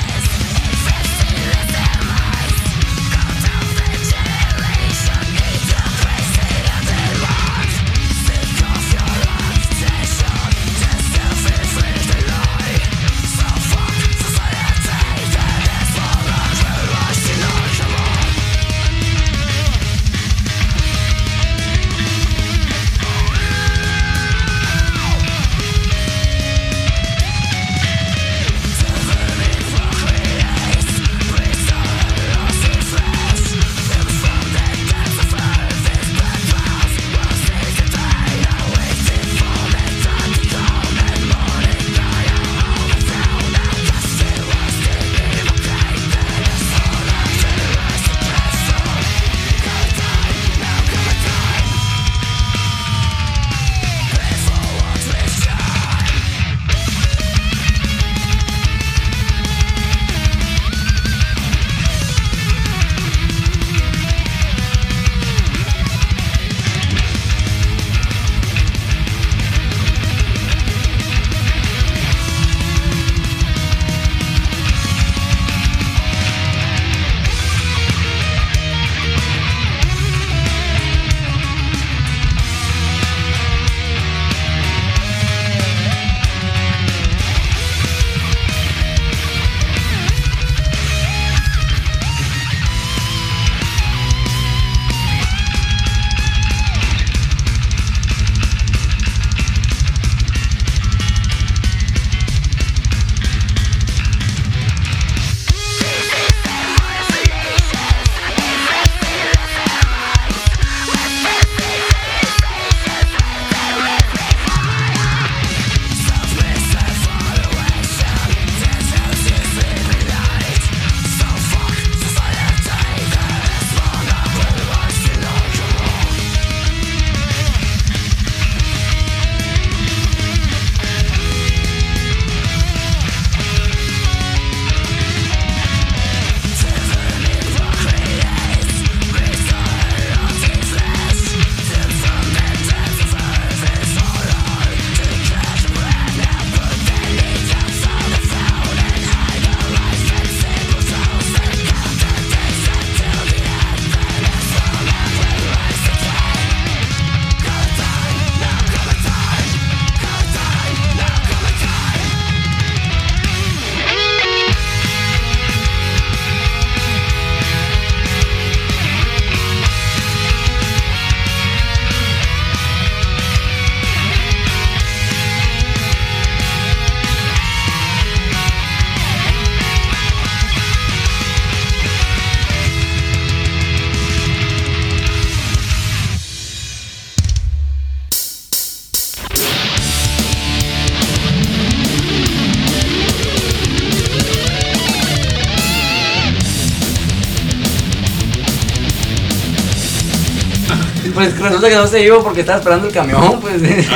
Pues resulta que no se iba porque estaba esperando el camión, pues.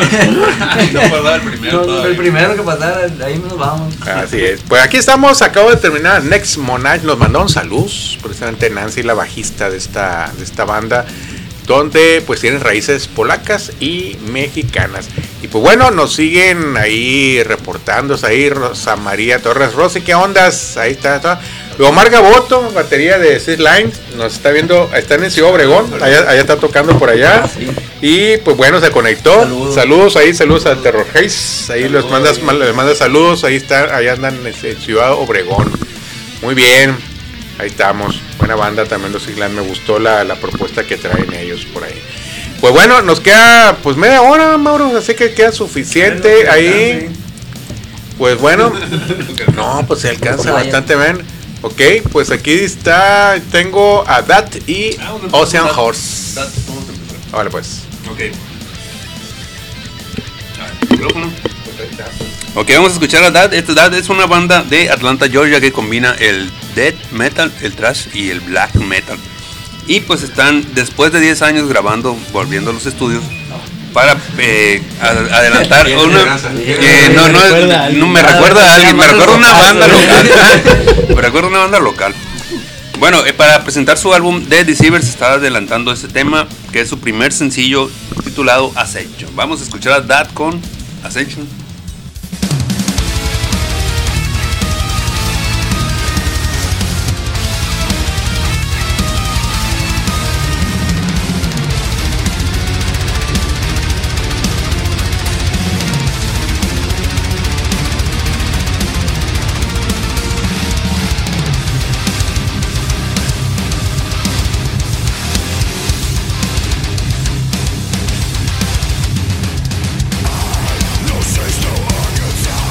No pasaba el primero. No, el primero que pasara, ahí nos vamos. Así es. Pues aquí estamos, acabo de terminar Next Monarch, nos mandó un saludo, precisamente Nancy, la bajista de esta banda, donde pues tienen raíces polacas y mexicanas. Y pues bueno, nos siguen ahí reportándose ahí Rosa María Torres. Rosy, ¿qué ondas? Ahí está. Omar Gaboto, batería de Six Line, nos está viendo, está en Ciudad Obregón, allá está tocando por allá. Sí. Y pues bueno, se conectó. Saludos a Terror Haze, ahí les manda saludos, ahí está, allá andan en Ciudad Obregón. Muy bien, ahí estamos. Buena banda también los Six Line, me gustó la propuesta que traen ellos por ahí. Pues bueno, nos queda pues media hora, Mauro, así que queda suficiente ahí. Pues bueno, no, pues se alcanza bastante bien. Ok, pues aquí está, tengo a Dat y Ocean Horse. Vale, pues. Ok, vamos a escuchar a Dat. Dat es una banda de Atlanta, Georgia, que combina el death metal, el thrash y el black metal. Y pues están, después de 10 años grabando, volviendo a los estudios para adelantar una no me recuerda a alguien, me recuerda una banda local. Me recuerda una banda local. Bueno, para presentar su álbum The Deceivers está adelantando este tema, que es su primer sencillo titulado Ascension. Vamos a escuchar a Dad con Ascension. No says no arkansas.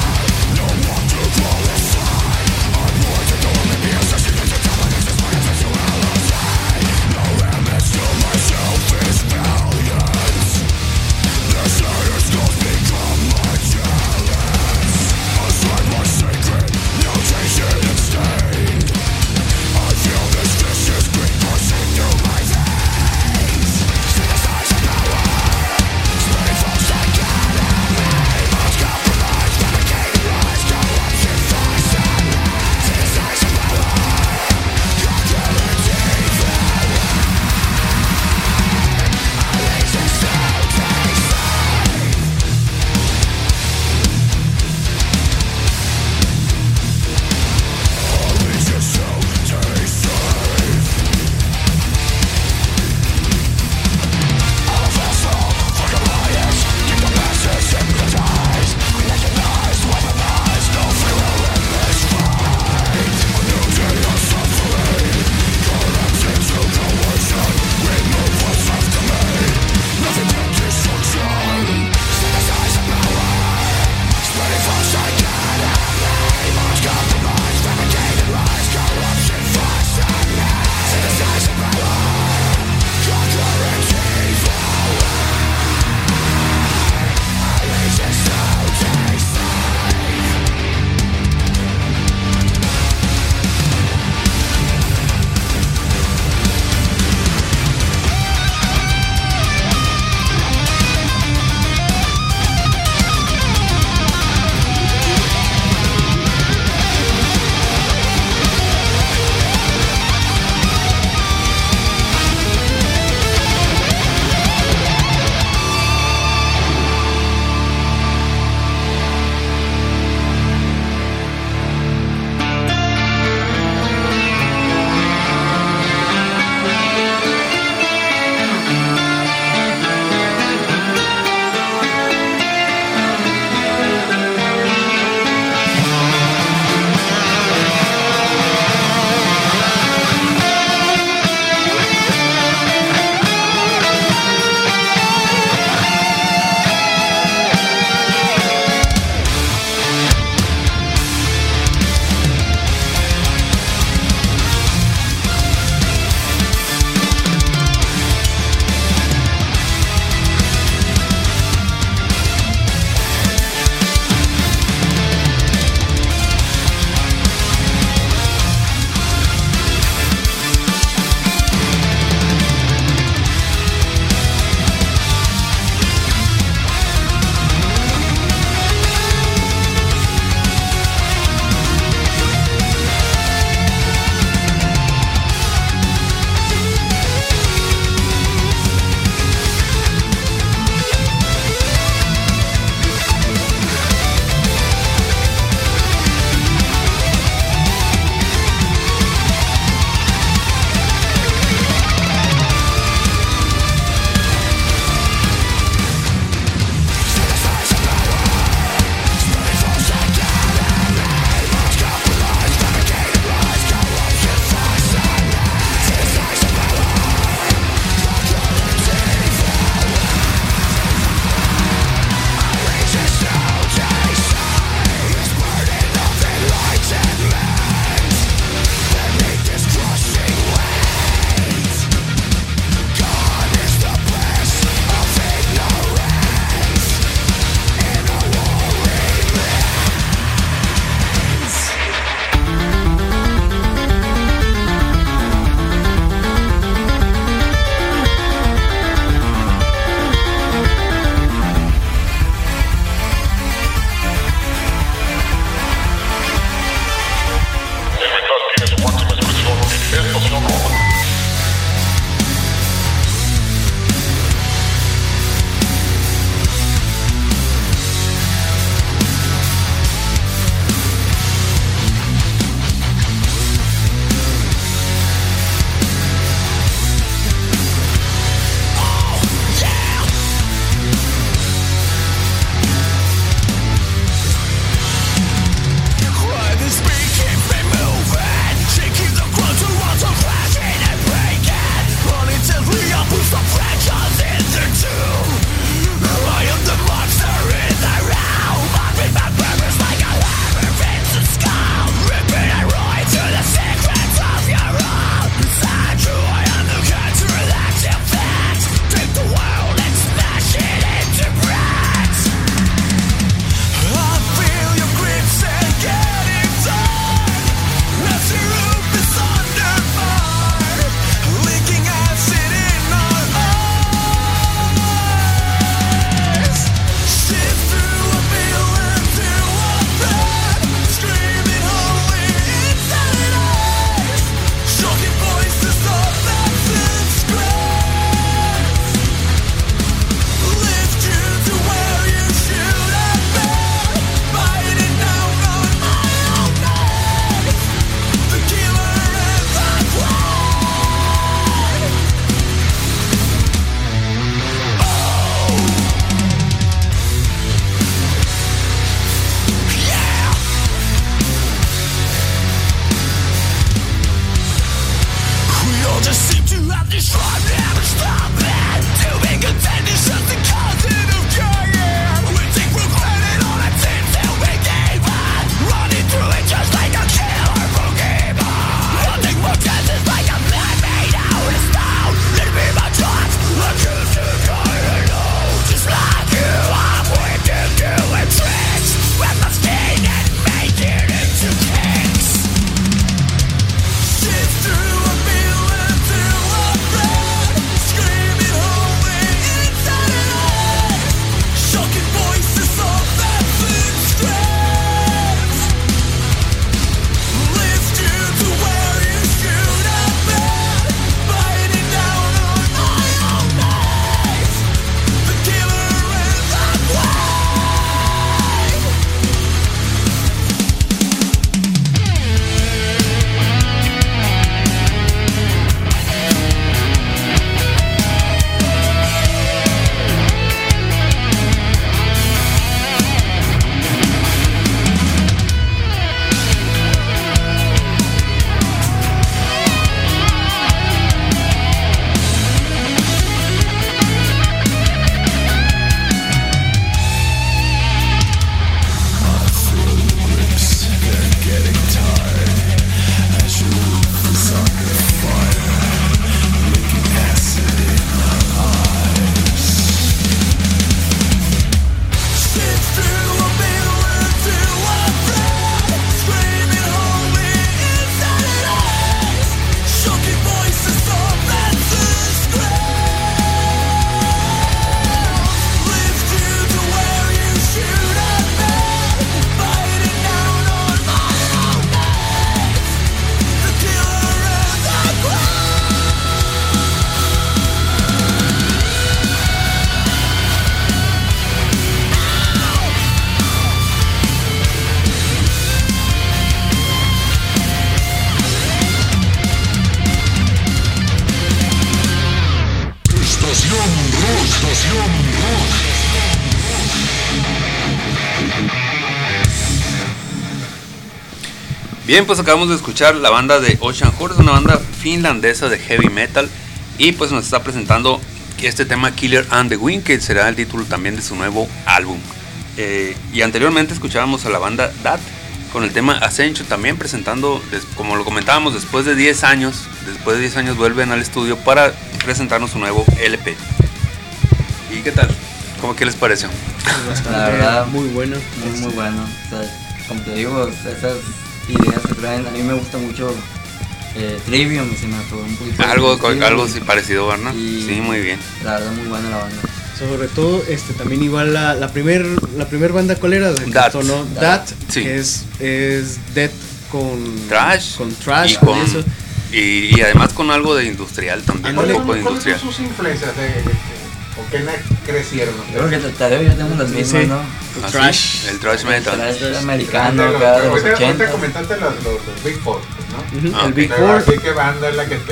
Bien, pues acabamos de escuchar la banda de Ocean Horse, una banda finlandesa de heavy metal, y pues nos está presentando este tema Killer and the Wind, que será el título también de su nuevo álbum. Y anteriormente escuchábamos a la banda Dat con el tema Ascension, también presentando, como lo comentábamos, después de 10 años vuelven al estudio para presentarnos su nuevo LP. ¿Y qué tal? ¿Qué les pareció? La verdad, muy bueno. Muy bueno. O sea, como te digo, esas ideas que traen, a mí me gusta mucho Trivium, y se me fue un poquito. Algo así parecido, ¿verdad? Sí, muy bien. La verdad, muy buena la banda. Sobre todo, también igual la primer banda, ¿cuál era? Dat, sí. Que es Death con Trash. Con Trash. Y además con algo de industrial también, un poco de industrial. ¿Cuáles son sus influencias ¿con qué crecieron? Yo creo que Tadeo y yo tenemos las mismas, ¿no? El thrash metal. El thrash americano, acá de los 80. Ahorita comentaste los Big Four, ¿no? El Big Four. ¿Qué banda es la que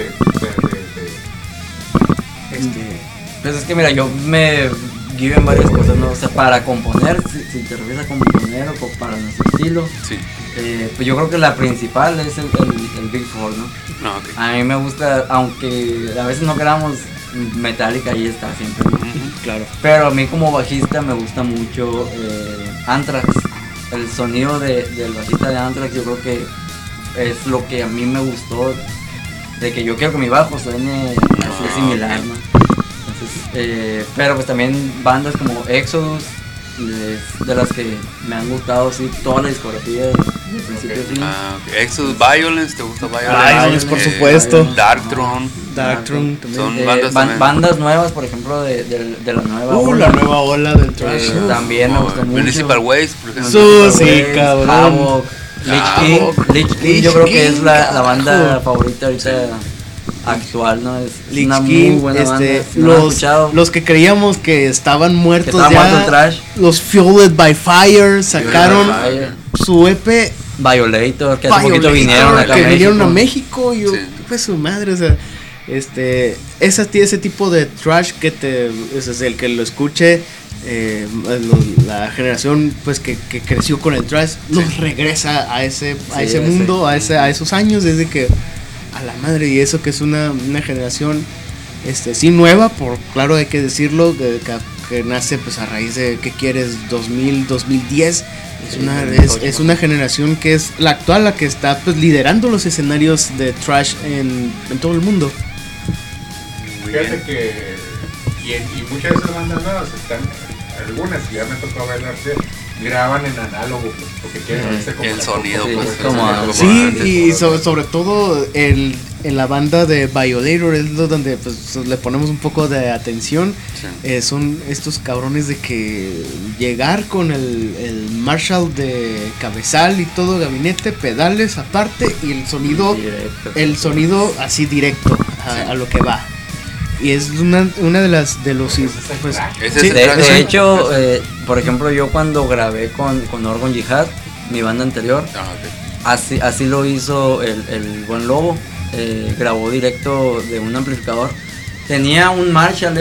Pues es que mira, yo me guío en varias cosas, ¿no? O sea, para componer, si te refieres a componer o para nuestro estilo, sí. Pues yo creo que la principal es el Big Four, ¿no? Okay. A mí me gusta, aunque a veces no queramos, Metallica ahí está siempre, ¿no? Claro. Pero a mí como bajista me gusta mucho Anthrax. El sonido del bajista de Anthrax yo creo que es lo que a mí me gustó, de que yo quiero que mi bajo suene así similar, ¿no? Entonces, pero pues también bandas como Exodus, de las que me han gustado, sí, toda la discografía de principio a fin. Okay. Exodus, Violence, ¿te gusta Violence? Violence, por supuesto. Darkthrone también. Son bandas nuevas, por ejemplo, de la nueva ola. La nueva ola del thrash. También me gusta mucho. Municipal Waste, por ejemplo. Sí, cabrón. Lich King, yo creo que es la banda favorita ahorita actual, ¿no? Es una muy buena banda. Los que creíamos que estaban muertos trash. Los Fueled by Fire sacaron su EP Violator, que hace poquito vinieron acá a México. Y fue su madre, o sea, ese tipo de trash que es el que lo escuche, la generación pues que creció con el trash nos regresa a ese mundo, a esos años, desde que a la madre. Y eso que es una generación sí nueva, por claro hay que decirlo, que nace pues a raíz de ¿qué quieres? 2010. Es una generación que es la actual, la que está pues liderando los escenarios de thrash en todo el mundo. Fíjate que y muchas de esas bandas nuevas están, algunas que ya me tocó verlas, graban en análogo, pues, porque quieren verse como el sonido, pues, sí, y sobre todo en la banda de Violator es donde pues le ponemos un poco de atención. Son estos cabrones de que llegar con el Marshall de cabezal y todo, gabinete, pedales aparte, y el sonido así directo a lo que va. Y es una de los pues, de hecho, por ejemplo, yo cuando grabé con Orgon Jihad, mi banda anterior, así lo hizo el buen Lobo. Grabó directo de un amplificador. Tenía un Marshall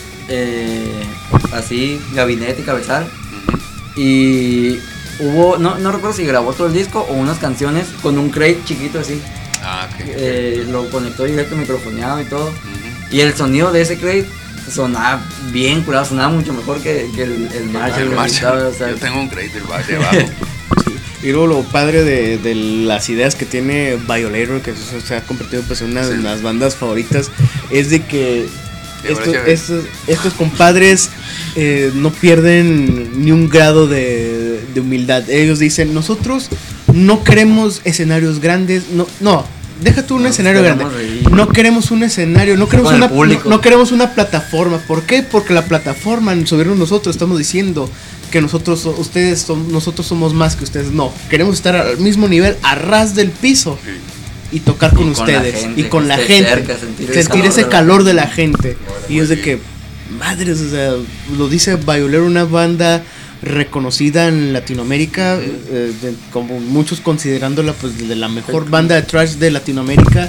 así, gabinete y cabezal. Y hubo, no recuerdo si grabó todo el disco o unas canciones con un crate chiquito así. Lo conectó directo, microfoneado y todo. Y el sonido de ese crate sonaba bien curado, sonaba mucho mejor que el Marshall. O sea, yo tengo un crate de bajo. Y luego lo padre de las ideas que tiene Violator, que se ha convertido pues en una de las bandas favoritas, es de que estos compadres no pierden ni un grado de humildad. Ellos dicen, nosotros no queremos escenarios grandes, no. Deja tú un escenario grande. No queremos un escenario, no queremos una plataforma. ¿Por qué? Porque la plataforma, en subirnos nosotros, estamos diciendo que nosotros somos más que ustedes. No, queremos estar al mismo nivel, a ras del piso, y tocar con ustedes y con la gente, sentir ese calor de la gente. Y es de que, madres, o sea, lo dice Violator, una banda reconocida en Latinoamérica, como muchos considerándola pues de la mejor banda de thrash de Latinoamérica.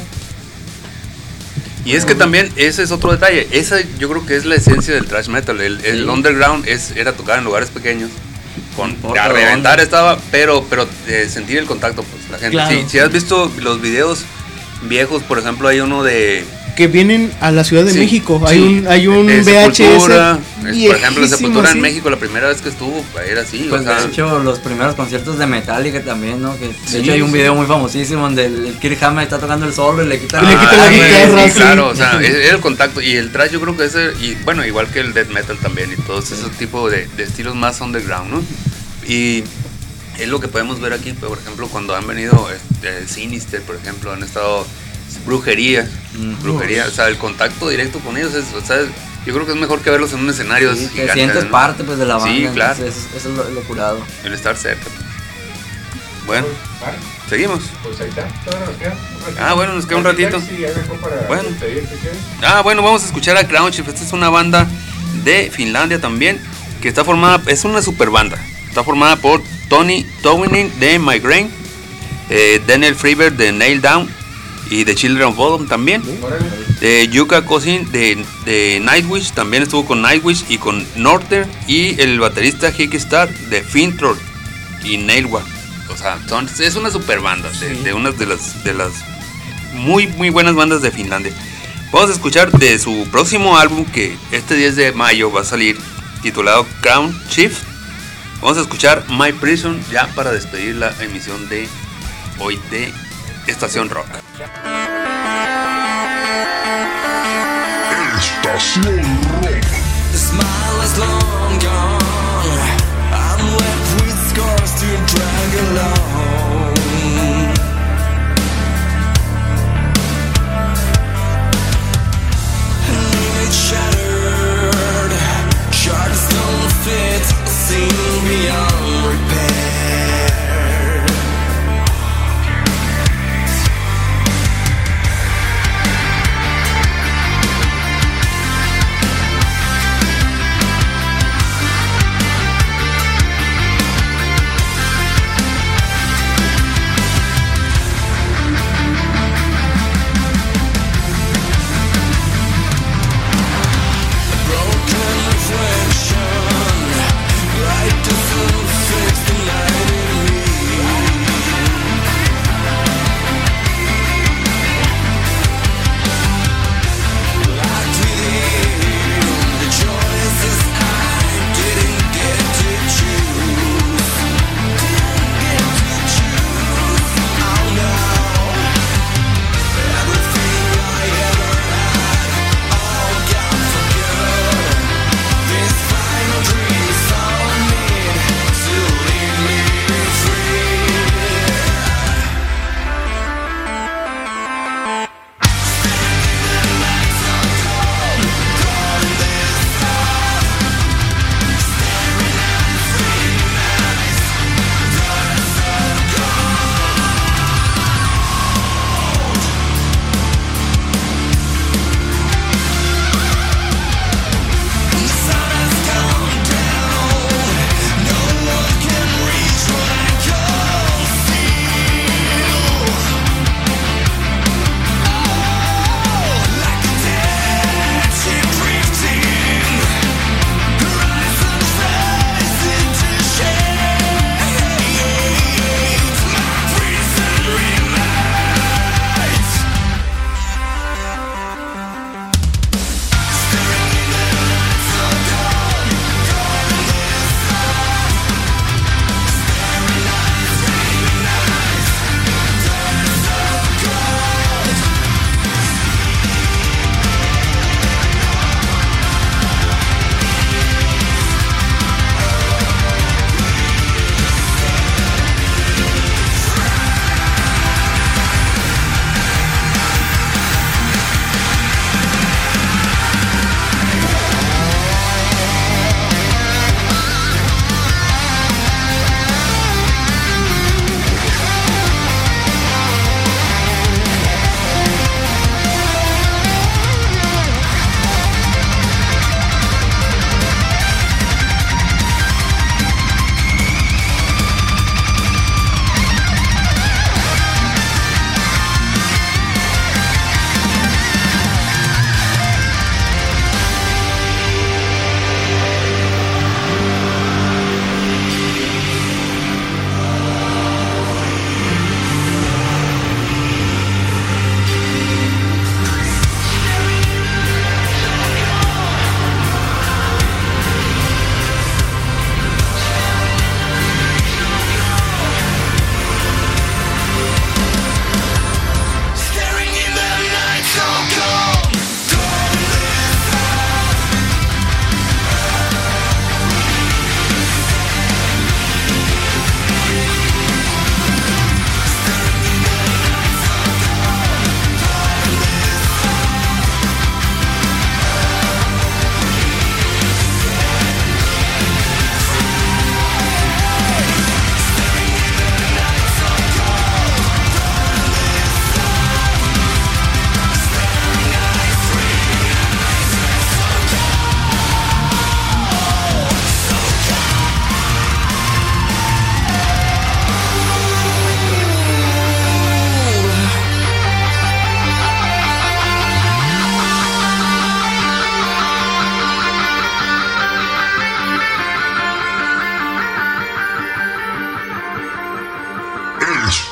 Y es que también ese es otro detalle, esa yo creo que es la esencia del thrash metal. El underground era tocar en lugares pequeños, a reventar estaba, pero sentir el contacto, pues la gente. Claro. Si has visto los videos viejos, por ejemplo, hay uno de que vienen a la Ciudad de México. Sí. Hay un de VHS. Sepultura, por ejemplo, la Sepultura ¿sí? En México, la primera vez que estuvo, era así. Pues de hecho, los primeros conciertos de Metallica también, ¿no? Que de hecho hay un video muy famosísimo donde el Kirk Hammett está tocando el solo y le quita la guitarra. Sí, claro, o sea, era el contacto. Y el thrash yo creo que ese, y bueno, igual que el death metal también, y todos esos tipos de estilos más underground, ¿no? Y es lo que podemos ver aquí, por ejemplo, cuando han venido Sinister, por ejemplo, han estado brujería, o sea, el contacto directo con ellos o sea, yo creo que es mejor que verlos en un escenario gigantes, te sientes, ¿no? Parte pues de la banda. Sí, claro. Eso es lo curado. El estar cerca. Bueno, seguimos. Pues ahí está. Bueno, nos queda un ratito. Bueno, vamos a escuchar a Crown Chief. Esta es una banda de Finlandia también, que está formada, es una super banda. Está formada por Tony Towinen de Migraine, Daniel Freeberg de Nail Down y de Children of Bodom también. Yuka Kosin de Nightwish, también estuvo con Nightwish y con Northern, y el baterista Hickey Starr de Fintroll y Nailwar. O sea, es una super banda de unas de las muy muy buenas bandas de Finlandia. Vamos a escuchar de su próximo álbum, que este 10 de mayo va a salir, titulado Crown Chief. Vamos a escuchar My Prison ya para despedir la emisión de hoy de Estación Rock. Estación Rock. The smile is long gone. I'm left with scars to drag along. An image shattered, shards don't fit, seen beyond repair.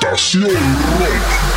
Estación Rock.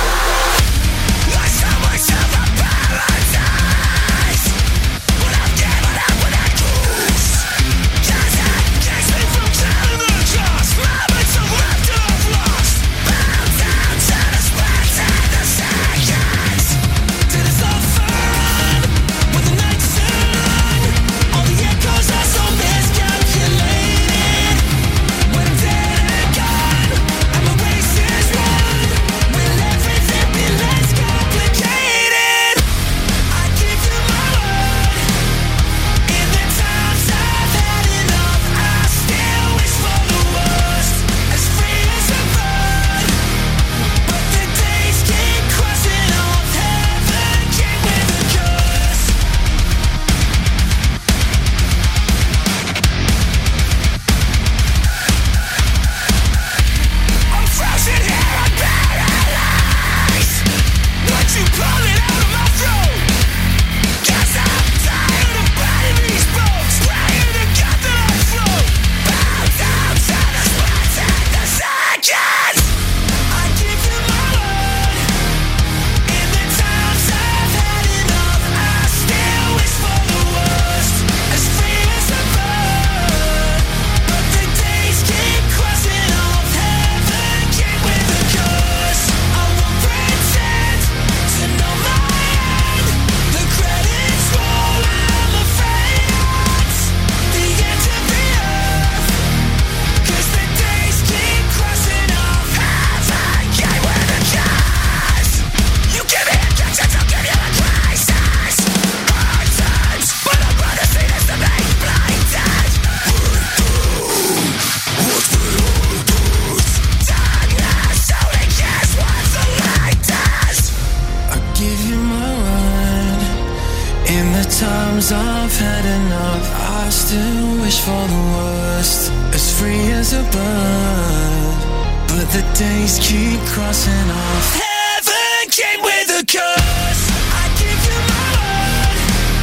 times I've had enough, I still wish for the worst, as free as a bird, but the days keep crossing off. Heaven came with a curse. I give you my word.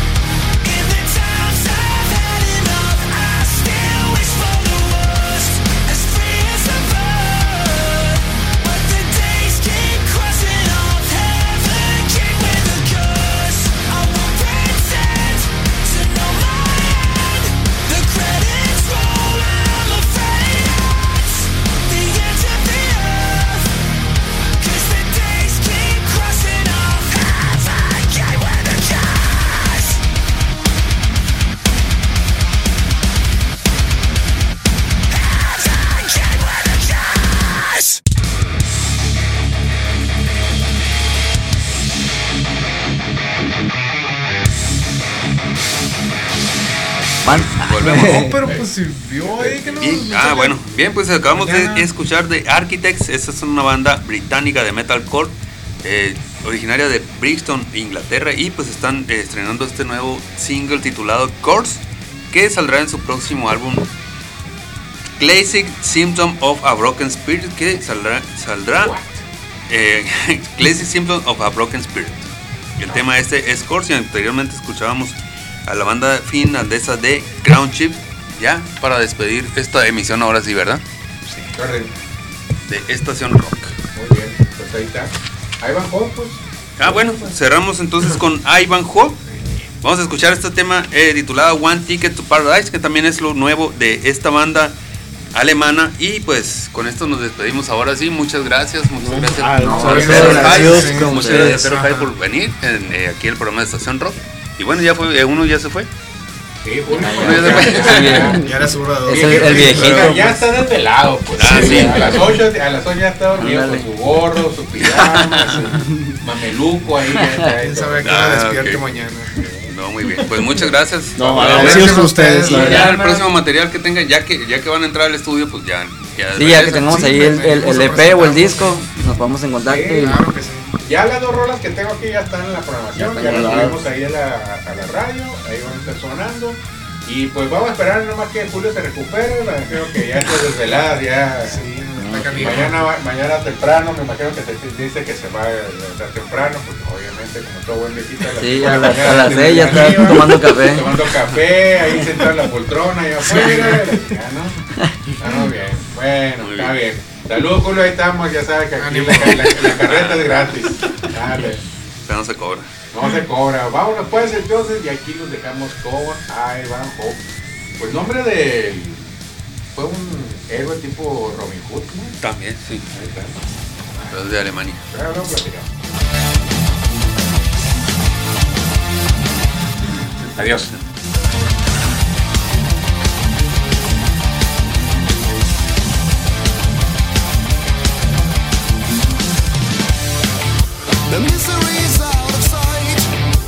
In the times I've had enough, I still wish for the worst, as free as a bird, but the days keep crossing off. Heaven came with a curse. I won't pretend to know my end. The credits roll, I'm afraid it's the end of the earth, 'cause the days keep crossing off. Heaven came with a curse. Heaven came with a curse. Volvemos. No, pero pues sirvió ahí que no. Bien, bueno, bien, pues acabamos de escuchar de Architects. Esta es una banda británica de metalcore, originaria de Brixton, Inglaterra, y pues están estrenando este nuevo single titulado Course, que saldrá en su próximo álbum Classic Symptom of a Broken Spirit, que saldrá Classic Symptom of a Broken Spirit. El tema este es Course, y anteriormente escuchábamos a la banda finlandesa de Ground Chips, ya para despedir esta emisión ahora sí, ¿verdad? Sí, correcto. De Estación Rock. Muy bien, pues ahí está. Ivanhoe, pues. Bueno, cerramos entonces con Ivanhoe. Vamos a escuchar este tema titulado One Ticket to Paradise, que también es lo nuevo de esta banda alemana. Y pues con esto nos despedimos ahora sí. Muchas gracias. Muchas gracias. Muchas gracias a Pedro Jai por venir aquí el programa de Estación Rock. Y bueno, ya fue, uno ya se fue. Sí, uno ya se fue. Ya era su hora. Es el viejito. Ya está desvelado, pues. Sí. A las 8 ya está dormido con su gorro, su pijama, su mameluco ahí. ¿Quién sabe a qué hora despierte mañana? No, muy bien. Pues muchas gracias. No, agradecidos con ustedes. Ya el próximo material que tengan, ya que van a entrar al estudio, pues ya sí, ya que tengamos ahí el EP o el disco, nos ponemos en contacto. Sí, claro que sí. Ya las dos rolas que tengo aquí ya están en la programación, ya las subimos ahí a la radio, ahí van a estar sonando. Y pues vamos a esperar nomás que Julio se recupere, creo que ya está desvelada, ya. Sí, mañana temprano, me imagino que se dice que se va a levantar temprano, porque obviamente como todo buen viejito a las 6 ya está tomando café. Tomando café, ahí sentado en la poltrona, allá afuera. Ya no bien, bueno, está bien. Saludos, Julio, ahí estamos, ya sabes que aquí la carreta es gratis. Dale. Pero no se cobra. No se cobra. Vámonos pues entonces y aquí los dejamos con Ivan Hope. Pues nombre de... Fue un héroe tipo Robin Hood, ¿no? También, sí. Ahí está. Pero es de Alemania. Pero luego platicamos. Adiós. The misery's out of sight.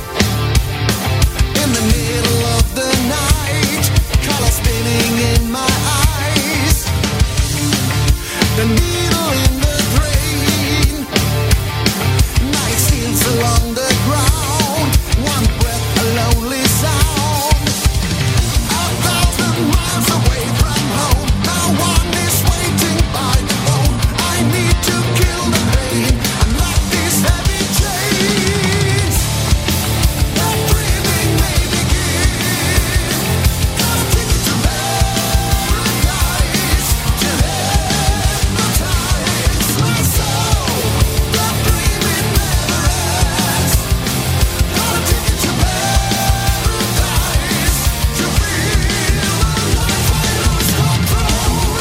In the middle of the night, color spinning in my eyes. The needle in the drain. Night steals along the ground. One breath, a lonely sound. 1,000 miles away from home. No one is waiting by the phone. I need to kill the pain. Unlock these heavy chains. That dreaming may begin. Gotta take it to paradise. To hypnotize my soul. That dreaming never ends. Gotta take it to paradise. To feel alive, I lose control.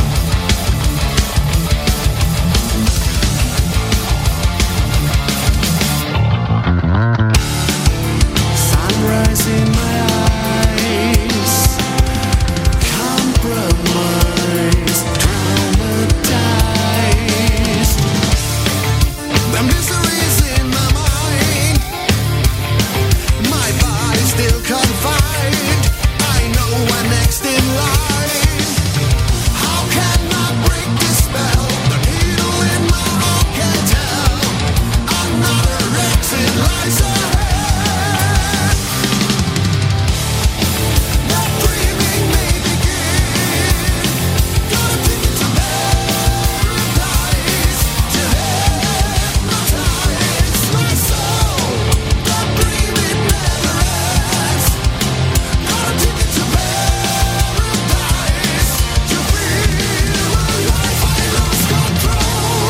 Sunrise in my eyes, compromised, traumatized. The misery's in my mind, my body's still confined. I know I'm next in line. How can I break this spell? The needle in my arm can tell. Another exit lies ahead. That dreaming may begin. Gotta take it to paradise. To hypnotize my soul. That dreaming never ends. Gotta take it to paradise. To feel alive, I lost control.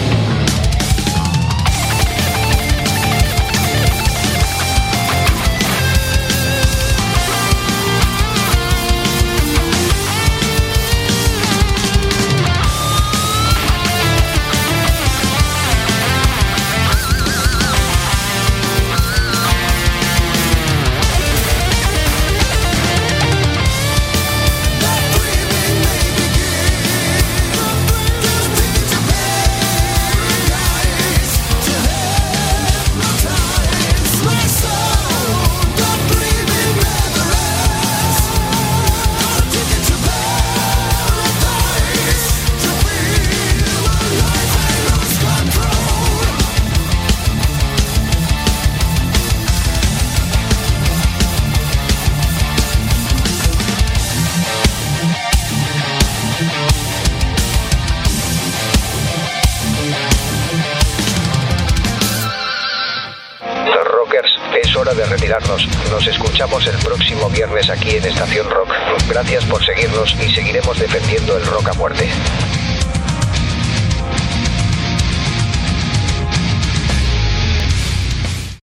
Rockers, es hora de retirarnos. Nos escuchamos el próximo viernes aquí en Estación Rock. Gracias por seguirnos y seguiremos defendiendo el rock a muerte.